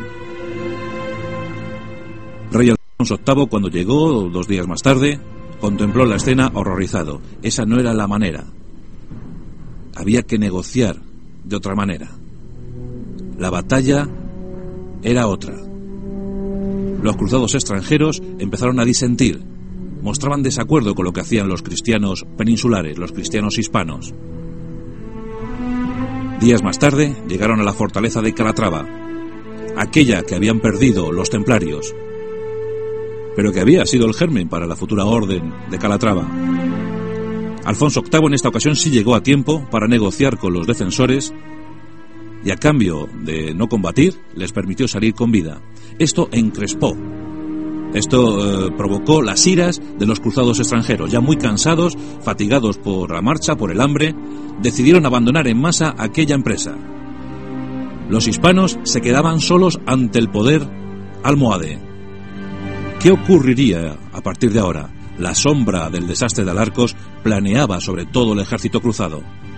Rey Alfonso octavo, cuando llegó, dos días más tarde, contempló la escena horrorizado. Esa no era la manera. Había que negociar de otra manera. La batalla era otra. Los cruzados extranjeros empezaron a disentir. Mostraban desacuerdo con lo que hacían los cristianos peninsulares, los cristianos hispanos. Días más tarde llegaron a la fortaleza de Calatrava, aquella que habían perdido los templarios, pero que había sido el germen para la futura orden de Calatrava. Alfonso octavo en esta ocasión sí llegó a tiempo para negociar con los defensores y a cambio de no combatir les permitió salir con vida. Esto encrespó. Esto eh, provocó las iras de los cruzados extranjeros. Ya muy cansados, fatigados por la marcha, por el hambre, decidieron abandonar en masa aquella empresa. Los hispanos se quedaban solos ante el poder almohade. ¿Qué ocurriría a partir de ahora? La sombra del desastre de Alarcos planeaba sobre todo el ejército cruzado.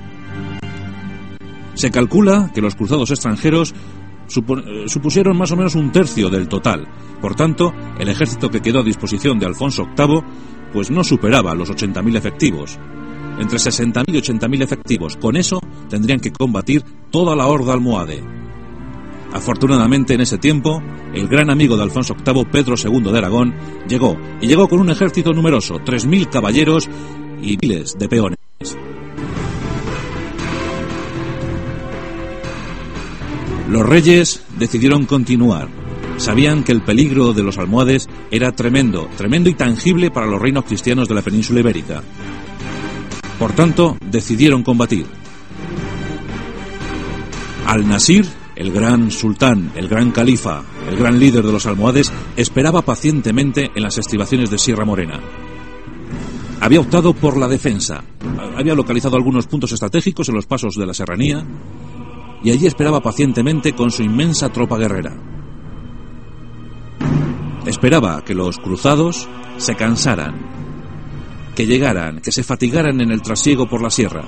Se calcula que los cruzados extranjeros supusieron más o menos un tercio del total. Por tanto, el ejército que quedó a disposición de Alfonso octavo pues no superaba los ochenta mil efectivos. Entre sesenta mil y ochenta mil efectivos. Con eso tendrían que combatir toda la horda almohade. Afortunadamente, en ese tiempo, el gran amigo de Alfonso octavo, Pedro segundo de Aragón, llegó, y llegó con un ejército numeroso, tres mil caballeros y miles de peones. Los reyes decidieron continuar. Sabían que el peligro de los almohades era tremendo, tremendo y tangible para los reinos cristianos de la península ibérica. Por tanto, decidieron combatir. Al-Nasir, el gran sultán, el gran califa, el gran líder de los almohades, esperaba pacientemente en las estribaciones de Sierra Morena. Había optado por la defensa. Había localizado algunos puntos estratégicos en los pasos de la serranía y allí esperaba pacientemente con su inmensa tropa guerrera. Esperaba que los cruzados se cansaran, que llegaran, que se fatigaran en el trasiego por la sierra.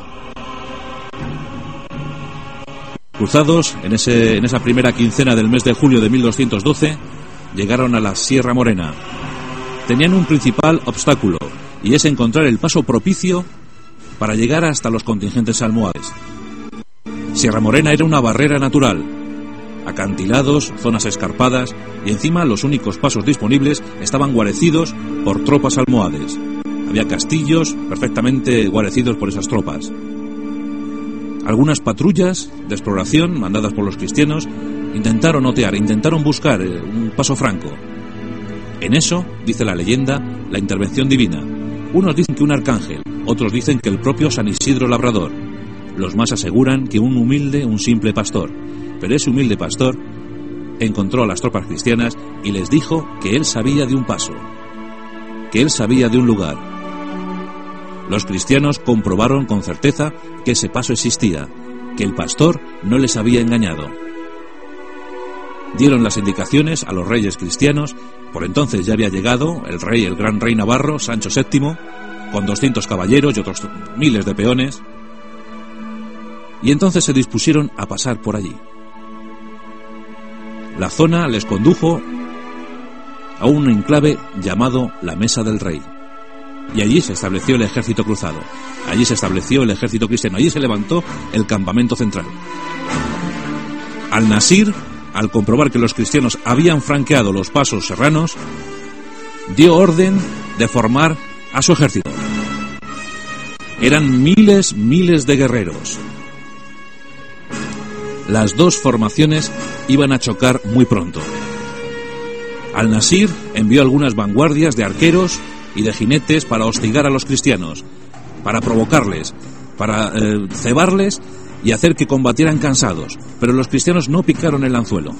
Cruzados, en, ese, en esa primera quincena del mes de julio de mil doscientos doce, llegaron a la Sierra Morena. Tenían un principal obstáculo, y es encontrar el paso propicio para llegar hasta los contingentes almohades. Sierra Morena era una barrera natural. Acantilados, zonas escarpadas, y encima los únicos pasos disponibles estaban guarecidos por tropas almohades. Había castillos perfectamente guarecidos por esas tropas. Algunas patrullas de exploración, mandadas por los cristianos, intentaron otear, intentaron buscar un paso franco. En eso, dice la leyenda, la intervención divina. Unos dicen que un arcángel, otros dicen que el propio San Isidro Labrador. Los más aseguran que un humilde, un simple pastor. Pero ese humilde pastor encontró a las tropas cristianas y les dijo que él sabía de un paso, que él sabía de un lugar. Los cristianos comprobaron con certeza que ese paso existía, que el pastor no les había engañado. Dieron las indicaciones a los reyes cristianos. Por entonces ya había llegado el rey, el gran rey navarro, Sancho séptimo, con doscientos caballeros y otros miles de peones, y entonces se dispusieron a pasar por allí. La zona les condujo a un enclave llamado la Mesa del Rey, y allí se estableció el ejército cruzado, allí se estableció el ejército cristiano, allí se levantó el campamento central. Al-Nasir, al comprobar que los cristianos habían franqueado los pasos serranos, dio orden de formar a su ejército. Eran miles, miles de guerreros. Las dos formaciones iban a chocar muy pronto. Al-Nasir envió algunas vanguardias de arqueros y de jinetes para hostigar a los cristianos, para provocarles, para eh, cebarles y hacer que combatieran cansados, pero los cristianos no picaron el anzuelo.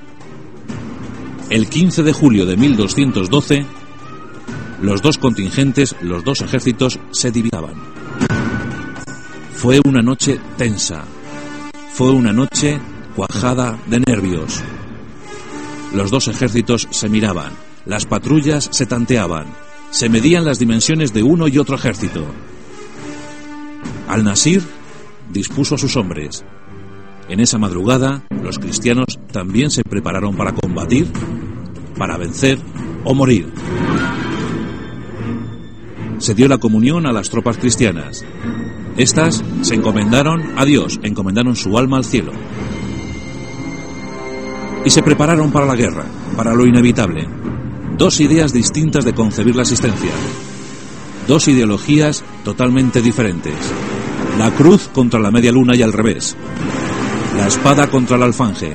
El quince de julio de mil doscientos doce, los dos contingentes, los dos ejércitos se divisaban. Fue una noche tensa, fue una noche cuajada de nervios. Los dos ejércitos se miraban, las patrullas se tanteaban, se medían las dimensiones de uno y otro ejército. Al-Nasir dispuso a sus hombres. En esa madrugada, los cristianos también se prepararon para combatir, para vencer o morir. Se dio la comunión a las tropas cristianas. Estas se encomendaron a Dios, encomendaron su alma al cielo. Y se prepararon para la guerra, para lo inevitable. Dos ideas distintas de concebir la existencia. Dos ideologías totalmente diferentes. La cruz contra la media luna y al revés. La espada contra el alfanje.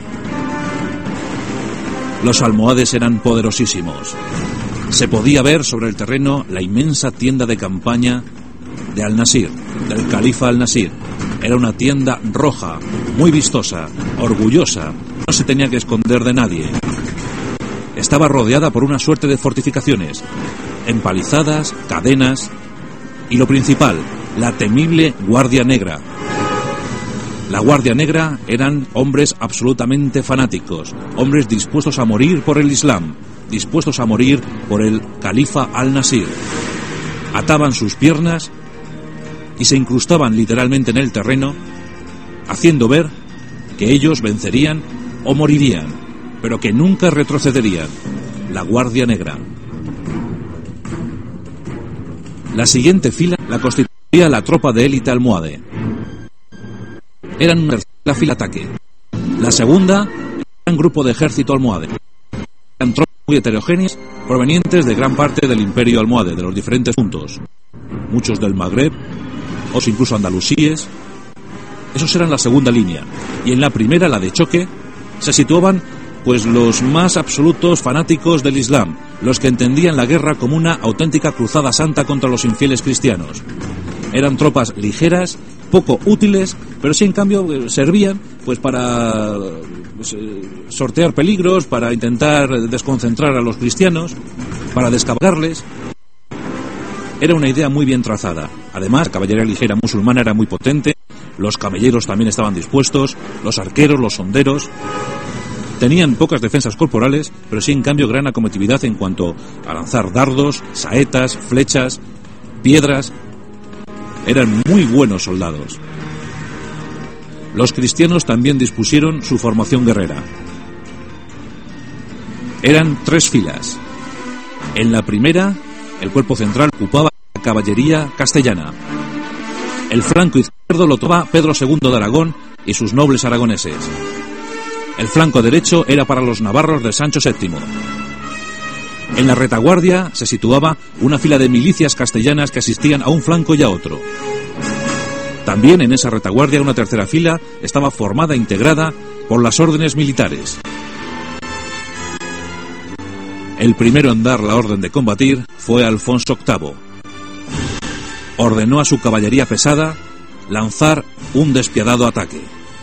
Los almohades eran poderosísimos. Se podía ver sobre el terreno la inmensa tienda de campaña de Al-Nasir, del califa Al-Nasir. Era una tienda roja, muy vistosa, orgullosa, no se tenía que esconder de nadie. Estaba rodeada por una suerte de fortificaciones, empalizadas, cadenas, y lo principal, la temible Guardia Negra. La Guardia Negra eran hombres absolutamente fanáticos, hombres dispuestos a morir por el Islam, dispuestos a morir por el califa Al-Nasir. Ataban sus piernas y se incrustaban literalmente en el terreno, haciendo ver que ellos vencerían o morirían, pero que nunca retrocederían. La Guardia Negra. La siguiente fila la constituía la tropa de élite almohade. Eran una tercera fila de ataque. La segunda era un grupo de ejército almohade. Eran tropas muy heterogéneas provenientes de gran parte del imperio almohade, de los diferentes puntos. Muchos del Magreb, otros incluso andalusíes. Esos eran la segunda línea. Y en la primera, la de choque, se situaban pues los más absolutos fanáticos del Islam, los que entendían la guerra como una auténtica cruzada santa contra los infieles cristianos. Eran tropas ligeras, poco útiles, pero sí en cambio servían pues para pues, sortear peligros, para intentar desconcentrar a los cristianos, para descabalgarles. Era una idea muy bien trazada. Además, la caballería ligera musulmana era muy potente, los camelleros también estaban dispuestos, los arqueros, los honderos. Tenían pocas defensas corporales, pero sí en cambio gran acometividad en cuanto a lanzar dardos, saetas, flechas, piedras. Eran muy buenos soldados. Los cristianos también dispusieron su formación guerrera. Eran tres filas. En la primera, el cuerpo central ocupaba la caballería castellana. El flanco izquierdo lo tomaba Pedro segundo de Aragón y sus nobles aragoneses. El flanco derecho era para los navarros de Sancho séptimo. En la retaguardia se situaba una fila de milicias castellanas que asistían a un flanco y a otro. También en esa retaguardia una tercera fila estaba formada e integrada por las órdenes militares. El primero en dar la orden de combatir fue Alfonso octavo. Ordenó a su caballería pesada lanzar un despiadado ataque.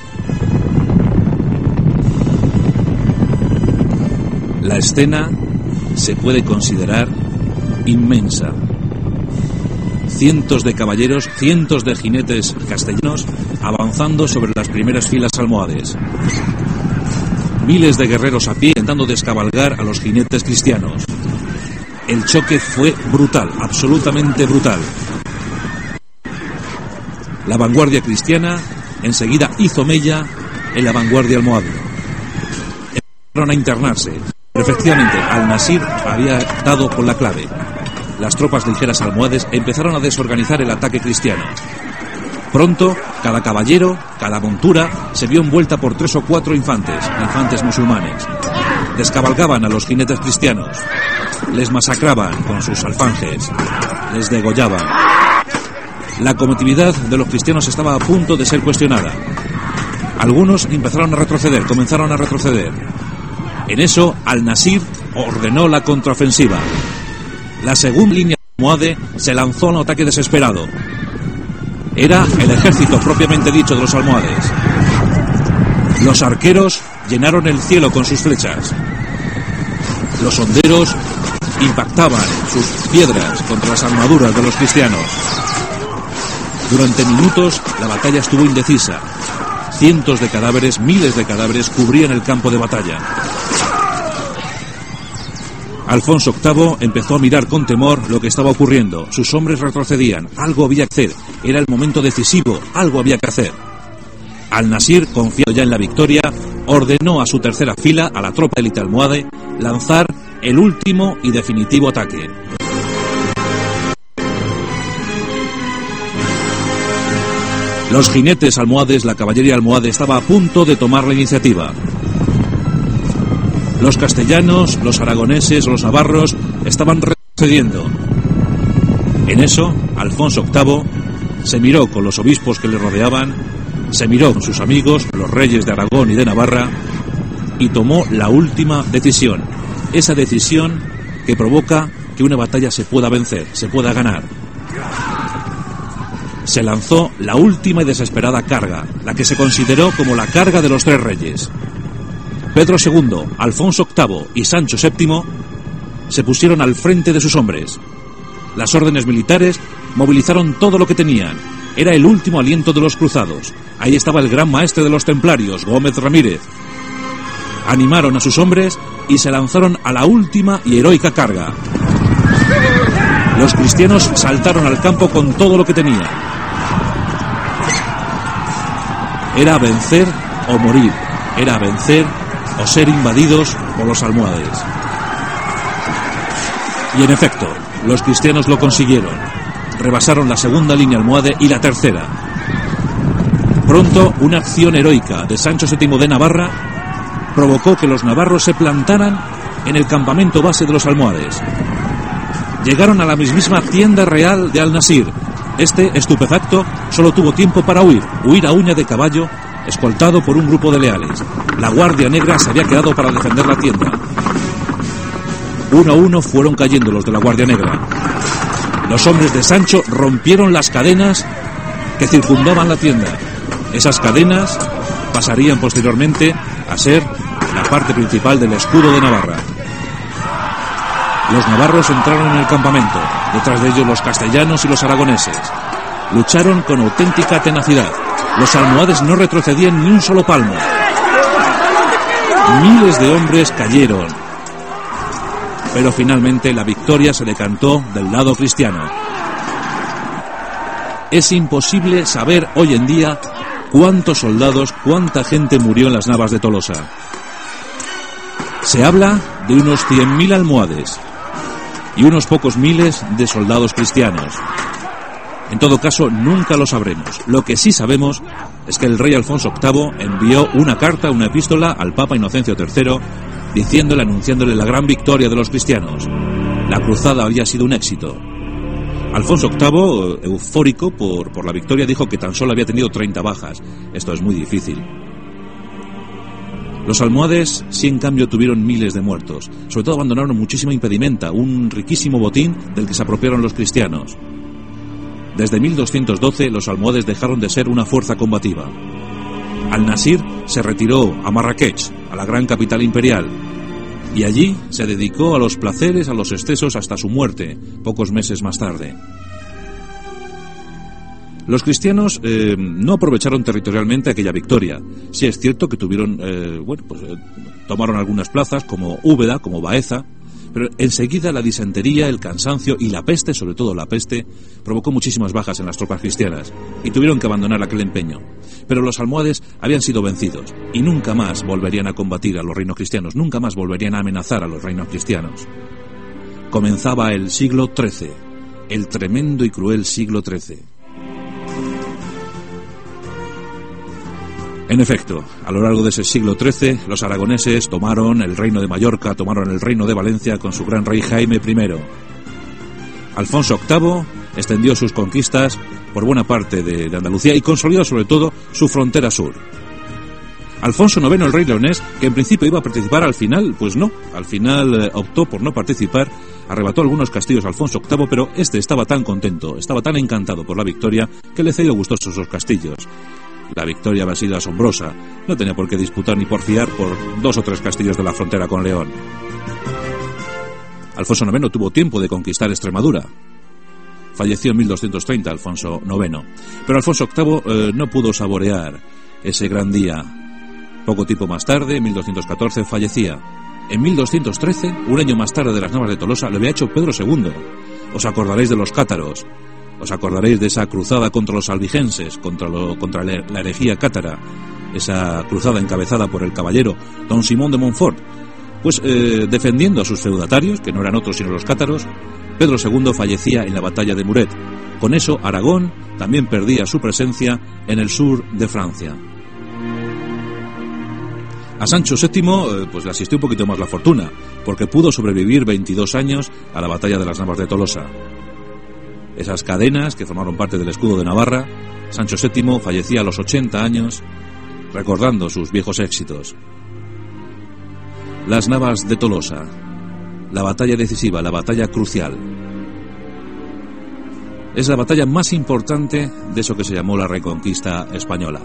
La escena se puede considerar inmensa. Cientos de caballeros, cientos de jinetes castellanos avanzando sobre las primeras filas almohades. Miles de guerreros a pie intentando descabalgar a los jinetes cristianos. El choque fue brutal, absolutamente brutal. La vanguardia cristiana enseguida hizo mella en la vanguardia almohade. Empezaron a internarse. Efectivamente, Al-Nasir había dado con la clave. Las tropas ligeras almohades empezaron a desorganizar el ataque cristiano. Pronto, cada caballero, cada montura, se vio envuelta por tres o cuatro infantes, infantes musulmanes. Descabalgaban a los jinetes cristianos, les masacraban con sus alfanjes, les degollaban. La comitividad de los cristianos estaba a punto de ser cuestionada. Algunos empezaron a retroceder, comenzaron a retroceder. En eso, Al-Nasir ordenó la contraofensiva. La segunda línea almohade se lanzó a un ataque desesperado. Era el ejército propiamente dicho de los almohades. Los arqueros llenaron el cielo con sus flechas. Los honderos impactaban sus piedras contra las armaduras de los cristianos. Durante minutos la batalla estuvo indecisa. Cientos de cadáveres, miles de cadáveres cubrían el campo de batalla. Alfonso octavo empezó a mirar con temor lo que estaba ocurriendo. Sus hombres retrocedían. Algo había que hacer. Era el momento decisivo. Algo había que hacer. Al-Nasir, confiado ya en la victoria, ordenó a su tercera fila, a la tropa élite almohade, lanzar el último y definitivo ataque. Los jinetes almohades, la caballería almohade, estaba a punto de tomar la iniciativa. Los castellanos, los aragoneses, los navarros estaban retrocediendo. En eso, Alfonso octavo se miró con los obispos que le rodeaban, se miró con sus amigos, los reyes de Aragón y de Navarra, y tomó la última decisión. Esa decisión que provoca que una batalla se pueda vencer, se pueda ganar. Se lanzó la última y desesperada carga, la que se consideró como la carga de los tres reyes. Pedro segundo, Alfonso octavo y Sancho séptimo se pusieron al frente de sus hombres. Las órdenes militares movilizaron todo lo que tenían. Era el último aliento de los cruzados. Ahí estaba el gran maestre de los templarios, Gómez Ramírez. Animaron a sus hombres y se lanzaron a la última y heroica carga. Los cristianos saltaron al campo con todo lo que tenían. Era vencer o morir. Era vencer o ser invadidos por los almohades. Y en efecto, los cristianos lo consiguieron. Rebasaron la segunda línea almohade y la tercera. Pronto, una acción heroica de Sancho séptimo de Navarra provocó que los navarros se plantaran en el campamento base de los almohades. Llegaron a la mismísima tienda real de Al-Nasir. Este, estupefacto, solo tuvo tiempo para huir, huir a uña de caballo, escoltado por un grupo de leales. La Guardia Negra se había quedado para defender la tienda. Uno a uno fueron cayendo los de la Guardia Negra. Los hombres de Sancho rompieron las cadenas que circundaban la tienda. Esas cadenas pasarían posteriormente a ser la parte principal del escudo de Navarra. Los navarros entraron en el campamento, detrás de ellos los castellanos y los aragoneses. Lucharon con auténtica tenacidad. Los almohades no retrocedían ni un solo palmo. Miles de hombres cayeron. Pero finalmente la victoria se decantó del lado cristiano. Es imposible saber hoy en día cuántos soldados, cuánta gente murió en las navas de Tolosa. Se habla de unos cien mil almohades y unos pocos miles de soldados cristianos. En todo caso, nunca lo sabremos. Lo que sí sabemos es que el rey Alfonso octavo envió una carta, una epístola al Papa Inocencio tercero, diciéndole, anunciándole la gran victoria de los cristianos. La cruzada había sido un éxito. Alfonso octavo, eufórico por, por la victoria, dijo que tan solo había tenido treinta bajas. Esto es muy difícil. Los almohades sí, en cambio, tuvieron miles de muertos. Sobre todo abandonaron muchísima impedimenta, un riquísimo botín del que se apropiaron los cristianos. Desde mil doscientos doce los almohades dejaron de ser una fuerza combativa. Al-Nasir se retiró a Marrakech, a la gran capital imperial, y allí se dedicó a los placeres, a los excesos, hasta su muerte, pocos meses más tarde. Los cristianos eh, no aprovecharon territorialmente aquella victoria. Sí es cierto que tuvieron, eh, bueno, pues eh, tomaron algunas plazas como Úbeda, como Baeza, Pero enseguida la disentería, el cansancio y la peste, sobre todo la peste, provocó muchísimas bajas en las tropas cristianas y tuvieron que abandonar aquel empeño. Pero los almohades habían sido vencidos y nunca más volverían a combatir a los reinos cristianos, nunca más volverían a amenazar a los reinos cristianos. Comenzaba el siglo trece, el tremendo y cruel siglo trece. En efecto, a lo largo de ese siglo trece, los aragoneses tomaron el reino de Mallorca, tomaron el reino de Valencia con su gran rey Jaime primero. Alfonso octavo extendió sus conquistas por buena parte de, de Andalucía y consolidó sobre todo su frontera sur. Alfonso noveno, el rey leonés, que en principio iba a participar, al final, pues no, al final eh, optó por no participar, arrebató algunos castillos a Alfonso octavo, pero este estaba tan contento, estaba tan encantado por la victoria, que le cedió gustosos esos castillos. La victoria había sido asombrosa, no tenía por qué disputar ni porfiar por dos o tres castillos de la frontera con León. Alfonso noveno tuvo tiempo de conquistar Extremadura. Falleció en mil doscientos treinta Alfonso noveno, pero Alfonso octavo eh, no pudo saborear ese gran día. Poco tiempo más tarde, en mil doscientos catorce, fallecía. En mil doscientos trece, un año más tarde de las Navas de Tolosa, lo había hecho Pedro segundo. Os acordaréis de los cátaros. Os acordaréis de esa cruzada contra los albigenses, contra, lo, contra la herejía cátara, esa cruzada encabezada por el caballero don Simón de Montfort. Pues eh, defendiendo a sus feudatarios, que no eran otros sino los cátaros, Pedro segundo fallecía en la batalla de Muret. Con eso Aragón también perdía su presencia en el sur de Francia. A Sancho séptimo eh, pues le asistió un poquito más la fortuna, porque pudo sobrevivir veintidós años a la batalla de las Navas de Tolosa. Esas cadenas que formaron parte del escudo de Navarra, Sancho séptimo fallecía a los ochenta años, recordando sus viejos éxitos. Las Navas de Tolosa, la batalla decisiva, la batalla crucial. Es la batalla más importante de eso que se llamó la Reconquista española.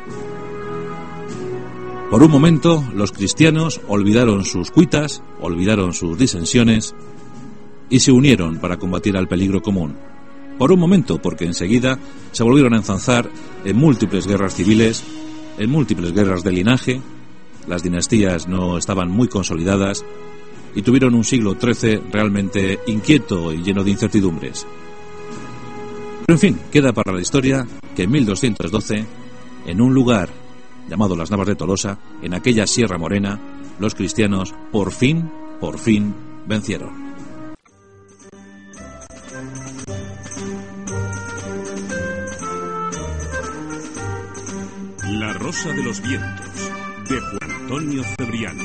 Por un momento, los cristianos olvidaron sus cuitas, olvidaron sus disensiones y se unieron para combatir al peligro común. Por un momento, porque enseguida se volvieron a enzarzar en múltiples guerras civiles, en múltiples guerras de linaje, las dinastías no estaban muy consolidadas y tuvieron un siglo trece realmente inquieto y lleno de incertidumbres. Pero en fin, queda para la historia que en mil doscientos doce, en un lugar llamado las Navas de Tolosa, en aquella Sierra Morena, los cristianos por fin, por fin vencieron. La Rosa de los Vientos, de Juan Antonio Cebrián.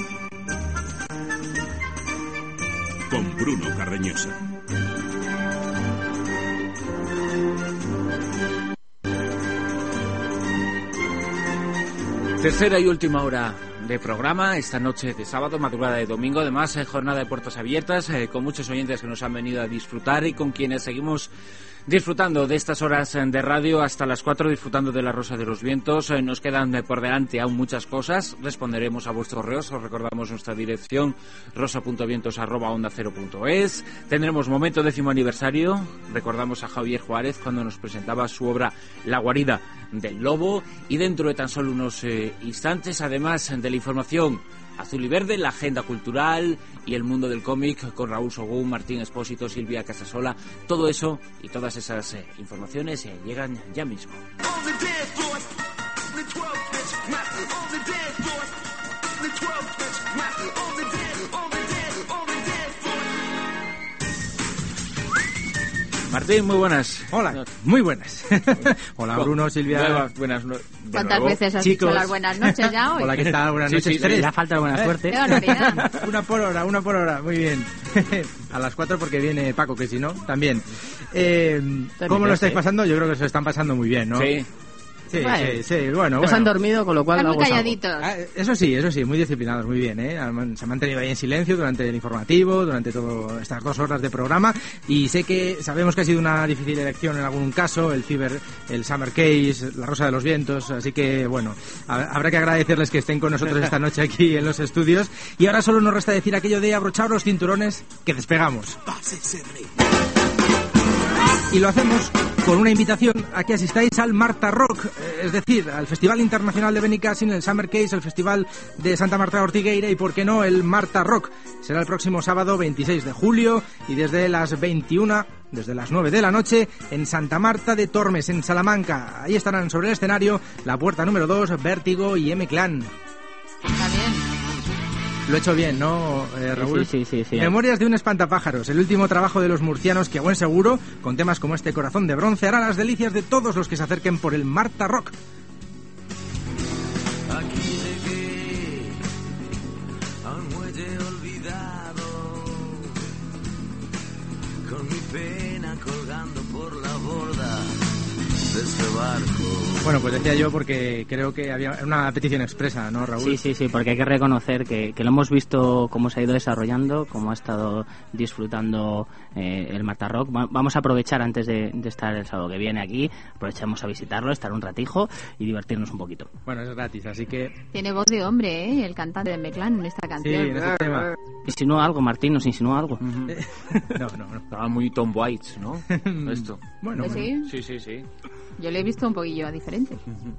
Con Bruno Carreñosa. Tercera y última hora de programa, esta noche de sábado, madrugada de domingo, además eh, jornada de puertas abiertas, eh, con muchos oyentes que nos han venido a disfrutar y con quienes seguimos disfrutando de estas horas de radio hasta las cuatro, disfrutando de la Rosa de los Vientos. Eh, nos quedan eh, por delante aún muchas cosas, responderemos a vuestros correos, os recordamos nuestra dirección rosa punto vientos arroba onda cero punto es. Tendremos momento décimo aniversario, recordamos a Javier Juárez cuando nos presentaba su obra La guarida del lobo, y dentro de tan solo unos eh, instantes, además de la información azul y verde, la agenda cultural y el mundo del cómic con Raúl Sogún, Martín Espósito, Silvia Casasola. Todo eso y todas esas eh, informaciones eh, llegan ya mismo. Martín, muy buenas. Hola, muy buenas. Hola, Bruno, Silvia. Nuevas, buenas no ¿Cuántas veces has Chicos. dicho las buenas noches ya hoy? Hola, ¿qué tal? Buenas Sí, noches. sí, Tres. sí. Ya falta buena ¿Eh? suerte. ¡Qué barbaridad! Una por hora, una por hora. Muy bien. A las cuatro porque viene Paco, que si no, también. Eh, ¿Cómo lo estáis pasando? Yo creo que se lo están pasando muy bien, ¿no? Sí. Sí, Bueno. sí, sí, bueno, Nos han bueno. dormido, con lo cual Están lo muy hago calladitos. Ah, eso sí, eso sí, muy disciplinados, muy bien, ¿eh? Han- Se han mantenido ahí en silencio durante el informativo, durante todas estas dos horas de programa, y sé que sabemos que ha sido una difícil elección en algún caso, el Fiber, el Summer Case, la Rosa de los Vientos, así que, bueno, ha- habrá que agradecerles que estén con nosotros esta noche aquí en los estudios, y ahora solo nos resta decir aquello de abrochar los cinturones, que despegamos. Y lo hacemos con una invitación a que asistáis al Marta Rock, es decir, al Festival Internacional de Benicàssim, el Summer Case, el Festival de Santa Marta de Ortigueira y, por qué no, el Marta Rock. Será el próximo sábado veintiséis de julio y desde las veintiuna, desde las nueve de la noche, en Santa Marta de Tormes, en Salamanca. Ahí estarán sobre el escenario La Puerta número dos, Vértigo y M-Clan. Está bien. Lo he hecho bien, ¿no, eh, Raúl? Sí, sí, sí, sí. Memorias de un espantapájaros, el último trabajo de los murcianos que, a buen seguro, con temas como este Corazón de Bronce, hará las delicias de todos los que se acerquen por el Marta Rock. Aquí llegué a un muelle olvidado, con mi pena colgando por la borda de este barco. Bueno, pues decía yo porque creo que había una petición expresa, ¿no, Raúl? Sí, sí, sí, porque hay que reconocer que, que lo hemos visto cómo se ha ido desarrollando, cómo ha estado disfrutando eh, el Marta Rock. Va, vamos a aprovechar antes de, de estar el sábado que viene aquí, aprovechamos a visitarlo, estar un ratijo y divertirnos un poquito. Bueno, es gratis, así que... Tiene voz de hombre, ¿eh? El cantante de M-Clan en esta canción. Sí, en este tema. Insinúa algo, Martín, nos insinúa algo. Uh-huh. no, no, no. Estaba muy Tom Waits, ¿no? Esto. Bueno, ¿Sí? bueno. Sí, sí, sí. Yo le he visto un poquillo diferente.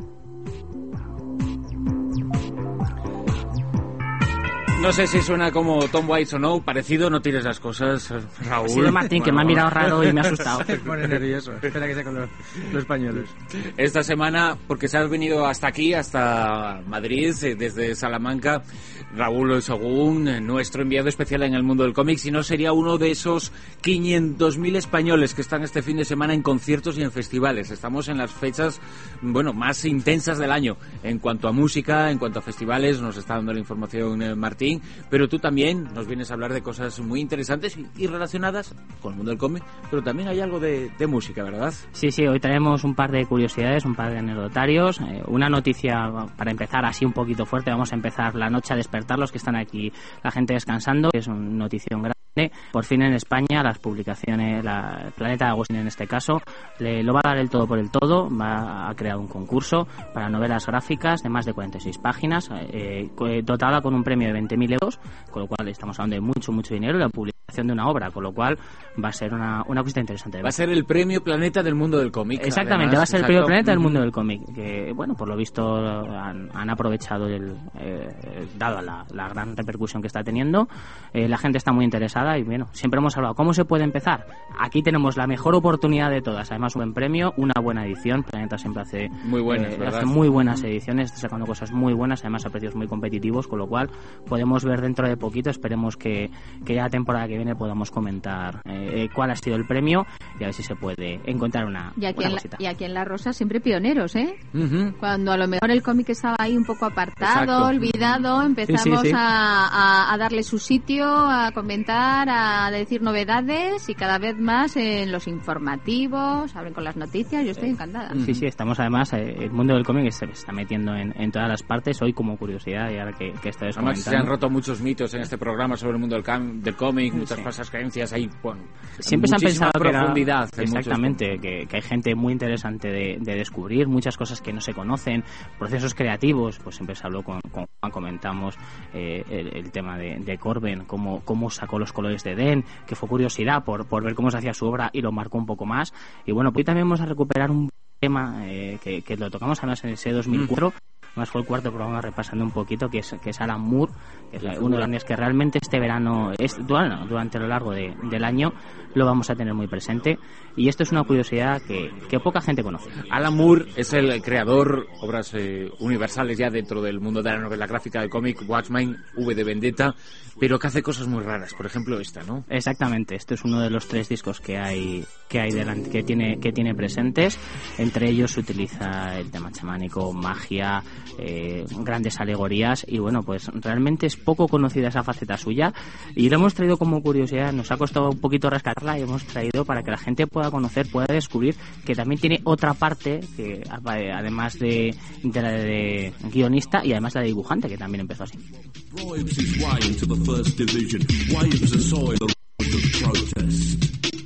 No sé si suena como Tom Waits o no, parecido, no tires las cosas, Raúl. Ha sido Martín, bueno, que me ha mirado raro y me ha asustado. Se pone nervioso, espera que sea con los, los pañuelos. Esta semana, porque se has venido hasta aquí, hasta Madrid, desde Salamanca, Raúl Según, nuestro enviado especial en el mundo del cómic, si no sería uno de esos quinientos mil españoles que están este fin de semana en conciertos y en festivales. Estamos en las fechas, bueno, más intensas del año en cuanto a música, en cuanto a festivales, nos está dando la información eh, Martín. Pero tú también nos vienes a hablar de cosas muy interesantes y relacionadas con el mundo del cómic, pero también hay algo de, de música, ¿verdad? Sí, sí, hoy traemos un par de curiosidades, un par de anecdotarios, eh, una noticia para empezar así un poquito fuerte. Vamos a empezar la noche a despertar los que están aquí, la gente descansando, que es una notición grande. Por fin en España las publicaciones, la Planeta de Agustín en este caso, le, lo va a dar el todo por el todo, va a crear un concurso para novelas gráficas de más de cuarenta y seis páginas, eh, dotada con un premio de veinte mil euros, con lo cual estamos hablando de mucho, mucho dinero, la publicación de una obra, con lo cual va a ser una, una cosita interesante. Va a ser el premio Planeta del mundo del cómic. Exactamente, además, va a ser exacto. el premio Planeta del mundo del cómic, que bueno, por lo visto han, han aprovechado el, eh, dado la, la gran repercusión que está teniendo, eh, la gente está muy interesada y bueno, siempre hemos hablado, ¿cómo se puede empezar? Aquí tenemos la mejor oportunidad de todas, además un buen premio, una buena edición, Planeta siempre hace muy buenas, eh, ¿verdad? hace muy buenas ediciones, está sacando cosas muy buenas, además a precios muy competitivos, con lo cual podemos ver dentro de poquito, esperemos que, que ya la temporada que viene podamos comentar eh, cuál ha sido el premio y a ver si se puede encontrar una, y aquí, una en cosita. la, y aquí en La Rosa siempre pioneros, ¿eh? Uh-huh. Cuando a lo mejor el cómic estaba ahí un poco apartado, Exacto. olvidado, empezamos sí, sí, sí. A, a, a darle su sitio, a comentar, a decir novedades y cada vez más en los informativos, abren con las noticias, yo estoy encantada. Sí, sí, estamos además, eh, el mundo del cómic se está metiendo en, en todas las partes, hoy como curiosidad y ahora que, que estáis Además comentando. se han roto muchos mitos en este programa sobre el mundo del, cam- del cómic, muchas Sí. falsas creencias, hay bueno, siempre se han muchísima pensado que era- profundidad. en exactamente, que, que hay gente muy interesante de, de descubrir, muchas cosas que no se conocen, procesos creativos, pues siempre se habló con, con Juan, comentamos eh, el, el tema de, de Corben, cómo, cómo sacó los colores de Edén, que fue curiosidad por, por ver cómo se hacía su obra y lo marcó un poco más. Y bueno, pues hoy también vamos a recuperar un tema eh, que, que lo tocamos además en ese dos mil cuatro, además fue el cuarto programa repasando un poquito, que es, que es Alan Moore, que es uno de los años que realmente este verano, es, bueno, durante lo largo de, del año, lo vamos a tener muy presente. Y esto es una curiosidad que, que poca gente conoce. Alan Moore es el creador, obras eh, universales ya dentro del mundo de la novela gráfica del cómic, Watchmen, V de Vendetta, pero que hace cosas muy raras, por ejemplo esta, ¿no? Exactamente, este es uno de los tres discos que hay que hay delante, que tiene que tiene presentes. Entre ellos se utiliza el tema chamánico, magia, eh, grandes alegorías y bueno, pues realmente es poco conocida esa faceta suya y lo hemos traído como curiosidad, nos ha costado un poquito rescatarla y hemos traído para que la gente pueda conocer, pueda descubrir que también tiene otra parte, que además de, de la de guionista y además la de dibujante, que también empezó así. Bribes his way into the first division, waves aside the road of protest.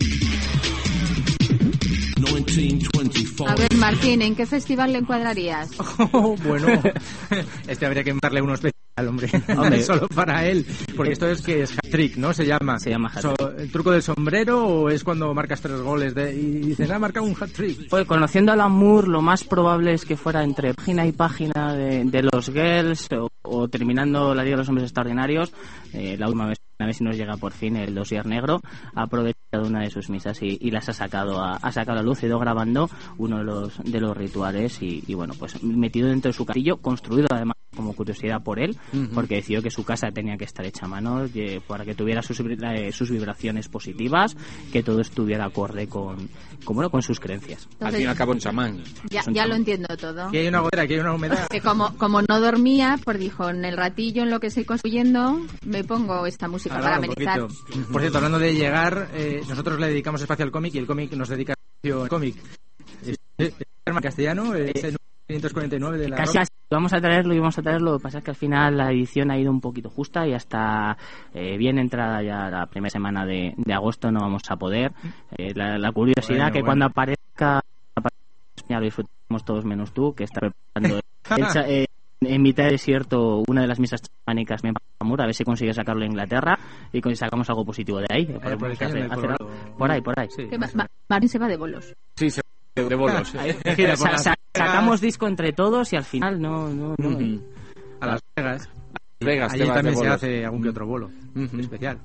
A ver, Martín, ¿en qué festival le encuadrarías? Oh, bueno, este habría que darle unos al hombre, Hombre. solo para él, porque esto es que es hat-trick, ¿no? Se llama. Se llama hat-trick. So, ¿el truco del sombrero o es cuando marcas tres goles de, y dices, ha marcado un hat-trick? Pues conociendo a Alan Moore, lo más probable es que fuera entre página y página de, de los Girls o, o terminando la Liga de los Hombres Extraordinarios, eh, la última vez, a ver si nos llega por fin el dossier negro, ha aprovechado una de sus misas y, y las ha sacado a, ha sacado a luz, ha ido grabando uno de los de los rituales y, y bueno, pues metido dentro de su castillo, construido además como curiosidad por él, uh-huh. porque decidió que su casa tenía que estar hecha a mano eh, para que tuviera sus, eh, sus vibraciones positivas, que todo estuviera acorde con, con, bueno, con sus creencias. Entonces, al fin y al cabo un chamán. Ya, un ya chamán. Lo entiendo todo. Que hay una gotera, que hay una humedad. Que como, como no dormía, pues dijo, en el ratillo en lo que estoy construyendo, me pongo esta música Ahora, para amenizar. Por cierto, hablando de llegar, eh, nosotros le dedicamos espacio al cómic y el cómic nos dedica espacio al cómic. Es, es, es en castellano, es el quinientos cuarenta y nueve de la Casi así, vamos a traerlo y vamos a traerlo. Lo que pasa es que al final la edición ha ido un poquito justa y hasta eh, bien entrada ya la primera semana de, de agosto no vamos a poder. Eh, la, la curiosidad bueno, que bueno. cuando aparezca, ya lo disfrutamos todos menos tú, que está preparando el, eh, en mitad de desierto una de las misas chamánicas para Moore, a ver si consigue sacarlo a Inglaterra y con, sacamos algo positivo de ahí. Eh, por, el hacer, hacer, hacer, por ahí, por ahí. Sí, que ma, ma, Martín se va de bolos. Sí, se va de bolos. Gira, sa, sa, sacamos disco entre todos y al final no... no, no uh-huh. A Las Vegas. Vegas allí también se hace algún que otro bolo uh-huh. especial.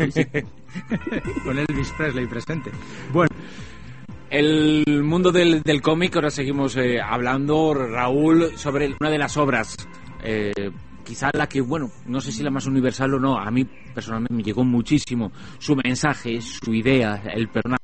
Con Elvis Presley presente. Bueno. El mundo del, del cómic, ahora seguimos eh, hablando, Raúl, sobre una de las obras, eh, quizá la que, bueno, no sé si la más universal o no, a mí personalmente me llegó muchísimo su mensaje, su idea, el personaje,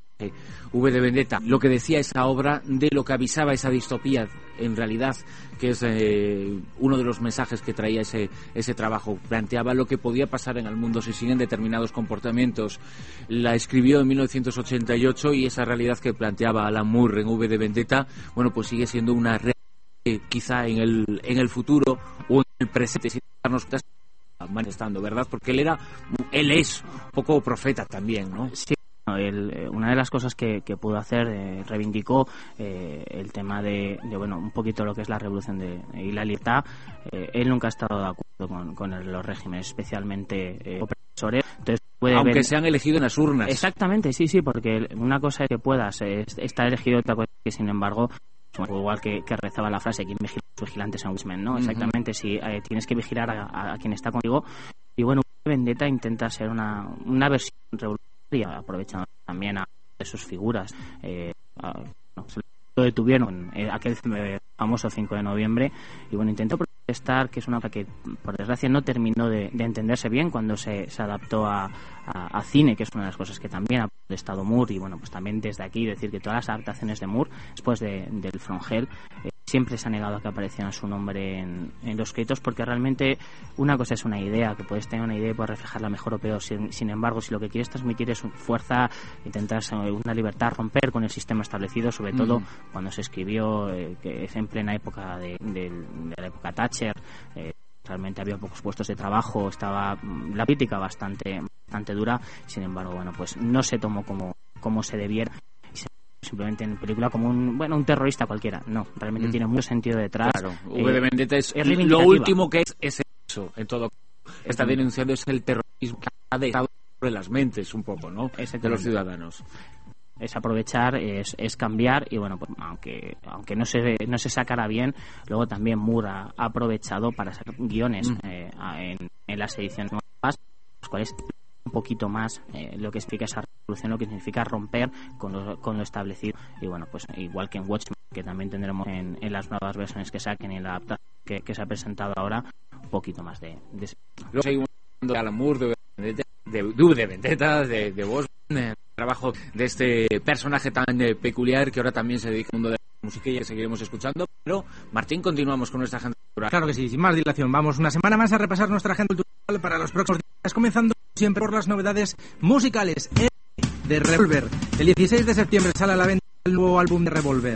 V de Vendetta, lo que decía esa obra, de lo que avisaba esa distopía, en realidad, que es eh, uno de los mensajes que traía ese, ese trabajo. Planteaba lo que podía pasar en el mundo si siguen determinados comportamientos. La escribió en mil novecientos ochenta y ocho y esa realidad que planteaba Alan Moore en V de Vendetta, bueno, pues sigue siendo una realidad que quizá en el, en el futuro o en el presente, sin darnos cuenta, manifestando, ¿verdad? Porque él era, él es un poco profeta también, ¿no? Sí. El, una de las cosas que, que pudo hacer, eh, reivindicó eh, el tema de, de, bueno, un poquito lo que es la revolución de, y la libertad. Eh, él nunca ha estado de acuerdo con, con el, los regímenes, especialmente eh, opresores. Entonces, puede aunque ver... sean elegidos en las urnas. Exactamente, sí, sí, porque una cosa es que puedas eh, estar elegido, otra cosa es que, sin embargo, igual que, que rezaba la frase, quien vigila a los vigilantes en Wismen, ¿no? Uh-huh. Exactamente, si eh, tienes que vigilar a, a, a quien está contigo. Y bueno, Vendetta intenta ser una, una versión revolucionaria, aprovechando también a sus figuras. Eh, a, no, se lo detuvieron eh, aquel famoso cinco de noviembre y bueno, intentó protestar, que es una obra que por desgracia no terminó de, de entenderse bien cuando se, se adaptó a, a, a cine, que es una de las cosas que también ha protestado Moore. Y bueno, pues también desde aquí decir que todas las adaptaciones de Moore después de, del From Hell eh, siempre se ha negado a que apareciera su nombre en, en los créditos, porque realmente una cosa es una idea, que puedes tener una idea y puedes reflejarla mejor o peor. Sin, sin embargo, si lo que quieres transmitir es fuerza, intentar una libertad, romper con el sistema establecido, sobre todo mm. cuando se escribió, eh, que es en plena época de, de, de la época Thatcher, eh, realmente había pocos puestos de trabajo, estaba la crítica bastante bastante dura. Sin embargo, bueno, pues no se tomó como, como se debiera, simplemente en película como un, bueno, un terrorista cualquiera. No, realmente mm. tiene mucho sentido detrás. Claro, V de eh, Vendetta es, es lo último que es, es eso, en todo. Está denunciando es el terrorismo que ha dejado sobre las mentes un poco, ¿no?, de los ciudadanos. Es aprovechar, es, es cambiar y bueno, pues, aunque aunque no se no se sacara bien, luego también Moore ha, ha aprovechado para sacar guiones mm. eh, en, en las ediciones nuevas, los cuales un poquito más eh, lo que significa esa revolución, lo que significa romper con lo, con lo establecido. Y bueno, pues igual que en Watchmen, que también tendremos en, en las nuevas versiones que saquen y en la adaptación que, que se ha presentado ahora, un poquito más de... de... Luego seguimos hablando de Alan Moore, de de, de, de Vendetta, de, de Bosman, el trabajo de este personaje tan eh, peculiar que ahora también se dedica al mundo de la música y ya seguiremos escuchando. Pero, Martín, continuamos con nuestra agenda cultural. Claro que sí, sin más dilación. Vamos una semana más a repasar nuestra agenda cultural para los próximos días, comenzando siempre por las novedades musicales de Revolver. El dieciséis de septiembre sale a la venta el nuevo álbum de Revolver.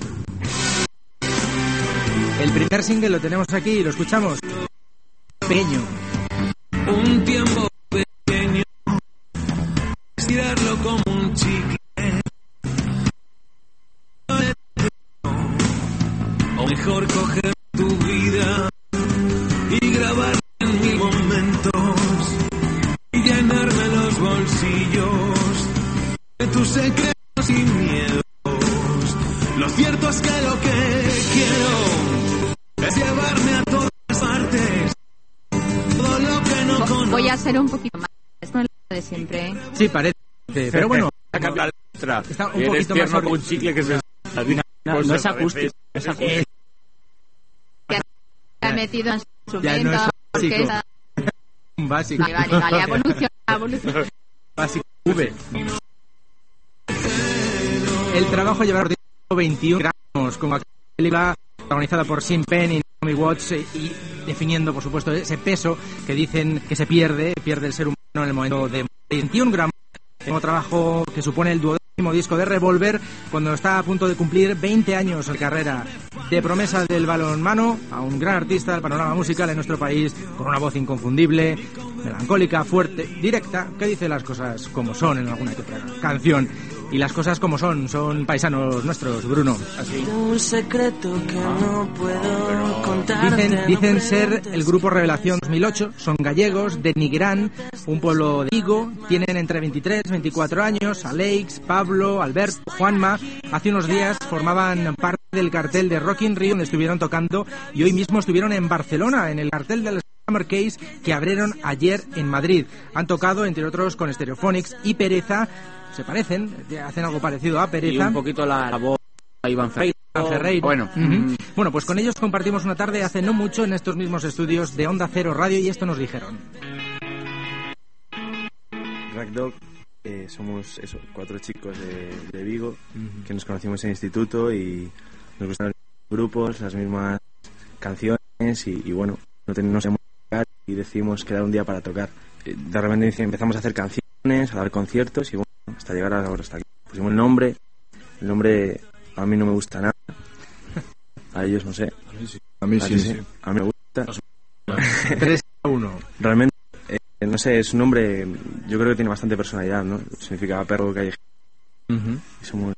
El primer single lo tenemos aquí y lo escuchamos. Pequeño. Un tiempo pequeño, estirarlo como un chicle, o mejor coger tu vida y grabarla en mi momento. cierto es que lo que quiero es llevarme a todas partes todo lo que no conozco. Voy a ser un poquito más. Es no es lo de siempre. ¿eh? Sí, parece. Pero bueno, está un poquito más con un chicle que se... No, no es acústico. No es acústico. Que ha metido en su ya no es orquesta. Un básico. Vale, vale, vale. Evolución, evolución. Básico V. El trabajo llevará veintiún gramos como película protagonizada por Sean Penn y Naomi Watts eh, y definiendo, por supuesto, ese peso que dicen que se pierde, pierde el ser humano en el momento de veintiún gramos. Un trabajo que supone el duodécimo disco de Revolver cuando está a punto de cumplir veinte años de carrera. De promesa del balonmano a un gran artista del panorama musical en nuestro país, con una voz inconfundible, melancólica, fuerte, directa, que dice las cosas como son en alguna que otra canción. Y las cosas como son, son paisanos nuestros, Bruno. Así. Un secreto que no puedo contar. Dicen, dicen ser el grupo Revelación dos mil ocho, son gallegos, de Nigrán, un pueblo de Vigo, tienen entre veintitrés y veinticuatro años, Aleix, Pablo, Alberto, Juanma. Hace unos días formaban parte del cartel de Rock in Rio, donde estuvieron tocando, y hoy mismo estuvieron en Barcelona, en el cartel del Summer Case que abrieron ayer en Madrid. Han tocado, entre otros, con Stereophonics y Pereza. Se parecen, hacen algo parecido a Pereza. Y un poquito la, la voz a Iván Ferreira. Ferreira. Bueno. Uh-huh. Mm. Bueno, pues con ellos compartimos una tarde hace no mucho en estos mismos estudios de Onda Cero Radio y esto nos dijeron. Ragdog, eh, somos eso, cuatro chicos de, de Vigo uh-huh. que nos conocimos en el instituto y nos gustan los grupos, las mismas canciones y, y bueno, no tenemos que tocar y decidimos quedar un día para tocar. De repente empezamos a hacer canciones, a dar conciertos y bueno, hasta llegar a ahora hasta aquí. Pusimos el nombre, el nombre a mí no me gusta nada, a ellos no sé. A mí sí, a mí, sí, sí. Sí. A mí me gusta. tres a uno. Realmente, eh, no sé, es un nombre, yo creo que tiene bastante personalidad, ¿no? Significa perro callejero. Uh-huh. Y somos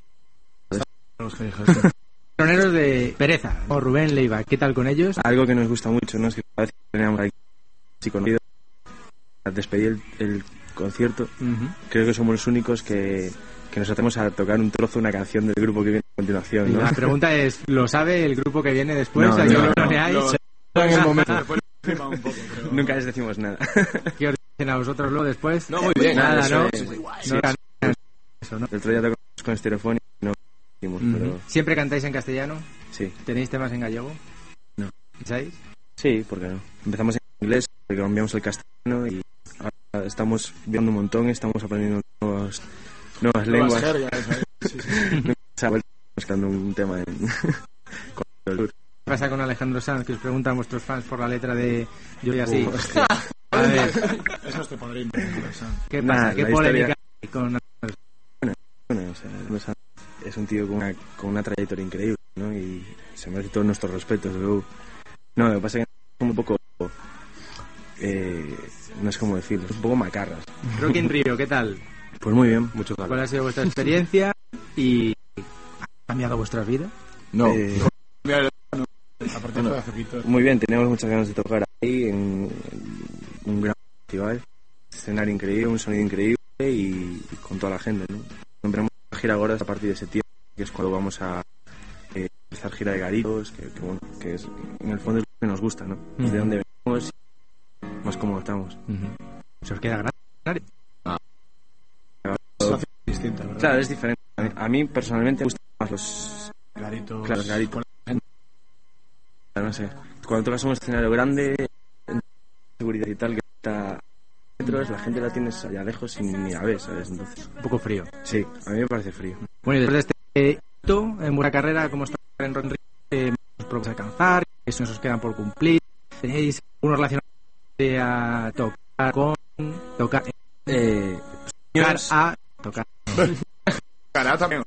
los callejeros. Troneros de Pereza o Rubén Leiva, ¿qué tal con ellos? Algo que nos gusta mucho, ¿no? Es que cada vez que teníamos aquí si conocido, al despedir el, el concierto, uh-huh. creo que somos los únicos que, que nos hacemos a tocar un trozo, una canción del grupo que viene a continuación, ¿no? La pregunta es, ¿lo sabe el grupo que viene después? No, ¿A no, no, lo planeáis? No, no, en el momento. Un poco, nunca les decimos nada. ¿Qué os dicen a vosotros luego después? No, muy bien. Nada, eso ¿no? Es, no, sí, no, sí. Eso, ¿no? El otro día tocamos con Stereophonics y no decimos, uh-huh. pero... ¿Siempre cantáis en castellano? Sí. ¿Tenéis temas en gallego? No. ¿Pensáis? Sí, ¿por qué no? Empezamos en inglés, cambiamos el castellano y ahora estamos viendo un montón, estamos aprendiendo nuevas, nuevas lenguas. Sí, sí. Se ha vuelto buscando un tema en... ¿Qué pasa con Alejandro Sanz? Que os preguntan vuestros fans por la letra de Yo y así. Uh, a ver. Eso es te podría interesar. ¿Qué pasa? Nah, ¿Qué polémica historia... hay con bueno, bueno, o sea, es un tío con una, con una trayectoria increíble, ¿no? Y se merece todos nuestros respetos. Luego, no, lo que pasa es que es como un poco... Eh, no es como decirlo, es un poco macarras. Rock in Rio, ¿qué tal? Pues muy bien, mucho calor. ¿Cuál ha sido vuestra experiencia y ha cambiado vuestra vida? No. Eh, no. A partir de hace poquito. Muy bien, tenemos muchas ganas de tocar ahí en, en un gran festival, escenario increíble, un sonido increíble y, y con toda la gente, ¿no? Empezamos a gira ahora a partir de septiembre, que es cuando vamos a eh, empezar gira de garitos, que, que bueno, que es en el fondo es lo que nos gusta, ¿no? Uh-huh. De dónde venimos, más cómodo estamos. Uh-huh. ¿Se os queda grande? Ah. Es distinta, ¿verdad? Claro, es diferente. A mí, a mí personalmente me gustan más los garitos. Claro, los garitos. No sé, cuando tocas un escenario grande, seguridad y tal, que está dentro, la gente la tienes allá lejos y ni la ves, ¿sabes? Entonces, un poco frío. Sí, a mí me parece frío. Bueno, y después de este hito en vuestra carrera, ¿cómo está en Rock in Rio? Eh, ¿Os proponéis alcanzar? ¿Qué sueños os quedan por cumplir? ¿Tenéis unos relacionados a tocar con tocar eh, tocar a tocar? Cara también.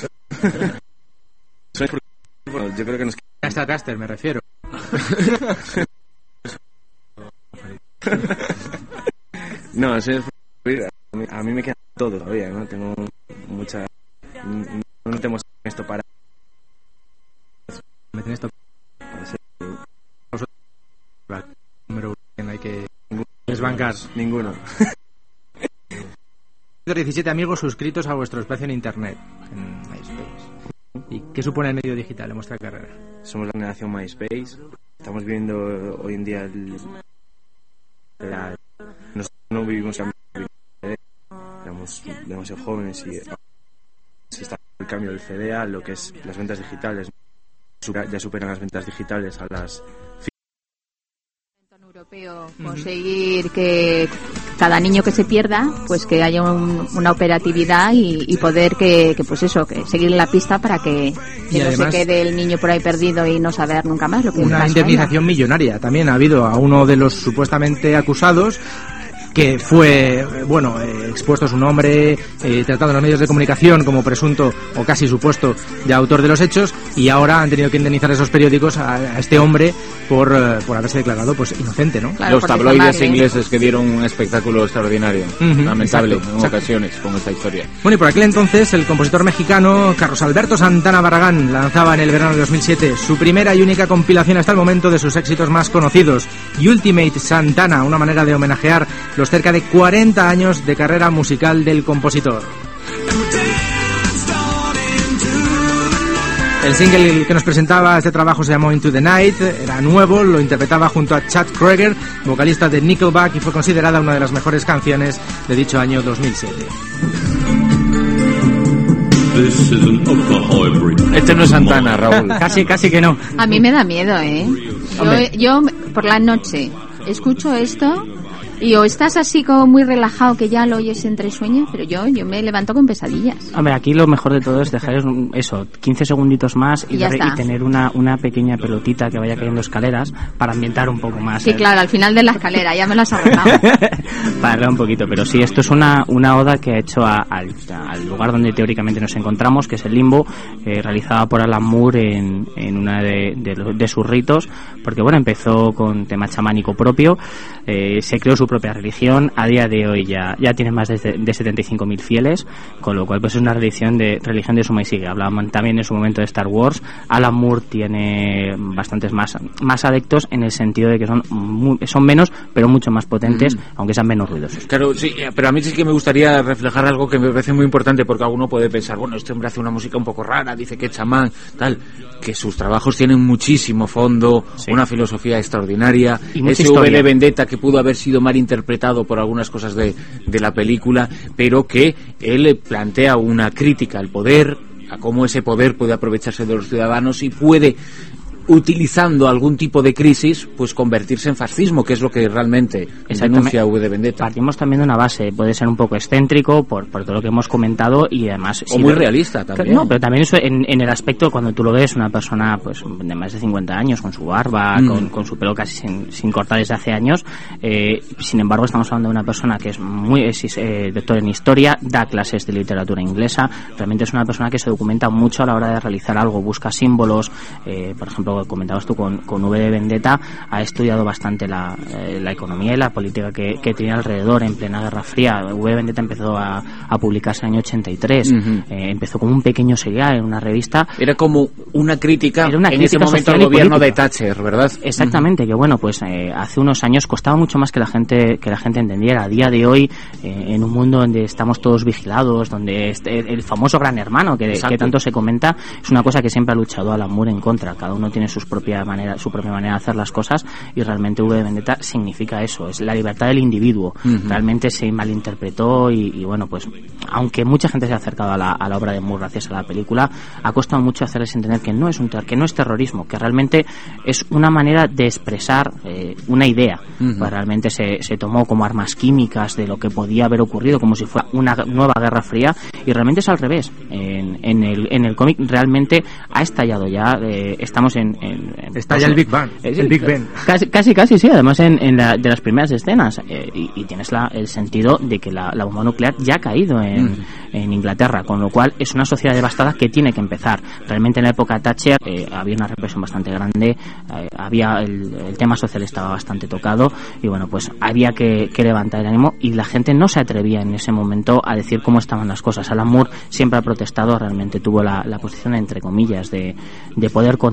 Bueno, yo creo que nos Hasta Caster, me refiero. No, eso es... a, mí, a mí me queda todo todavía, ¿no? Tengo mucha... No, no tenemos esto para... ¿Me tenés esto para ser... número uno hay que desbancar? Ninguno. diecisiete amigos suscritos a vuestro espacio en internet, en MySpace. ¿Y ¿Qué supone el medio digital en vuestra carrera? Somos la generación MySpace. Estamos viviendo hoy en día el... la... Nosotros no vivimos en... éramos demasiado jóvenes y se está el cambio del C D a lo que es las ventas digitales. Ya superan las ventas digitales a las europeo, conseguir que cada niño que se pierda, pues que haya un, una operatividad y, y poder que, que pues eso, que seguir la pista para que, que no además, se quede el niño por ahí perdido y no saber nunca más lo que una indemnización millonaria también ha habido a uno de los supuestamente acusados, que fue, bueno, eh, expuesto su nombre, eh, tratado en los medios de comunicación como presunto o casi supuesto de autor de los hechos, y ahora han tenido que indemnizar esos periódicos a, a este hombre por, eh, por haberse declarado pues inocente, ¿no? Claro, los tabloides ingleses que dieron un espectáculo extraordinario, uh-huh, lamentable exacto, en exacto. ocasiones con esta historia. Bueno, y por aquel entonces el compositor mexicano Carlos Alberto Santana Barragán lanzaba en el verano de dos mil siete su primera y única compilación hasta el momento de sus éxitos más conocidos, Ultimate Santana, una manera de homenajear los cerca de cuarenta años de carrera musical del compositor. El single que nos presentaba este trabajo se llamó Into the Night, era nuevo, lo interpretaba junto a Chad Kroeger, vocalista de Nickelback, y fue considerada una de las mejores canciones de dicho año dos mil siete. Este no es Santana, Raúl. Casi, casi que no. A mí me da miedo, ¿eh? Yo, yo por la noche escucho esto y o estás así como muy relajado que ya lo oyes entre sueños, pero yo yo me levanto con pesadillas. Hombre, aquí lo mejor de todo es dejar eso, quince segunditos más y, y, de, y tener una, una pequeña pelotita que vaya cayendo escaleras para ambientar un poco más. Sí, ¿eh? Claro, al final de la escalera, ya me lo has arreglado. Para arreglar un poquito, pero sí, esto es una, una oda que ha hecho a, a, al lugar donde teóricamente nos encontramos, que es el Limbo, eh, realizada por Alan Moore en, en una de, de, de sus ritos, porque bueno, empezó con tema chamánico propio, eh, se creó su propia religión, a día de hoy ya, ya tiene más de, de setenta y cinco mil fieles, con lo cual pues es una religión de religión de suma y sigue. Hablaban también en su momento de Star Wars. Alan Moore tiene bastantes más, más adeptos en el sentido de que son, muy, son menos, pero mucho más potentes, mm. aunque sean menos ruidosos. Claro, sí, pero a mí sí que me gustaría reflejar algo que me parece muy importante, porque alguno puede pensar, bueno, este hombre hace una música un poco rara, dice que es chamán, tal, que sus trabajos tienen muchísimo fondo, sí. una filosofía extraordinaria, ese V de Vendetta que pudo haber sido mal interpretado por algunas cosas de, de la película, pero que él plantea una crítica al poder, a cómo ese poder puede aprovecharse de los ciudadanos y puede, utilizando algún tipo de crisis, pues convertirse en fascismo, que es lo que realmente denuncia V de Vendetta. Partimos también de una base, puede ser un poco excéntrico por, por todo lo que hemos comentado y además... O si muy lo, realista también. No, pero también eso en, en el aspecto cuando tú lo ves, una persona pues de más de cincuenta años, con su barba, mm. con, con su pelo casi sin, sin cortar desde hace años, eh, sin embargo estamos hablando de una persona que es muy es, eh, doctor en historia, da clases de literatura inglesa, realmente es una persona que se documenta mucho a la hora de realizar algo, busca símbolos, eh, por ejemplo, comentabas tú con, con V de Vendetta, ha estudiado bastante la, eh, la economía y la política que, que tenía alrededor en plena Guerra Fría. V de Vendetta empezó a, a publicarse en el año ochenta y tres, uh-huh. eh, empezó como un pequeño serial en una revista. Era como una crítica Era una en crítica ese momento al gobierno de Thatcher, ¿verdad? Exactamente, uh-huh. que bueno, pues eh, hace unos años costaba mucho más que la gente que la gente entendiera. A día de hoy, eh, en un mundo donde estamos todos vigilados, donde este, el famoso Gran Hermano que, que tanto se comenta, es una cosa que siempre ha luchado Alan Moore en contra. Cada uno tiene sus propias manera, su propia manera de hacer las cosas, y realmente V de Vendetta significa eso, es la libertad del individuo. Uh-huh. Realmente se malinterpretó y, y bueno, pues aunque mucha gente se ha acercado a la, a la obra de Moore gracias a la película, ha costado mucho hacerles entender que no es un ter- que no es terrorismo, que realmente es una manera de expresar eh, una idea. Uh-huh. Pues realmente se, se tomó como armas químicas de lo que podía haber ocurrido, como si fuera una nueva Guerra Fría, y realmente es al revés. En, en el, en el cómic realmente ha estallado ya, eh, estamos en, en Está ya el Big Bang, eh, el Big Ben. Casi, casi, casi sí, además en, en la, de las primeras escenas, eh, y, y tienes la, el sentido de que la, la bomba nuclear ya ha caído en, mm. en Inglaterra, con lo cual es una sociedad devastada que tiene que empezar. Realmente en la época Thatcher eh, había una represión bastante grande, eh, había el, el tema social estaba bastante tocado, y bueno, pues había que, que levantar el ánimo, y la gente no se atrevía en ese momento a decir cómo estaban las cosas. Alan Moore siempre ha protestado, realmente tuvo la, la posición, entre comillas, de, de poder contar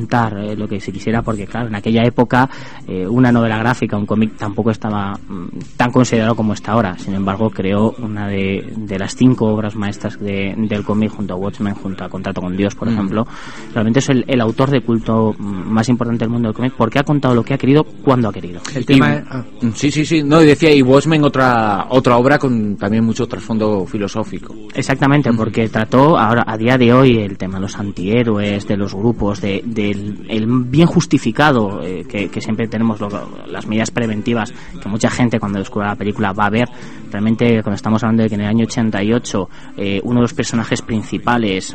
eh, lo que se quisiera, porque claro, en aquella época eh, una novela gráfica, un cómic tampoco estaba mm, tan considerado como está ahora. Sin embargo, creó una de, de las cinco obras maestras de, del cómic, junto a Watchmen, junto a Contrato con Dios, por mm. ejemplo. Realmente es el, el autor de culto más importante del mundo del cómic, porque ha contado lo que ha querido cuando ha querido. El tema y, es... ah. Sí, sí, sí. No, decía, y Watchmen, otra, otra obra con también mucho trasfondo filosófico. Exactamente, porque mm. trató ahora, a día de hoy, el tema de los antihéroes, de los grupos, de, del el bien justificado, eh, que, que siempre tenemos lo, las medidas preventivas que mucha gente cuando descubra la película va a ver. Realmente, cuando estamos hablando de que en el año ochenta y ocho eh, uno de los personajes principales,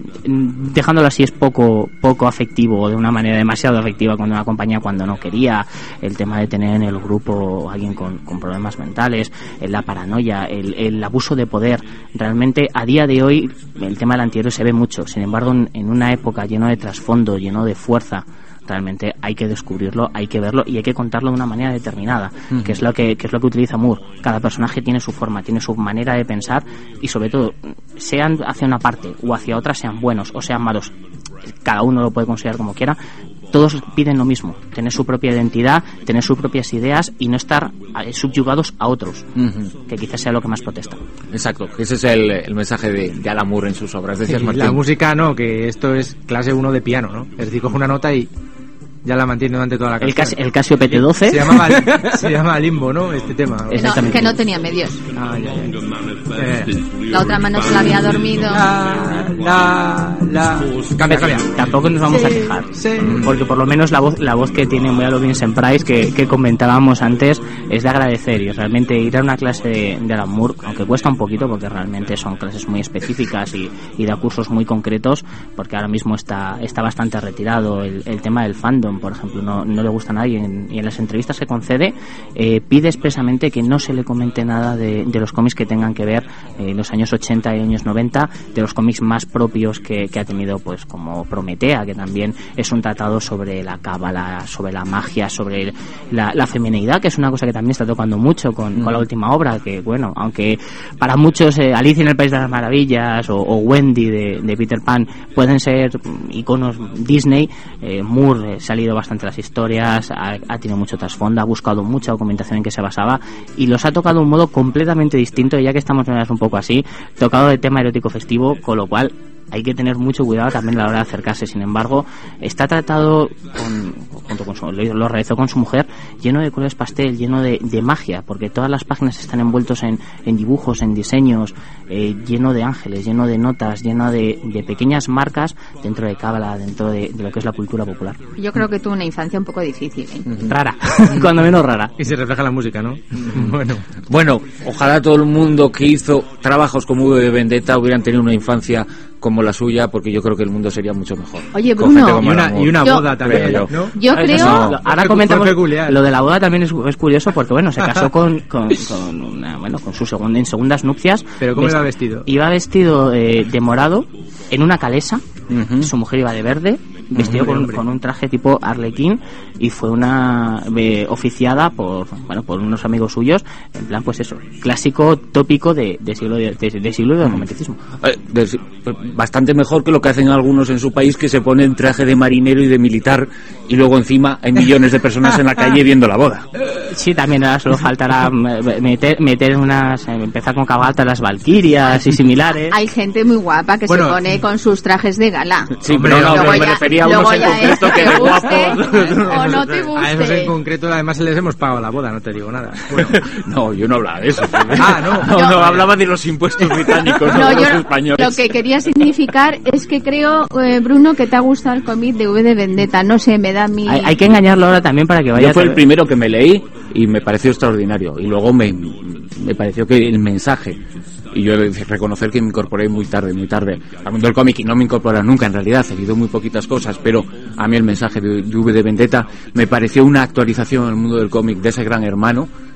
mmm, dejándolo así, es poco poco afectivo, o de una manera demasiado afectiva con una compañía cuando no quería, el tema de tener en el grupo a alguien con, con problemas mentales, eh, la paranoia, el, el abuso de poder. Realmente, a día de hoy, el tema del antihéroe se ve mucho. Sin embargo, en, en una época lleno de trasfondo, lleno de fuerza, realmente hay que descubrirlo, hay que verlo y hay que contarlo de una manera determinada, uh-huh. que es lo que, que es lo que utiliza Moore. Cada personaje tiene su forma, tiene su manera de pensar, y sobre todo, sean hacia una parte o hacia otra, sean buenos o sean malos, cada uno lo puede considerar como quiera. Todos piden lo mismo, tener su propia identidad, tener sus propias ideas y no estar subyugados a otros, uh-huh. que quizás sea lo que más protesta. Exacto, ese es el, el mensaje de, de Alan Moore en sus obras. Decías, sí, Martín. La música no, que esto es clase uno de piano, ¿no? Es decir, coge una nota y ya la mantiene durante toda la canción. El, Cas- el Casio P T doce. Se llama, se llama Limbo, ¿no? Este tema. No, que no tenía medios. Ah, ya, ya. Eh. La otra mano se la había dormido. La, la, la... Cambia, cambia. Tampoco nos vamos sí, a quejar. Sí. Porque por lo menos la voz la voz que tiene Muy a lo Vincent Price, que, que comentábamos antes, es de agradecer. Y realmente ir a una clase de, de Alan Moore, aunque cuesta un poquito, porque realmente son clases muy específicas y, y da cursos muy concretos, porque ahora mismo está, está bastante retirado el, el tema del fandom, por ejemplo, no, no le gusta a nadie, y en, y en las entrevistas que concede eh, pide expresamente que no se le comente nada de, de los cómics que tengan que ver en eh, los años ochenta y años noventa, de los cómics más propios que, que ha tenido, pues como Prometea, que también es un tratado sobre la cábala, sobre la magia, sobre la, la feminidad, que es una cosa que también está tocando mucho con, mm. con la última obra, que bueno, aunque para muchos eh, Alicia en el País de las Maravillas o, o Wendy de, de Peter Pan pueden ser iconos Disney, eh, Moore eh, salido bastante las historias, ha, ha tenido mucho trasfondo, ha buscado mucha documentación en que se basaba y los ha tocado de un modo completamente distinto, y ya que estamos en un poco así, tocado de tema erótico festivo, con lo cual hay que tener mucho cuidado también a la hora de acercarse. Sin embargo, está tratado con, junto con su, lo realizó con su mujer, lleno de colores pastel, lleno de, de magia, porque todas las páginas están envueltos en, en dibujos, en diseños, eh, lleno de ángeles, lleno de notas, lleno de, de pequeñas marcas dentro de cábala, dentro de, de lo que es la cultura popular. Yo creo que tuvo una infancia un poco difícil, ¿eh? Uh-huh. Rara, cuando menos rara. Y se refleja en la música, ¿no? Uh-huh. Bueno, bueno, ojalá todo el mundo que hizo trabajos como V de Vendetta hubieran tenido una infancia como la suya, porque yo creo que el mundo sería mucho mejor. Oye, Bruno, y una, y una yo, boda también, yo, ¿no? Yo Ay, creo... No, ahora comentamos lo de la boda, también es, es curioso, porque bueno, se casó con, con, con una, bueno, con su segunda, en segundas nupcias. ¿Pero cómo iba vestido? Iba vestido eh, de morado, en una calesa, uh-huh. Su mujer iba de verde, vestido uh-huh, con, con un traje tipo arlequín, y fue una eh, oficiada por bueno por unos amigos suyos, en plan pues eso, clásico tópico de, de siglo de, de, de siglo del romanticismo. Eh, de, bastante mejor que lo que hacen algunos en su país, que se ponen traje de marinero y de militar y luego encima hay millones de personas en la calle viendo la boda. Sí, también ahora solo faltará meter meter unas empezar con cabaltas las valquirias y similares. Hay gente muy guapa que bueno, se pone con sus trajes de gala. Sí, pero no, no me ya, refería a unos en concreto que de guapos. O no te guste. A esos en concreto además les hemos pagado la boda, no te digo nada. Bueno. No, yo no hablaba de eso. Ah, no. No, yo, no, hablaba de los impuestos británicos, no, no de los yo, españoles. Lo que quería significar es que creo, eh, Bruno, que te ha gustado el cómic de V de Vendetta. No sé, me da mi... Hay, hay que engañarlo ahora también para que vaya... Yo fue el primero que me leí y me pareció extraordinario. Y luego me, me pareció que el mensaje... Y yo he de reconocer que me incorporé muy tarde, muy tarde al mundo del cómic, y no me incorporé nunca, en realidad, he leído muy poquitas cosas, pero a mí el mensaje de, de V de Vendetta me pareció una actualización al mundo del cómic de ese gran hermano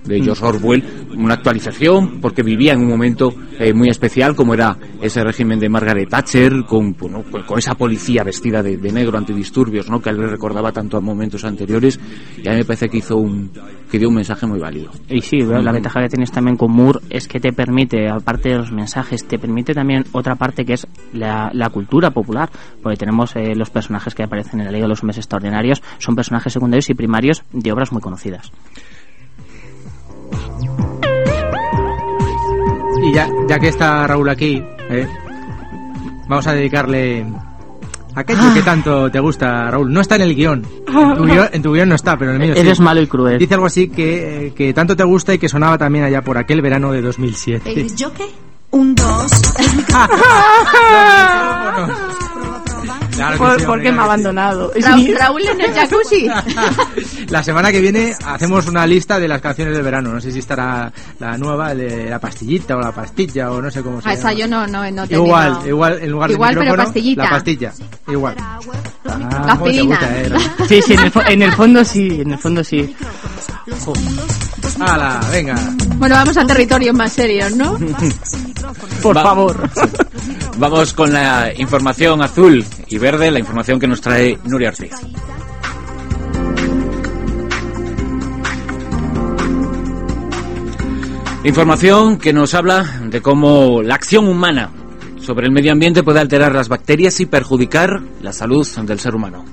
de George Orwell, una actualización porque vivía en un momento eh, muy especial como era ese régimen de Margaret Thatcher con, bueno, con esa policía vestida de, de negro antidisturbios, ¿no?, que a él le recordaba tanto a momentos anteriores, y a mí me parece que hizo un que dio un mensaje muy válido. Y sí, bueno, la ventaja que tienes también con Moore es que te permite, aparte de los mensajes, te permite también otra parte que es la, la cultura popular, porque tenemos eh, los personajes que aparecen en la Liga de los Hombres Extraordinarios, son personajes secundarios y primarios de obras muy conocidas. Y ya, ya que está Raúl aquí, ¿eh? vamos a dedicarle aquello ah. que tanto te gusta, Raúl. No está en el guión. En tu guión, en tu guión no está, pero en el mío Eres sí. malo y cruel. Dice algo así que, que tanto te gusta y que sonaba también allá por aquel verano de dos mil siete. ¿Yo qué? Un dos. Claro ¿Por, sí, ¿por qué me ha abandonado? Raúl, Raúl en el jacuzzi. La semana que viene hacemos una lista de las canciones del verano. No sé si estará la nueva de la pastillita o la pastilla o no sé cómo se ah, llama. Esa yo no, no, no tengo. Igual, igual, en lugar igual, de micrófono, pero pastillita. la pastilla. Igual. Ah, la aspirina. gusta, eh, sí, sí, en el, en el fondo sí, en el fondo sí. Oh. ¡Hala, venga! Bueno, vamos a territorios más serios, ¿no? Por Va- favor. Vamos con la información azul y verde, la información que nos trae Nuria Ortiz. Información que nos habla de cómo la acción humana sobre el medio ambiente puede alterar las bacterias y perjudicar la salud del ser humano.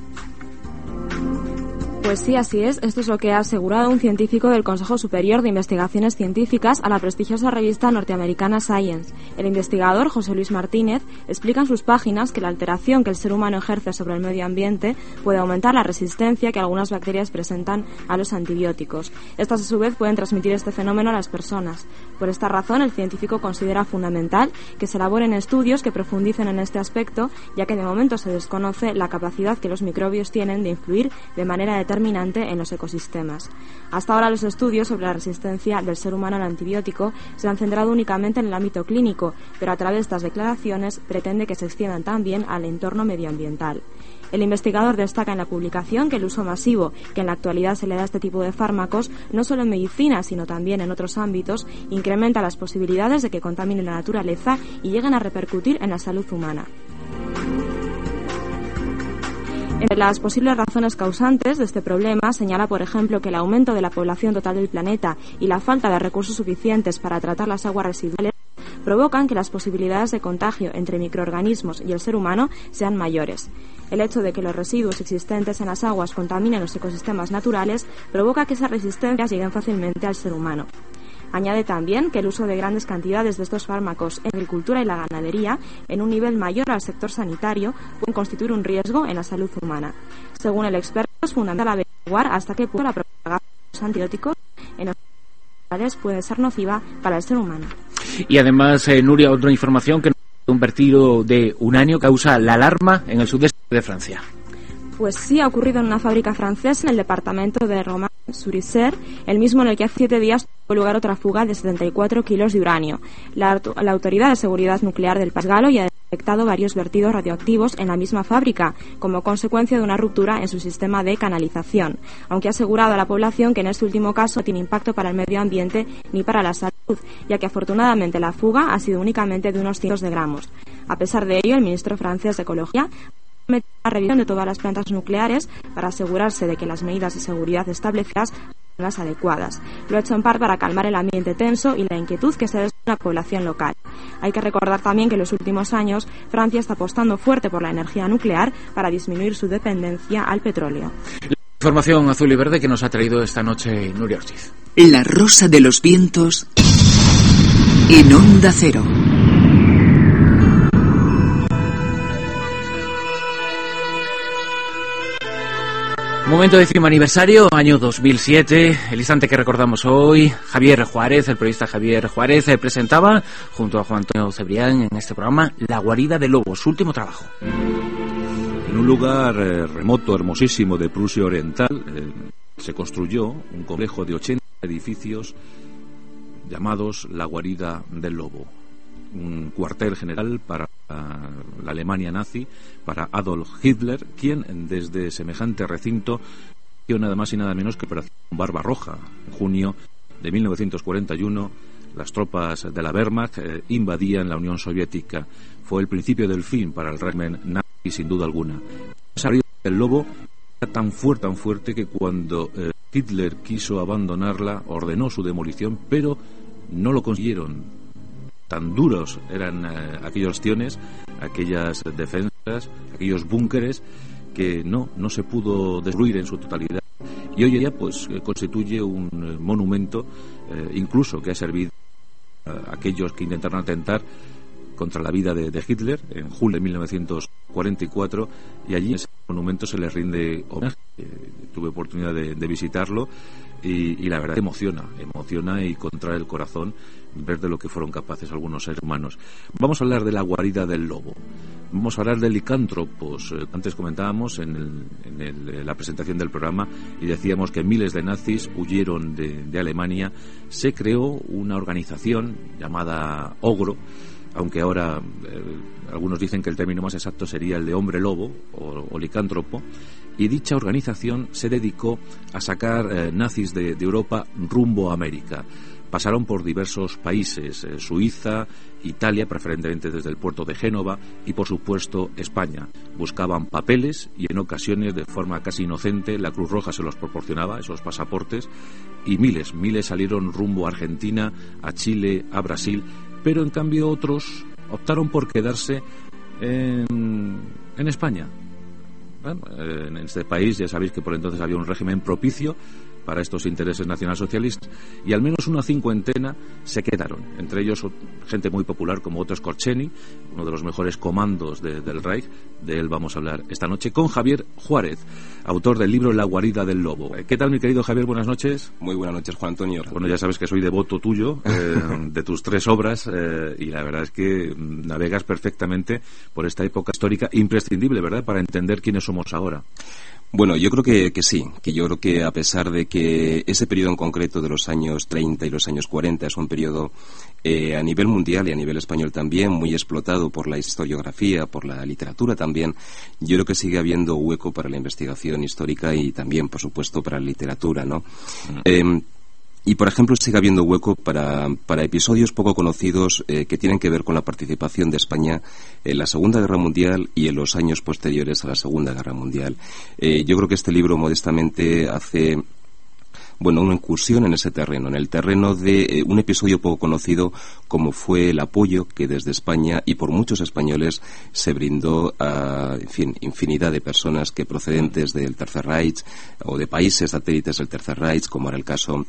Pues sí, así es. Esto es lo que ha asegurado un científico del Consejo Superior de Investigaciones Científicas a la prestigiosa revista norteamericana Science. El investigador, José Luis Martínez, explica en sus páginas que la alteración que el ser humano ejerce sobre el medio ambiente puede aumentar la resistencia que algunas bacterias presentan a los antibióticos. Estas, a su vez, pueden transmitir este fenómeno a las personas. Por esta razón, el científico considera fundamental que se elaboren estudios que profundicen en este aspecto, ya que de momento se desconoce la capacidad que los microbios tienen de influir de manera determinante en los ecosistemas. Hasta ahora los estudios sobre la resistencia del ser humano al antibiótico se han centrado únicamente en el ámbito clínico, pero a través de estas declaraciones pretende que se extiendan también al entorno medioambiental. El investigador destaca en la publicación que el uso masivo que en la actualidad se le da a este tipo de fármacos, no solo en medicina, sino también en otros ámbitos, incrementa las posibilidades de que contaminen la naturaleza y lleguen a repercutir en la salud humana. Entre las posibles razones causantes de este problema señala, por ejemplo, que el aumento de la población total del planeta y la falta de recursos suficientes para tratar las aguas residuales provocan que las posibilidades de contagio entre microorganismos y el ser humano sean mayores. El hecho de que los residuos existentes en las aguas contaminen los ecosistemas naturales provoca que esas resistencias lleguen fácilmente al ser humano. Añade también que el uso de grandes cantidades de estos fármacos en la agricultura y la ganadería, en un nivel mayor al sector sanitario, pueden constituir un riesgo en la salud humana. Según el experto, es fundamental averiguar hasta qué punto la propagación de los antibióticos en los animales puede ser nociva para el ser humano. Y además, eh, Nuria, otra información que un vertido de uranio causa la alarma en el sudeste de Francia. Pues sí, ha ocurrido en una fábrica francesa en el departamento de Romans-sur-Isère, el mismo en el que hace siete días tuvo lugar otra fuga de setenta y cuatro kilos de uranio. La, la Autoridad de Seguridad Nuclear del País Galo ya ha detectado varios vertidos radioactivos en la misma fábrica, como consecuencia de una ruptura en su sistema de canalización, aunque ha asegurado a la población que en este último caso no tiene impacto para el medio ambiente ni para la salud, ya que afortunadamente la fuga ha sido únicamente de unos cientos de gramos. A pesar de ello, el ministro francés de Ecología una revisión de todas las plantas nucleares para asegurarse de que las medidas de seguridad establecidas son las adecuadas. Lo ha hecho en parte para calmar el ambiente tenso y la inquietud que se desarrolla en la población local. Hay que recordar también que en los últimos años Francia está apostando fuerte por la energía nuclear para disminuir su dependencia al petróleo. Información azul y verde que nos ha traído esta noche Nuria Ortiz. La rosa de los vientos en Onda Cero. Momento décimo aniversario, año dos mil siete, el instante que recordamos hoy. Javier Juárez, el periodista Javier Juárez, eh, presentaba, junto a Juan Antonio Cebrián en este programa, La guarida del lobo, su último trabajo. En un lugar eh, remoto, hermosísimo de Prusia Oriental, eh, se construyó un complejo de ochenta edificios llamados La guarida del lobo. Un cuartel general para uh, la Alemania nazi, para Adolf Hitler, quien desde semejante recinto dio nada más y nada menos que Operación Barbarroja, en junio de mil novecientos cuarenta y uno, las tropas de la Wehrmacht eh, invadían la Unión Soviética. Fue el principio del fin para el régimen nazi, sin duda alguna. El lobo era tan fuerte, tan fuerte que cuando eh, Hitler quiso abandonarla, ordenó su demolición, pero no lo consiguieron. Tan duros eran eh, aquellos bastiones, aquellas defensas, aquellos búnkeres, que no, no se pudo destruir en su totalidad. Y hoy en día pues eh, constituye un eh, monumento, eh, incluso que ha servido a aquellos que intentaron atentar contra la vida de, de Hitler en julio de mil novecientos cuarenta y cuatro, y allí en ese monumento se les rinde homenaje. Eh, tuve oportunidad de, de visitarlo y, y la verdad emociona, emociona y contrae el corazón ver de lo que fueron capaces algunos seres humanos. Vamos a hablar de la guarida del lobo. Vamos a hablar de licántropos. Eh, antes comentábamos en, el, en el, la presentación del programa y decíamos que miles de nazis huyeron de, de Alemania. Se creó una organización llamada Ogro, aunque ahora eh, algunos dicen que el término más exacto sería el de hombre lobo o, o licántropo, y dicha organización se dedicó a sacar eh, nazis de, de Europa rumbo a América. Pasaron por diversos países, eh, Suiza, Italia, preferentemente desde el puerto de Génova, y por supuesto España. Buscaban papeles y en ocasiones de forma casi inocente la Cruz Roja se los proporcionaba, esos pasaportes, y miles, miles salieron rumbo a Argentina, a Chile, a Brasil, pero en cambio otros optaron por quedarse en, en España. Bueno, en este país ya sabéis que por entonces había un régimen propicio para estos intereses nacionalsocialistas, y al menos una cincuentena se quedaron, entre ellos gente muy popular como Otto Skorcheny, uno de los mejores comandos de, del Reich. De él vamos a hablar esta noche con Javier Juárez, autor del libro La guarida del lobo. ¿Qué tal, mi querido Javier? Buenas noches. Muy buenas noches, Juan Antonio. Bueno, ya sabes que soy devoto tuyo, eh, de tus tres obras, eh, y la verdad es que navegas perfectamente por esta época histórica imprescindible, ¿verdad?, para entender quiénes somos ahora. Bueno, yo creo que, que sí, que yo creo que a pesar de que ese periodo en concreto de los años treinta y los años cuarenta es un periodo eh, a nivel mundial y a nivel español también muy explotado por la historiografía, por la literatura también, yo creo que sigue habiendo hueco para la investigación histórica y también, por supuesto, para la literatura, ¿no? Mm. Eh, Y, por ejemplo, sigue habiendo hueco para, para episodios poco conocidos eh, que tienen que ver con la participación de España en la Segunda Guerra Mundial y en los años posteriores a la Segunda Guerra Mundial. Eh, yo creo que este libro modestamente hace, bueno, una incursión en ese terreno, en el terreno de eh, un episodio poco conocido como fue el apoyo que desde España y por muchos españoles se brindó a, en fin, infinidad de personas que procedentes del Tercer Reich o de países satélites del Tercer Reich, como era el caso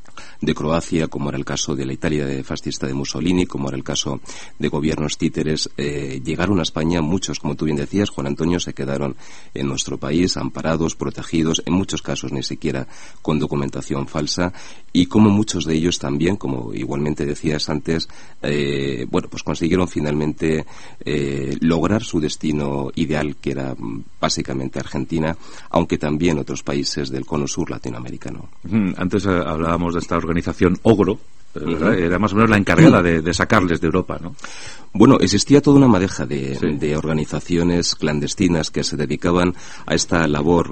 de Croacia, como era el caso de la Italia de fascista de Mussolini, como era el caso de gobiernos títeres, eh, llegaron a España. Muchos, como tú bien decías, Juan Antonio, se quedaron en nuestro país amparados, protegidos, en muchos casos ni siquiera con documentación falsa, y como muchos de ellos también, como igualmente decías antes, eh, bueno, pues consiguieron finalmente eh, lograr su destino ideal, que era básicamente Argentina, aunque también otros países del cono sur latinoamericano. Antes eh, hablábamos de esta organización Ogro, ¿verdad? Uh-huh. Era más o menos la encargada de, de sacarles de Europa, ¿no? Bueno, existía toda una madeja de, sí. de organizaciones clandestinas que se dedicaban a esta labor,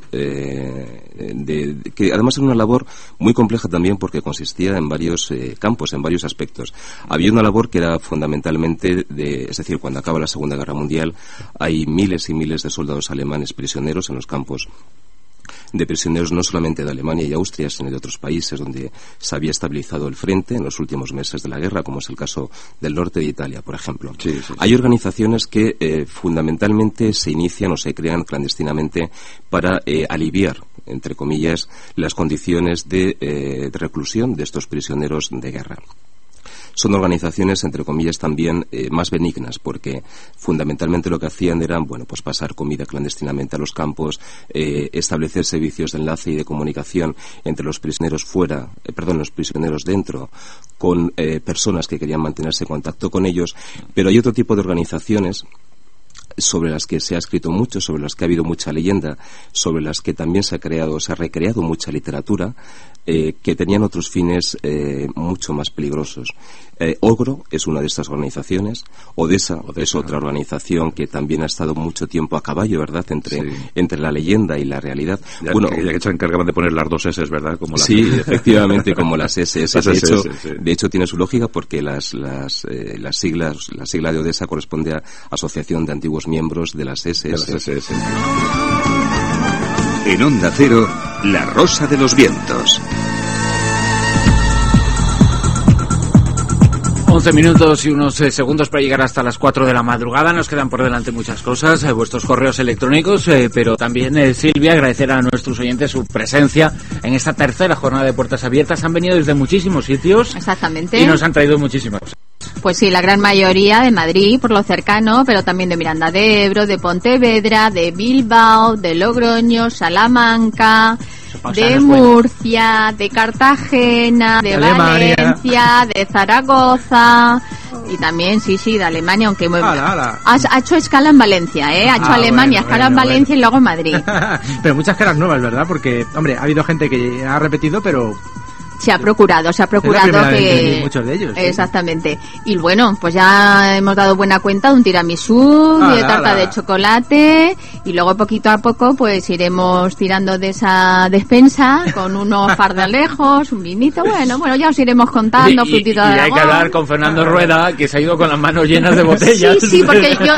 eh, de, de, que además era una labor muy compleja también porque consistía en varios eh, campos, en varios aspectos. Había una labor que era fundamentalmente, de, es decir, cuando acaba la Segunda Guerra Mundial, hay miles y miles de soldados alemanes prisioneros en los campos de prisioneros no solamente de Alemania y Austria, sino de otros países donde se había estabilizado el frente en los últimos meses de la guerra, como es el caso del norte de Italia, por ejemplo. Sí, sí, sí. Hay organizaciones que eh, fundamentalmente se inician o se crean clandestinamente para eh, aliviar, entre comillas, las condiciones de, eh, de reclusión de estos prisioneros de guerra. Son organizaciones, entre comillas, también eh, más benignas, porque fundamentalmente lo que hacían era, bueno, pues pasar comida clandestinamente a los campos, eh, establecer servicios de enlace y de comunicación entre los prisioneros fuera, eh, perdón, los prisioneros dentro, con eh, personas que querían mantenerse en contacto con ellos. Pero hay otro tipo de organizaciones sobre las que se ha escrito mucho, sobre las que ha habido mucha leyenda, sobre las que también se ha creado, se ha recreado mucha literatura, eh, que tenían otros fines eh, mucho más peligrosos. Eh, Ogro es una de estas organizaciones, Odessa, Odessa es otra organización que también ha estado mucho tiempo a caballo, ¿verdad?, entre, sí. entre la leyenda y la realidad. Ya, bueno, que, ya que se encargaban de poner las dos S, ¿verdad? Como las sí, efectivamente, como las S S. Las de, S S, hecho, sí. de hecho, tiene su lógica porque las, las, eh, las siglas, la sigla de Odessa corresponde a Asociación de Antiguos Miembros de las S S. De las S S. En Onda Cero, La Rosa de los Vientos. once minutos y unos eh, segundos para llegar hasta las cuatro de la madrugada. Nos quedan por delante muchas cosas, eh, vuestros correos electrónicos, eh, pero también, eh, Silvia, agradecer a nuestros oyentes su presencia en esta tercera jornada de Puertas Abiertas. Han venido desde muchísimos sitios. Exactamente. Y nos han traído muchísimas cosas. Pues sí, la gran mayoría de Madrid, por lo cercano, pero también de Miranda de Ebro, de Pontevedra, de Bilbao, de Logroño, Salamanca, de Murcia, de Cartagena, de Alemania. Valencia, de Zaragoza y también, sí, sí, de Alemania, aunque muy Ala, ala. Ha, ha hecho escala en Valencia, ¿eh? Ha hecho Ah, Alemania, bueno, escala en bueno, Valencia y luego en Madrid. Pero muchas caras nuevas, ¿verdad? Porque, hombre, ha habido gente que ha repetido, pero... Se ha procurado, se ha Es la procurado primera vez que que... vi muchos de ellos. Sí. Exactamente. Y bueno, pues ya hemos dado buena cuenta de un tiramisú, Ala, de tarta ala. de chocolate, y luego poquito a poco pues iremos tirando de esa despensa con unos pardalejos, un vinito, bueno, bueno, ya os iremos contando, Y, y, y frutito de hay que Aragón. hablar con Fernando Rueda, que se ha ido con las manos llenas de botellas. Sí, sí, porque yo,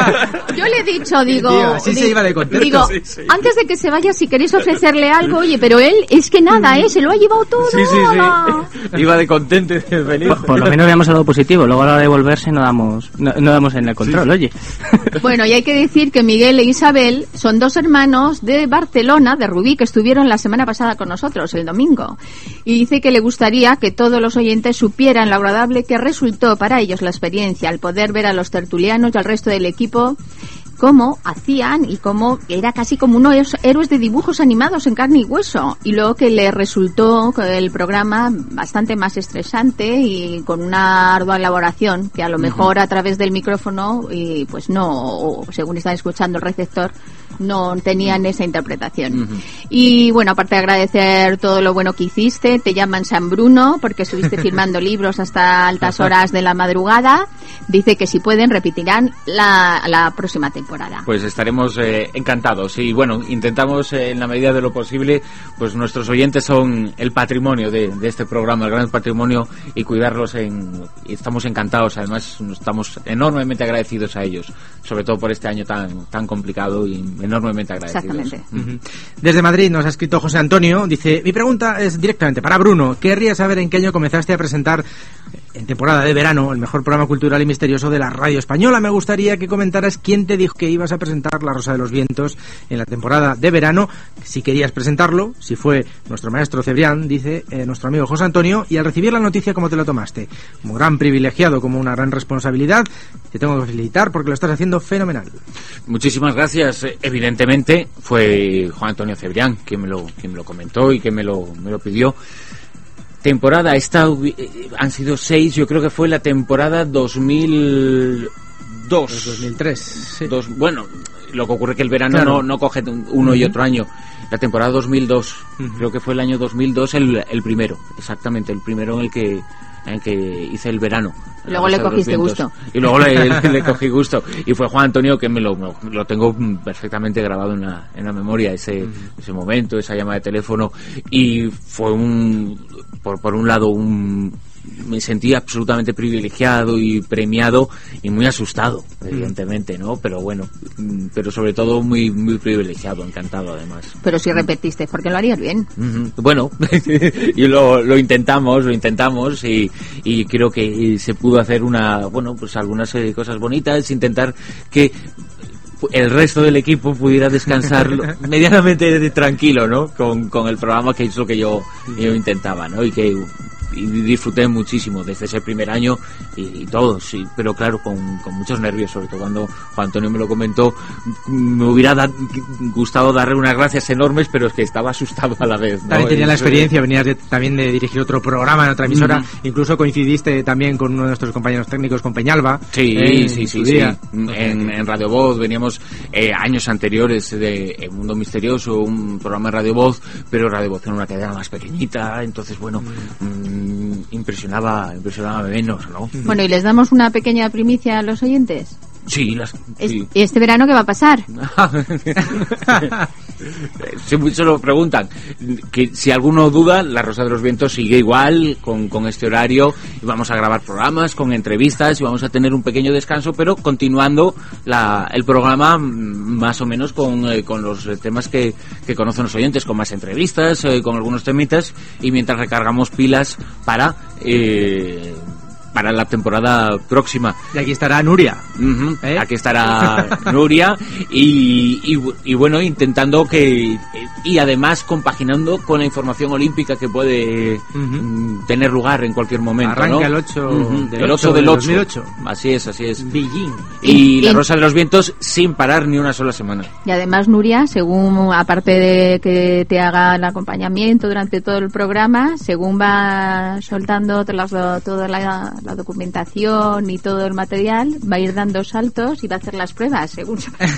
yo le he dicho, digo, Tío, así se di- iba de contento. digo, Sí, sí. antes de que se vaya, si queréis ofrecerle algo, oye, pero él es que nada, ¿eh? Se lo ha llevado todo. Sí, sí, ala. sí. Iba de contento y de feliz. Por, por lo menos veamos algo positivo, luego a la hora de volverse no damos no, no damos en el control, oye. Bueno, y hay que decir que Miguel e Isabel son dos hermanos de Barcelona, de Rubí, que estuvieron la semana pasada con nosotros, el domingo. Y dice que le gustaría que todos los oyentes supieran lo agradable que resultó para ellos la experiencia, al poder ver a los tertulianos y al resto del equipo cómo hacían y cómo era casi como unos héroes de dibujos animados en carne y hueso. Y luego que le resultó el programa bastante más estresante y con una ardua elaboración que a lo mejor a través del micrófono y pues no, o según están escuchando el receptor, no tenían esa interpretación. Ujú. Y bueno, aparte de agradecer todo lo bueno que hiciste, te llaman San Bruno porque estuviste firmando libros hasta altas horas de la madrugada. Dice que si pueden repetirán la, la próxima temporada. Pues estaremos eh, encantados y bueno, intentamos eh, en la medida de lo posible, pues nuestros oyentes son el patrimonio de, de este programa, el gran patrimonio, y cuidarlos en, y estamos encantados, además estamos enormemente agradecidos a ellos, sobre todo por este año tan tan complicado y enormemente agradecidos. Exactamente. Ujú. Desde Madrid nos ha escrito José Antonio, dice, mi pregunta es directamente para Bruno, querría saber en qué año comenzaste a presentar en temporada de verano el mejor programa cultural y misterioso de la radio española. Me gustaría que comentaras quién te dijo que ibas a presentar La Rosa de los Vientos en la temporada de verano, si querías presentarlo, si fue nuestro maestro Cebrián, dice eh, nuestro amigo José Antonio, y al recibir la noticia, ¿cómo te lo tomaste? Como gran privilegiado, como una gran responsabilidad, te tengo que felicitar porque lo estás haciendo fenomenal. Muchísimas gracias. Eh, Evidentemente fue Juan Antonio Cebrián quien me lo, quien me lo comentó y que me lo, me lo pidió. Temporada, esta hubi- eh, han sido seis, yo creo que fue la temporada dos mil dos. dos mil tres, sí. Dos, bueno, lo que ocurre es que el verano Claro. no, no coge un- uno Ujú. y otro año. La temporada dos mil dos, Ujú. creo que fue el año dos mil dos el, el primero, exactamente, el primero en el que en el que hice el verano. Luego La le Rosa de los cogiste Vientos. gusto. Y luego le, le- le cogí gusto. Y fue Juan Antonio que me lo, me lo tengo perfectamente grabado en la, en la memoria, ese, ese momento, esa llamada de teléfono. Y fue un, por, por un lado, un, me sentí absolutamente privilegiado y premiado y muy asustado, evidentemente, ¿no? Pero bueno, mm, pero sobre todo muy, muy privilegiado, encantado además. Pero si repetiste, porque lo harías bien. Ujú. Bueno, y lo, lo intentamos, lo intentamos y, y creo que se pudo hacer una, bueno, pues algunas eh, cosas bonitas, intentar que el resto del equipo pudiera descansar medianamente tranquilo, ¿no? Con, con el programa, que es lo que yo, yo intentaba, ¿no? Y que y disfruté muchísimo desde ese primer año y, y todo, sí, pero claro, con, con muchos nervios, sobre todo cuando Juan Antonio me lo comentó. Me hubiera da, gustado darle unas gracias enormes, pero es que estaba asustado a la vez, ¿no? También tenía la Eso, experiencia, venías de, también de dirigir otro programa en otra emisora, uh-huh. incluso coincidiste también con uno de nuestros compañeros técnicos, con Peñalba. Sí, eh, sí, sí, en sí. día. En, en Radio Voz veníamos eh, años anteriores de El Mundo Misterioso, un programa de Radio Voz, pero Radio Voz era una cadena más pequeñita, entonces bueno, mm, impresionaba, impresionaba menos, ¿no? Bueno, y les damos una pequeña primicia a los oyentes. Sí, las, sí. ¿Y este verano qué va a pasar? Se, se lo preguntan, que si alguno duda, La Rosa de los Vientos sigue igual con, con este horario y vamos a grabar programas con entrevistas y vamos a tener un pequeño descanso, pero continuando la, el programa más o menos con, eh, con los temas que, que conocen los oyentes, con más entrevistas, eh, con algunos temitas, y mientras recargamos pilas para eh, para la temporada próxima. Y aquí estará Nuria. Uh-huh. ¿Eh? Aquí estará Nuria y, y, y bueno, intentando que, y además compaginando con la información olímpica que puede uh-huh. tener lugar en cualquier momento. Arranca, ¿no? el ocho uh-huh. del el ocho ocho del del ocho. dos mil ocho. Así es, así es. Beijing. Y, y La Rosa de los Vientos sin parar ni una sola semana. Y además, Nuria, según, aparte de que te haga el acompañamiento durante todo el programa, según va soltando todas las, toda la la documentación y todo el material, va a ir dando saltos y va a hacer las pruebas según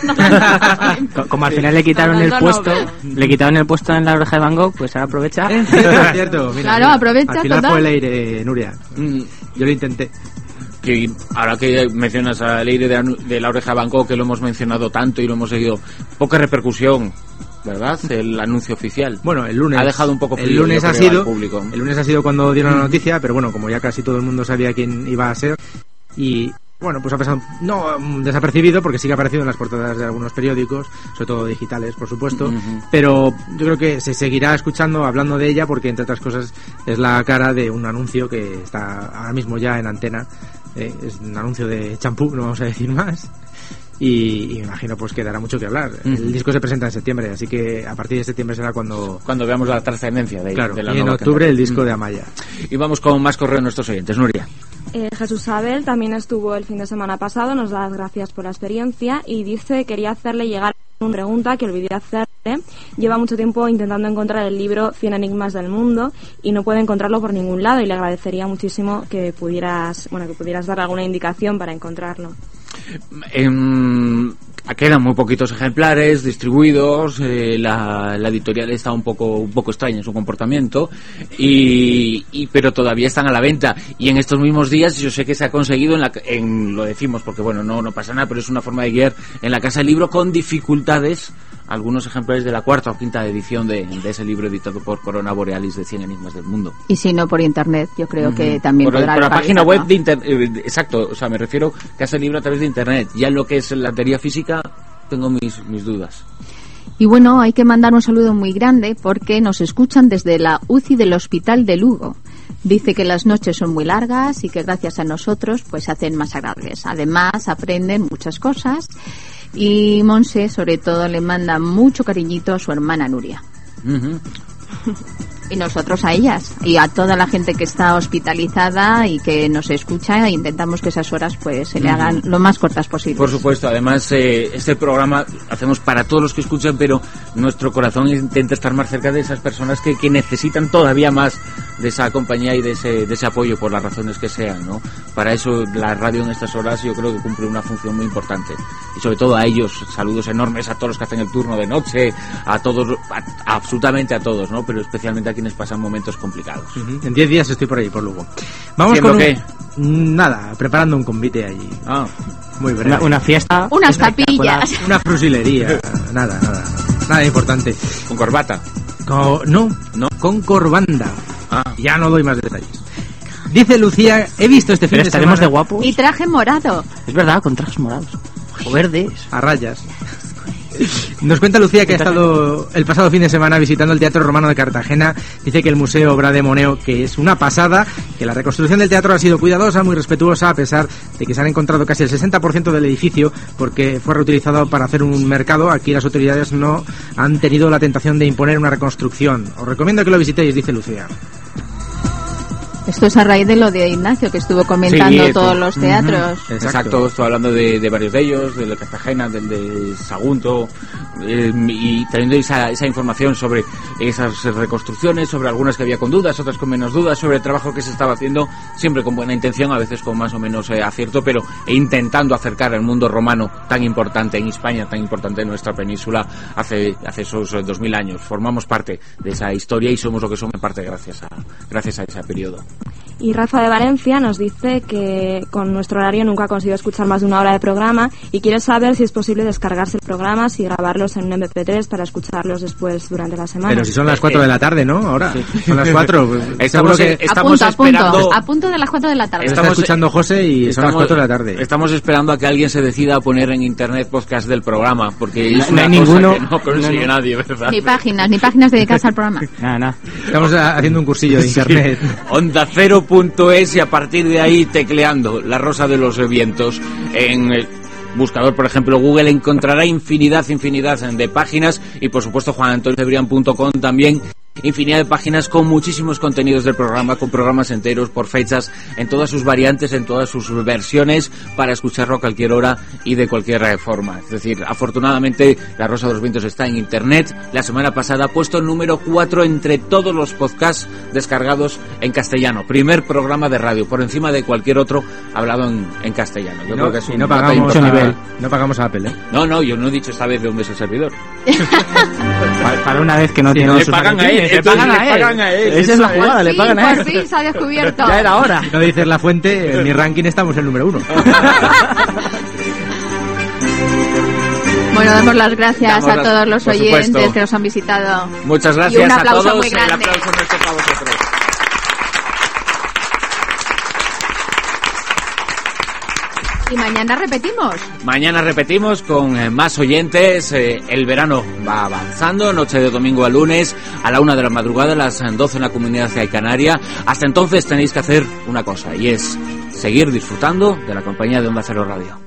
como al final le quitaron el puesto le quitaron el puesto en La Oreja de Van Gogh, pues ahora aprovecha. Es cierto, es cierto. Mira, claro, mira. aprovecha. Al final total. fue el aire, Nuria. Mm, yo lo intenté. Que ahora que mencionas al aire de, de La Oreja de Van Gogh, que lo hemos mencionado tanto y lo hemos seguido, poca repercusión, ¿verdad? El anuncio oficial. Bueno, el lunes ha dejado un poco frío, el lunes yo ha creo, sido al público. El lunes ha sido cuando dieron la noticia, pero bueno, como ya casi todo el mundo sabía quién iba a ser, y bueno, pues ha pasado no um, desapercibido, porque sí que ha aparecido en las portadas de algunos periódicos, sobre todo digitales, por supuesto, uh-huh. pero yo creo que se seguirá escuchando, hablando de ella, porque entre otras cosas es la cara de un anuncio que está ahora mismo ya en antena. Eh, es un anuncio de champú, no vamos a decir más. Y, y imagino pues que dará mucho que hablar. Uh-huh. El disco se presenta en septiembre, así que a partir de septiembre será cuando cuando veamos la trascendencia de, claro, de la y en nueva octubre temporada. El disco uh-huh. de Amaya. Y vamos con más correo de nuestros oyentes. Nuria. Eh, Jesús Abel también estuvo el fin de semana pasado, nos da las gracias por la experiencia y dice que quería hacerle llegar una pregunta que olvidé hacerle. Lleva mucho tiempo intentando encontrar el libro cien enigmas del mundo y no puede encontrarlo por ningún lado, y le agradecería muchísimo que pudieras, bueno, que pudieras dar alguna indicación para encontrarlo. Eh, quedan muy poquitos ejemplares distribuidos, eh, la, la editorial está un poco un poco extraña en su comportamiento, y, y pero todavía están a la venta, y en estos mismos días yo sé que se ha conseguido en, la, en lo decimos porque bueno, no no pasa nada, pero es una forma de guiar en la Casa del Libro con dificultades algunos ejemplares de la cuarta o quinta edición de, de ese libro editado por Corona Borealis de cien enigmas del mundo. Y si no, por internet, yo creo uh-huh. que también por, podrá por la página web ¿no? de internet, eh, exacto, o sea, me refiero que hace el libro a través de internet. Ya en lo que es la teoría física tengo mis, mis dudas. Y bueno, hay que mandar un saludo muy grande porque nos escuchan desde la U C I del Hospital de Lugo. Dice que las noches son muy largas y que gracias a nosotros pues se hacen más agradables. Además, aprenden muchas cosas. Y Monse, sobre todo, le manda mucho cariñito a su hermana Nuria. Uh-huh. Y nosotros a ellas y a toda la gente que está hospitalizada y que nos escucha, e intentamos que esas horas pues se le hagan lo más cortas posibles. Por supuesto, además eh, este programa hacemos para todos los que escuchan, pero nuestro corazón intenta estar más cerca de esas personas que, que necesitan todavía más de esa compañía y de ese, de ese apoyo, por las razones que sean, ¿no? Para eso la radio en estas horas yo creo que cumple una función muy importante, y sobre todo a ellos, saludos enormes a todos los que hacen el turno de noche, a todos, a, absolutamente a todos, ¿no? Pero especialmente a quienes pasan momentos complicados. Uh-huh. En diez días estoy por ahí, por Lugo. Vamos con un... qué? Nada, preparando un convite allí. Ah, muy breve. Una, una fiesta. Unas papillas. Una fusilería. nada, nada. Nada importante. ¿Con corbata? Con... No, no, con corbanda. Ah. Ya no doy más detalles. Dice Lucía, he visto este fin Pero de estaremos semana... de guapos. Y traje morado. Es verdad, con trajes morados. O verdes. A rayas. Nos cuenta Lucía que ha estado el pasado fin de semana visitando el Teatro Romano de Cartagena. Dice que el Museo Obra de Moneo, que es una pasada, que la reconstrucción del teatro ha sido cuidadosa, muy respetuosa, a pesar de que se han encontrado casi el sesenta por ciento del edificio porque fue reutilizado para hacer un mercado. Aquí las autoridades no han tenido la tentación de imponer una reconstrucción. Os recomiendo que lo visitéis, dice Lucía. Esto es a raíz de lo de Ignacio, que estuvo comentando Sí, todos tú- los teatros. Ujú. Exacto, estoy hablando de, de varios de ellos, del de Cartagena, del de Sagunto, eh, y teniendo esa, esa información sobre esas reconstrucciones, sobre algunas que había con dudas, otras con menos dudas, sobre el trabajo que se estaba haciendo, siempre con buena intención, a veces con más o menos eh, acierto, pero e intentando acercar el mundo romano tan importante en España, tan importante en nuestra península, hace, hace esos eh, dos mil años. Formamos parte de esa historia y somos lo que somos en parte gracias a, gracias a ese periodo. Y Rafa de Valencia nos dice que con nuestro horario nunca ha conseguido escuchar más de una hora de programa y quiere saber si es posible descargarse el programa y grabarlos en un eme pe tres para escucharlos después durante la semana. Pero si son las cuatro de la tarde, ¿no? Ahora. Son las cuatro. Pues, Estamos, seguro que estamos a punto, esperando... a punto, a punto de las cuatro de la tarde. Está escuchando José y son las cuatro de la tarde. Estamos esperando a que alguien se decida a poner en internet podcast del programa, porque No- es no una hay cosa ninguno- que no consigue no, no. nadie, ¿verdad? Ni páginas, ni páginas dedicadas al programa. Nada, nada. Estamos haciendo un cursillo de internet. onda cero punto es y a partir de ahí tecleando La Rosa de los Vientos en el buscador, por ejemplo, Google, encontrará infinidad, infinidad de páginas y por supuesto juan antonio cebrián punto com también. Infinidad de páginas con muchísimos contenidos del programa, con programas enteros por fechas, en todas sus variantes, en todas sus versiones, para escucharlo a cualquier hora y de cualquier eh, forma. Es decir, afortunadamente La Rosa de los Vientos está en internet. La semana pasada ha puesto el número cuatro entre todos los podcasts descargados en castellano. Primer programa de radio, por encima de cualquier otro hablado en, en castellano. Yo Y no, creo que es y un no dato pagamos importante. a, no pagamos a Apple, ¿eh? No, no, yo no he dicho esta vez de dónde es el servidor. Para, para una vez que no Sí, tiene le sus pagan a maletines, él, le entonces pagan a le él. pagan a él. Esa es la Por jugada, le Sí, pagan a él. por fin se ha descubierto. Ya era hora. Si no dices la fuente, en mi ranking estamos en el número uno. Bueno, damos las gracias Damos a las- todos los por oyentes supuesto. que nos han visitado. Muchas Y gracias un a aplauso todos. muy El grande. aplauso nuestro para vosotros. Y mañana repetimos. Mañana repetimos con eh, más oyentes. Eh, el verano va avanzando, noche de domingo a lunes, a la una de la madrugada, a las doce en la Comunidad Canaria. Hasta entonces tenéis que hacer una cosa, y es seguir disfrutando de la compañía de Onda Cero Radio.